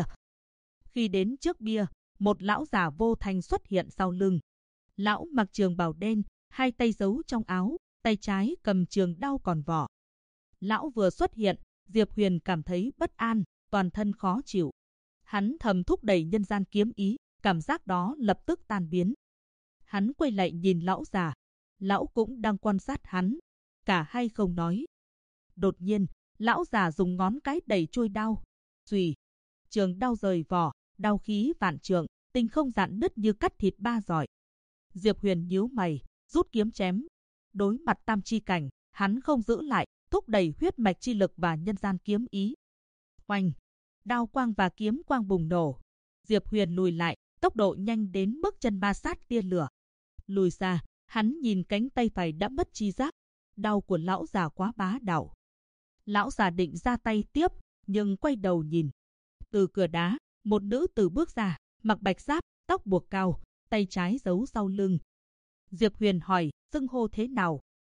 Khi đến trước bia, một lão già vô thanh xuất hiện sau lưng. Lão mặc trường bào đen, hai tay giấu trong áo, tay trái cầm trường đao còn vỏ. Lão vừa xuất hiện, Diệp Huyền cảm thấy bất an, toàn thân khó chịu. Hắn thầm thúc đẩy nhân gian kiếm ý, cảm giác đó lập tức tan biến. Hắn quay lại nhìn lão già. Lão cũng đang quan sát hắn. Cả hai không nói. Đột nhiên, lão già dùng ngón cái đẩy chuôi đao. Xùy, trường đao rời vỏ, đao khí vạn trượng, tinh không rạn nứt như cắt thịt ba giỏi. Diệp Huyền nhíu mày, rút kiếm chém. Đối mặt tam chi cảnh, hắn không giữ lại, thúc đẩy huyết mạch chi lực và nhân gian kiếm ý. Oanh, đao quang và kiếm quang bùng nổ. Diệp Huyền lùi lại, tốc độ nhanh đến mức chân ma sát tia lửa. Lùi xa, hắn nhìn cánh tay phải đã mất chi giác. Đao của lão già quá bá đạo. Lão già định ra tay tiếp, nhưng quay đầu nhìn. Từ cửa đá, một nữ tử bước ra, mặc bạch giáp, tóc buộc cao, tay trái giấu sau lưng. Diệp Huyền hỏi, xưng hô thế nào?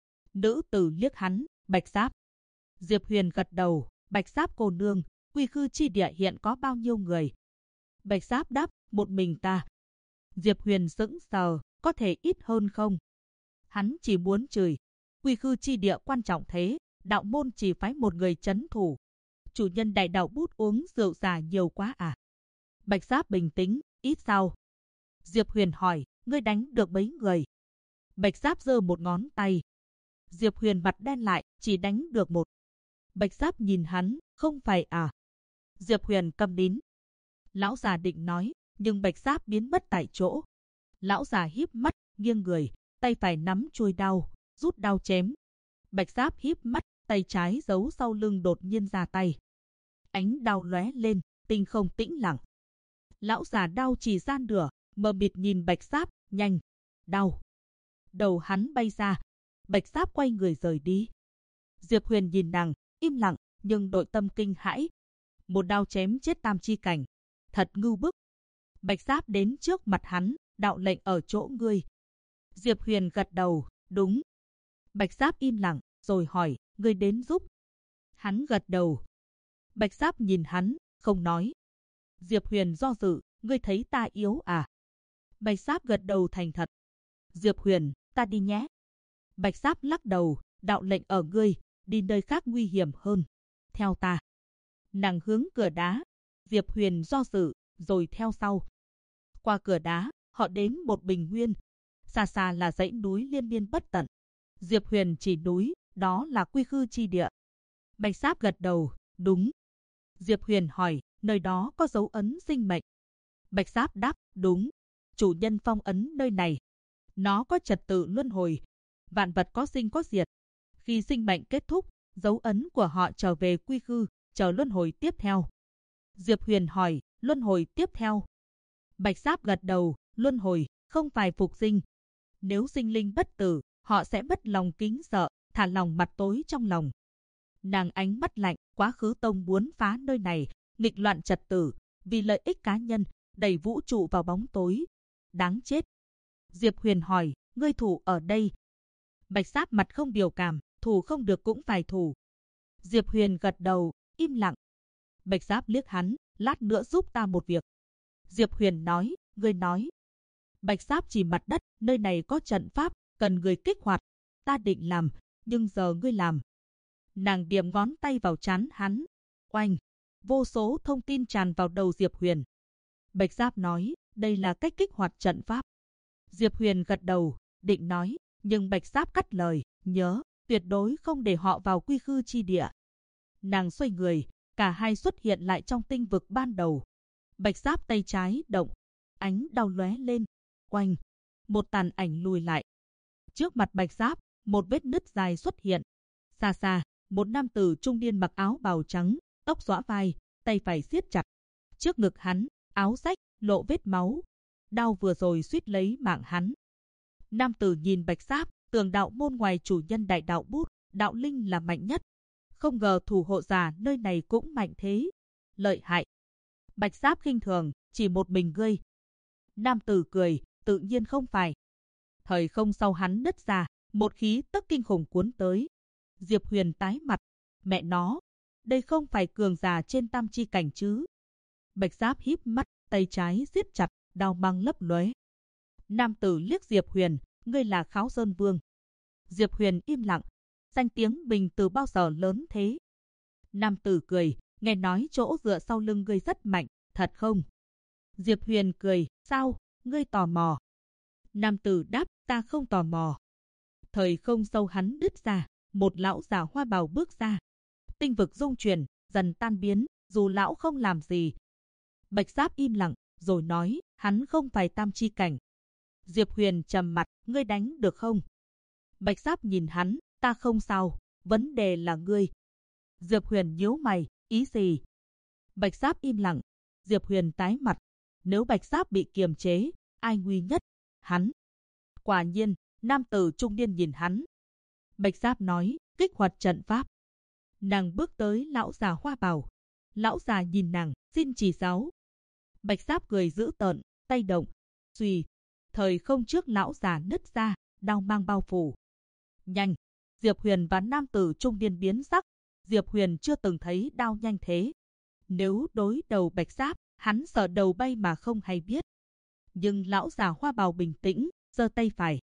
Nữ tử liếc hắn, bạch giáp. Diệp Huyền gật đầu, bạch giáp cô nương, Quy Khư chi địa hiện có bao nhiêu người? Bạch giáp đáp, một mình ta. Diệp Huyền sững sờ, có thể ít hơn không? Hắn chỉ muốn chửi. Quy Khư chi địa quan trọng thế, đạo môn chỉ phái một người trấn thủ. Chủ nhân đại đạo bút uống rượu già nhiều quá à? Bạch giáp bình tĩnh, ít sao? Diệp Huyền hỏi, ngươi đánh được mấy người? Bạch giáp giơ một ngón tay. Diệp Huyền mặt đen lại, chỉ đánh được một. Bạch giáp nhìn hắn, không phải à? Diệp Huyền câm nín. Lão già định nói, nhưng bạch giáp biến mất tại chỗ. Lão già híp mắt, nghiêng người, tay phải nắm chuôi đao, rút đao chém. Bạch giáp híp mắt, tay trái giấu sau lưng đột nhiên ra tay. Ánh đao lóe lên, tinh không tĩnh lặng. Lão già đao chỉ gian nửa, mờ mịt nhìn bạch giáp, nhanh, đau. Đầu hắn bay ra, bạch giáp quay người rời đi. Diệp Huyền nhìn nàng, im lặng, nhưng nội tâm kinh hãi. Một đao chém chết tam chi cảnh, thật ngưu bức. Bạch giáp đến trước mặt hắn, đạo lệnh ở chỗ ngươi. Diệp Huyền gật đầu, đúng. Bạch giáp im lặng, rồi hỏi, ngươi đến giúp. Hắn gật đầu. Bạch giáp nhìn hắn, không nói. Diệp Huyền do dự, ngươi thấy ta yếu à? Bạch giáp gật đầu thành thật. Diệp Huyền, ta đi nhé. Bạch giáp lắc đầu, đạo lệnh ở ngươi, đi nơi khác nguy hiểm hơn. Theo ta. Nàng hướng cửa đá. Diệp Huyền do dự, rồi theo sau. Qua cửa đá, họ đến một bình nguyên. Xa xa là dãy núi liên miên bất tận. Diệp Huyền chỉ núi, đó là Quy Khư chi địa. Bạch giáp gật đầu, đúng. Diệp Huyền hỏi, nơi đó có dấu ấn sinh mệnh. Bạch giáp đáp, đúng. Chủ nhân phong ấn nơi này. Nó có trật tự luân hồi. vạn vật có sinh có diệt. Khi sinh mệnh kết thúc, dấu ấn của họ trở về quy khư, chờ luân hồi tiếp theo. Diệp Huyền hỏi, luân hồi tiếp theo. Bạch Giáp gật đầu, luân hồi, không phải phục sinh. Nếu sinh linh bất tử, họ sẽ mất lòng kính sợ, thả lòng mặt tối trong lòng. Nàng ánh mắt lạnh, quá khứ tông muốn phá nơi này, nghịch loạn trật tự, vì lợi ích cá nhân, đẩy vũ trụ vào bóng tối. Đáng chết. Diệp Huyền hỏi, ngươi thủ ở đây. Bạch Giáp mặt không biểu cảm, thủ không được cũng phải thủ. Diệp Huyền gật đầu, im lặng. Bạch Giáp liếc hắn, lát nữa giúp ta một việc. Diệp Huyền nói, ngươi nói. Bạch Giáp chỉ mặt đất, nơi này có trận pháp, cần người kích hoạt. Ta định làm, nhưng giờ ngươi làm. Nàng điểm ngón tay vào trán hắn. Oanh! Vô số thông tin tràn vào đầu Diệp Huyền. Bạch Giáp nói, đây là cách kích hoạt trận pháp. Diệp Huyền gật đầu, định nói, nhưng Bạch Giáp cắt lời, nhớ, tuyệt đối không để họ vào quy khư chi địa. Nàng xoay người, cả hai xuất hiện lại trong tinh vực ban đầu. Bạch Giáp tay trái động, ánh đau lóe lên. Oanh! Một tàn ảnh lùi lại. Trước mặt Bạch Giáp, một vết nứt dài xuất hiện. Xa xa, một nam tử trung niên mặc áo bào trắng, tóc xõa vai, tay phải siết chặt. Trước ngực hắn, áo rách, lộ vết máu. Đau vừa rồi suýt lấy mạng hắn. Nam tử nhìn Bạch Giáp, tường đạo môn ngoài chủ nhân đại đạo bút, đạo linh là mạnh nhất. Không ngờ thủ hộ giả nơi này cũng mạnh thế. Lợi hại. Bạch Giáp khinh thường, chỉ một mình ngươi. Nam tử cười, tự nhiên không phải. Thời không sau hắn nứt ra, một khí tức kinh khủng cuốn tới. Diệp Huyền tái mặt, mẹ nó, đây không phải cường giả trên tam chi cảnh chứ. Bạch Giáp híp mắt, tay trái siết chặt, đao băng lấp lóe. Nam tử liếc Diệp Huyền, ngươi là Kháo Sơn Vương. Diệp Huyền im lặng, danh tiếng mình từ bao giờ lớn thế. Nam tử cười, nghe nói chỗ dựa sau lưng ngươi rất mạnh, thật không? Diệp Huyền cười, sao, ngươi tò mò? Nam tử đáp, ta không tò mò. Thời không sâu hắn đứt ra, một lão già hoa bào bước ra. Tinh vực rung chuyển, dần tan biến, dù lão không làm gì. Bạch Giáp im lặng, rồi nói, hắn không phải tam chi cảnh. Diệp Huyền trầm mặt, ngươi đánh được không? Bạch Giáp nhìn hắn, ta không sao, vấn đề là ngươi. Diệp Huyền nhíu mày, ý gì? Bạch Giáp im lặng. Diệp Huyền tái mặt, nếu Bạch Giáp bị kiềm chế, ai nguy nhất? Hắn. Quả nhiên, nam tử trung niên nhìn hắn. Bạch Giáp nói, kích hoạt trận pháp. Nàng bước tới lão già hoa bào. Lão già nhìn nàng, xin chỉ giáo. Bạch Giáp cười dữ tợn, tay động. Suy, thời không trước lão già nứt ra, đao mang bao phủ. Nhanh, Diệp Huyền và nam tử trung niên biến sắc. Diệp Huyền chưa từng thấy đao nhanh thế. Nếu đối đầu Bạch Giáp, hắn sợ đầu bay mà không hay biết. Nhưng lão già hoa bào bình tĩnh, giơ tay phải.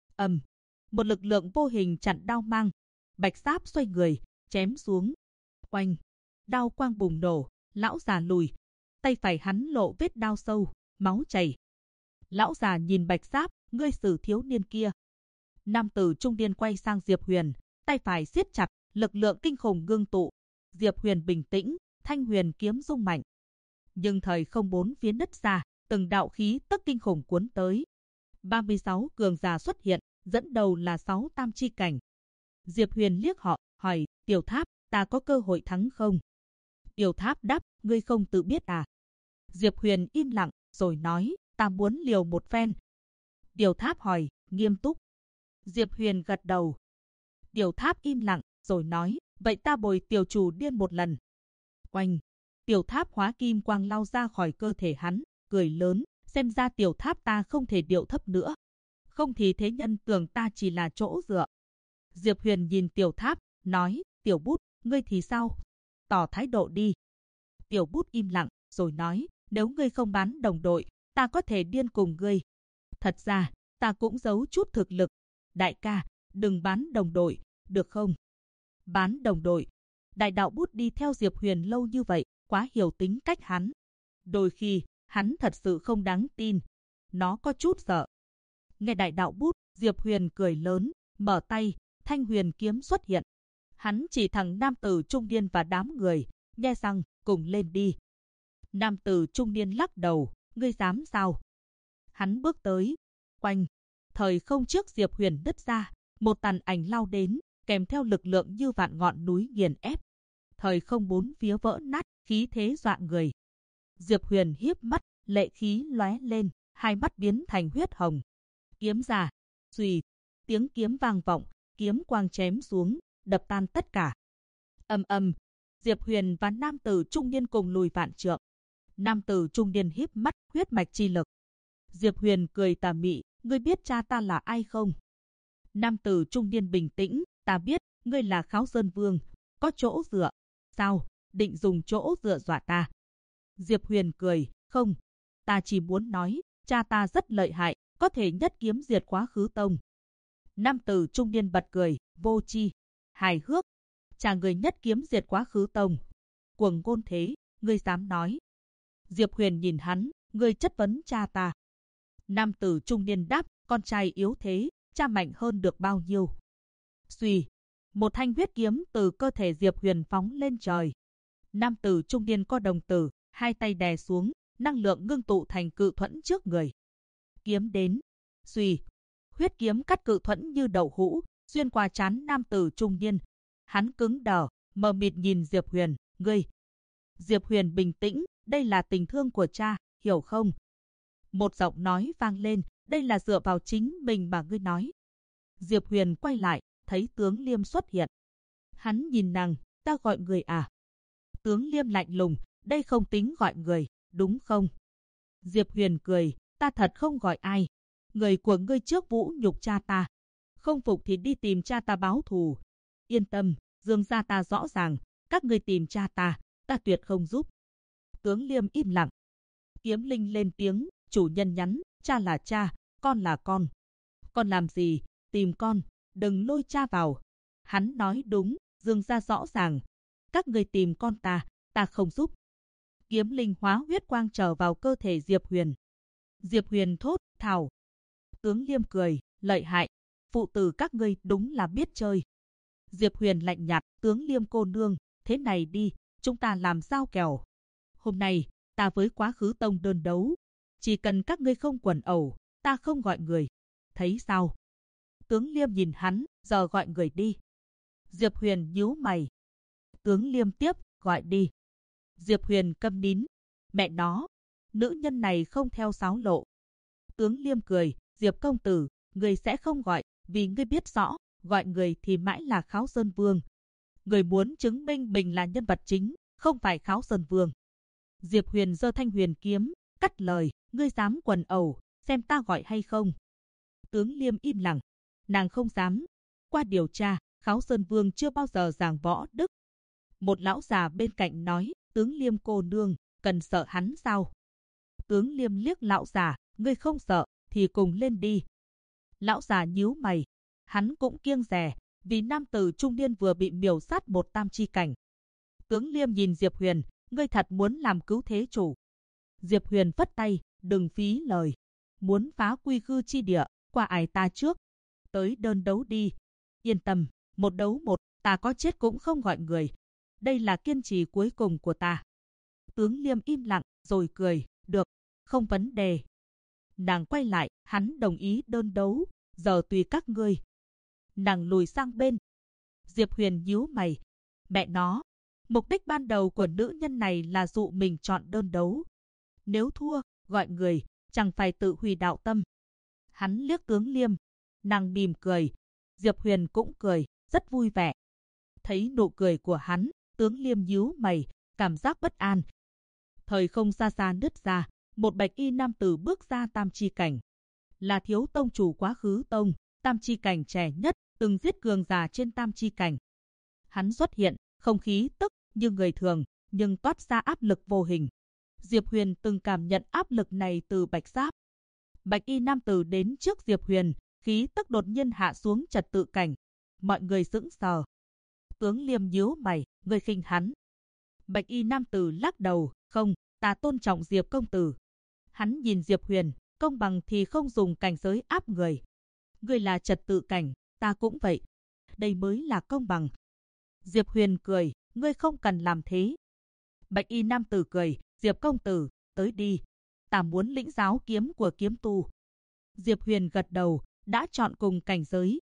Một lực lượng vô hình chặn đao mang. Bạch Giáp xoay người, chém xuống. Oanh! Đao quang bùng nổ, lão già lùi. Tay phải hắn lộ vết đao sâu, máu chảy. Lão già nhìn Bạch Giáp, ngươi xử thiếu niên kia. Nam tử trung niên quay sang Diệp Huyền, tay phải siết chặt, lực lượng kinh khủng ngưng tụ. Diệp Huyền bình tĩnh, thanh huyền kiếm rung mạnh. Nhưng thời không bốn phía nứt ra, từng đạo khí tức kinh khủng cuốn tới. 36 cường giả xuất hiện, dẫn đầu là 6 tam chi cảnh. Diệp Huyền liếc họ, hỏi, Tiểu Tháp, ta có cơ hội thắng không? Tiểu Tháp đáp, ngươi không tự biết à? Diệp Huyền im lặng, rồi nói, ta muốn liều một phen. Tiểu Tháp hỏi, nghiêm túc. Diệp Huyền gật đầu. Tiểu Tháp im lặng, rồi nói, vậy ta bồi tiểu chủ điên một lần. Oanh! Tiểu Tháp hóa kim quang lao ra khỏi cơ thể hắn, cười lớn, xem ra Tiểu Tháp ta không thể điệu thấp nữa. Không thì thế nhân tưởng ta chỉ là chỗ dựa. Diệp Huyền nhìn Tiểu Tháp, nói, Tiểu Bút, ngươi thì sao? Tỏ thái độ đi. Tiểu Bút im lặng, rồi nói, nếu ngươi không bán đồng đội, ta có thể điên cùng ngươi. Thật ra, ta cũng giấu chút thực lực. Đại ca, đừng bán đồng đội, được không? Bán đồng đội. Đại đạo Bút đi theo Diệp Huyền lâu như vậy, quá hiểu tính cách hắn. Đôi khi, hắn thật sự không đáng tin. Nó có chút sợ. Nghe đại đạo Bút, Diệp Huyền cười lớn, mở tay, thanh huyền kiếm xuất hiện. Hắn chỉ thẳng nam tử trung niên và đám người, nhe răng, cùng lên đi. Nam tử trung niên lắc đầu, ngươi dám sao? Hắn bước tới, quanh, thời không trước Diệp Huyền đứt ra, Một tàn ảnh lao đến, kèm theo lực lượng như vạn ngọn núi nghiền ép. Thời không bốn phía vỡ nát, khí thế dọa người. Diệp Huyền híp mắt, lệ khí lóe lên, hai mắt biến thành huyết hồng. Kiếm ra, xùy, tiếng kiếm vang vọng, kiếm quang chém xuống, đập tan tất cả. Ầm ầm, Diệp Huyền và nam tử trung niên cùng lùi vạn trượng. Nam tử trung niên híp mắt, huyết mạch chi lực. Diệp Huyền cười tà mị, ngươi biết cha ta là ai không? Nam tử trung niên bình tĩnh, ta biết, ngươi là Kháo Sơn Vương, có chỗ dựa. Sao, định dùng chỗ dựa dọa ta? Diệp Huyền cười, không, ta chỉ muốn nói, cha ta rất lợi hại, có thể nhất kiếm diệt Quá Khứ Tông. Nam tử trung niên bật cười, vô tri, hài hước, cha người nhất kiếm diệt Quá Khứ Tông. Cuồng ngôn thế, ngươi dám nói? Diệp Huyền nhìn hắn, ngươi chất vấn cha ta. Nam tử trung niên đáp, con trai yếu thế, cha mạnh hơn được bao nhiêu? Xuy, một thanh huyết kiếm từ cơ thể Diệp Huyền phóng lên trời. Nam tử trung niên co đồng tử, hai tay đè xuống, năng lượng ngưng tụ thành cự thuẫn trước người. Kiếm đến, xuy, huyết kiếm cắt cự thuẫn như đậu hũ, xuyên qua trán nam tử trung niên. Hắn cứng đờ, mờ mịt nhìn Diệp Huyền, ngươi. Diệp Huyền bình tĩnh, đây là tình thương của cha, hiểu không? Một giọng nói vang lên, đây là dựa vào chính mình mà ngươi nói. Diệp Huyền quay lại, thấy tướng Liêm xuất hiện. Hắn nhìn nàng, ta gọi người à? Tướng Liêm lạnh lùng, đây không tính gọi người, đúng không? Diệp Huyền cười, ta thật không gọi ai. Người của ngươi trước vũ nhục cha ta. Không phục thì đi tìm cha ta báo thù. Yên tâm, Dương gia ta rõ ràng, các ngươi tìm cha ta, ta tuyệt không giúp. Tướng Liêm im lặng. Kiếm Linh lên tiếng, chủ nhân nhắn, cha là cha, con là con. Con làm gì, tìm con, đừng lôi cha vào. Hắn nói đúng, Dương gia rõ ràng. Các ngươi tìm con ta không giúp. Kiếm Linh hóa huyết quang trở vào cơ thể Diệp Huyền. Diệp Huyền thốt, thảo. Tướng Liêm cười, lợi hại, phụ tử các ngươi đúng là biết chơi. Diệp Huyền lạnh nhạt, tướng Liêm cô nương, thế này đi, chúng ta làm giao kèo. Hôm nay, ta với Quá Khứ Tông đơn đấu. Chỉ cần các ngươi không quần ẩu, ta không gọi người. Thấy sao? Tướng Liêm nhìn hắn, giờ gọi người đi. Diệp Huyền nhíu mày. Tướng Liêm tiếp, gọi đi. Diệp Huyền câm nín. Mẹ nó, nữ nhân này không theo sáo lộ. Tướng Liêm cười, Diệp công tử, người sẽ không gọi, vì ngươi biết rõ, gọi người thì mãi là Kháo Sơn Vương. Người muốn chứng minh mình là nhân vật chính, không phải Kháo Sơn Vương. Diệp Huyền giơ thanh huyền kiếm, cắt lời, ngươi dám quần ẩu, xem ta gọi hay không. Tướng Liêm im lặng, nàng không dám. Qua điều tra, Kháo Sơn Vương chưa bao giờ giảng võ đức. Một lão già bên cạnh nói, tướng Liêm cô nương, cần sợ hắn sao? Tướng Liêm liếc lão già, ngươi không sợ, thì cùng lên đi. Lão già nhíu mày, hắn cũng kiêng dè, vì nam tử trung niên vừa bị miểu sát một tam chi cảnh. Tướng Liêm nhìn Diệp Huyền, ngươi thật muốn làm cứu thế chủ. Diệp Huyền phất tay, đừng phí lời. Muốn phá quy khư chi địa, qua ải ta trước. Tới đơn đấu đi. Yên tâm, một đấu một, ta có chết cũng không gọi người. Đây là kiên trì cuối cùng của ta. Tướng Liêm im lặng, rồi cười, được, không vấn đề. Nàng quay lại, hắn đồng ý đơn đấu, giờ tùy các ngươi. Nàng lùi sang bên. Diệp Huyền nhíu mày. Mẹ nó, mục đích ban đầu của nữ nhân này là dụ mình chọn đơn đấu. Nếu thua, gọi người, chẳng phải tự hủy đạo tâm. Hắn liếc tướng Liêm. Nàng mỉm cười. Diệp Huyền cũng cười, rất vui vẻ. Thấy nụ cười của hắn, tướng Liêm nhíu mày, cảm giác bất an. Thời không xa xa nứt ra, một bạch y nam tử bước ra tam chi cảnh. Là thiếu tông chủ Quá Khứ Tông, tam chi cảnh trẻ nhất, từng giết cường giả trên tam chi cảnh. Hắn xuất hiện, không khí tức như người thường, nhưng toát ra áp lực vô hình. Diệp Huyền từng cảm nhận áp lực này từ bạch giáp. Bạch y nam tử đến trước Diệp Huyền, khí tức đột nhiên hạ xuống trật tự cảnh. Mọi người sững sờ. Tướng Liêm nhíu mày, người khinh hắn. Bạch y nam tử lắc đầu, không, ta tôn trọng Diệp công tử. Hắn nhìn Diệp Huyền, công bằng thì không dùng cảnh giới áp người. Ngươi là trật tự cảnh, ta cũng vậy. Đây mới là công bằng. Diệp Huyền cười, ngươi không cần làm thế. Bạch y nam tử cười, Diệp công tử, tới đi. Ta muốn lĩnh giáo kiếm của kiếm tu. Diệp Huyền gật đầu, đã chọn cùng cảnh giới,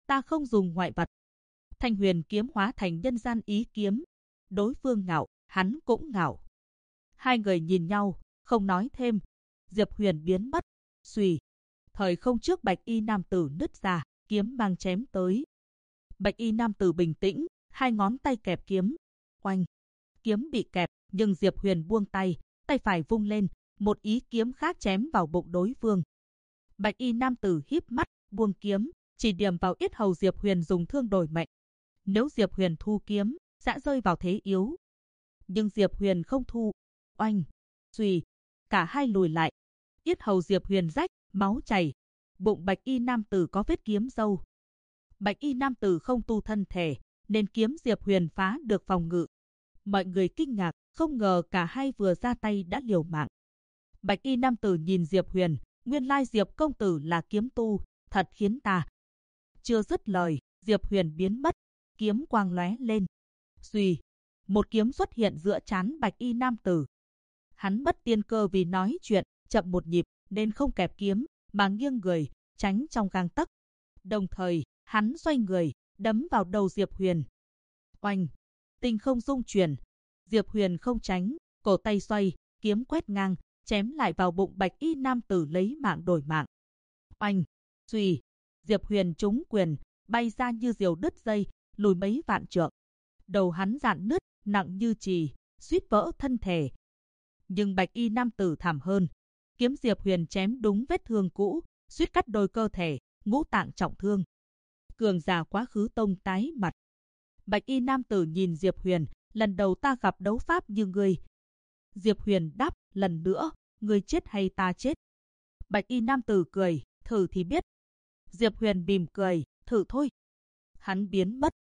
ta không dùng ngoại vật. Thanh huyền kiếm hóa thành nhân gian ý kiếm. Đối phương ngạo, hắn cũng ngạo. Hai người nhìn nhau, không nói thêm. Diệp Huyền biến mất. Xuy. Thời không trước bạch y nam tử nứt ra, kiếm mang chém tới. Bạch y nam tử bình tĩnh, hai ngón tay kẹp kiếm. Oanh. Kiếm bị kẹp, nhưng Diệp Huyền buông tay, tay phải vung lên, một ý kiếm khác chém vào bụng đối phương. Bạch y nam tử híp mắt, buông kiếm, chỉ điểm vào yết hầu Diệp Huyền dùng thương đổi mệnh. Nếu Diệp Huyền thu kiếm, sẽ rơi vào thế yếu. Nhưng Diệp Huyền không thu. Oanh. Xuy. Cả hai lùi lại. Yết hầu Diệp Huyền rách, máu chảy. Bụng bạch y nam tử có vết kiếm râu. Bạch y nam tử không tu thân thể, nên kiếm Diệp Huyền phá được phòng ngự. Mọi người kinh ngạc, không ngờ cả hai vừa ra tay đã liều mạng. Bạch y nam tử nhìn Diệp Huyền, nguyên lai Diệp công tử là kiếm tu, thật khiến ta. Chưa dứt lời, Diệp Huyền biến mất, kiếm quang lóe lên. Xuy, một kiếm xuất hiện giữa trán bạch y nam tử. Hắn mất tiên cơ vì nói chuyện chậm một nhịp nên không kẹp kiếm, mà nghiêng người, tránh trong gang tấc. Đồng thời, hắn xoay người, đấm vào đầu Diệp Huyền. Oanh, tinh không rung chuyển. Diệp Huyền không tránh, cổ tay xoay, kiếm quét ngang, chém lại vào bụng bạch y nam tử lấy mạng đổi mạng. Oanh, Xuy, Diệp Huyền trúng quyền, bay ra như diều đứt dây, lùi mấy vạn trượng. Đầu hắn rạn nứt, nặng như chì, suýt vỡ thân thể. Nhưng bạch y nam tử thảm hơn. Kiếm Diệp Huyền chém đúng vết thương cũ, suýt cắt đôi cơ thể, ngũ tạng trọng thương. Cường giả quá khứ tông tái mặt. Bạch y nam tử nhìn Diệp Huyền, lần đầu ta gặp đấu pháp như ngươi. Diệp Huyền đáp, lần nữa, ngươi chết hay ta chết? Bạch y nam tử cười, thử thì biết. Diệp Huyền mỉm cười, thử thôi. Hắn biến mất.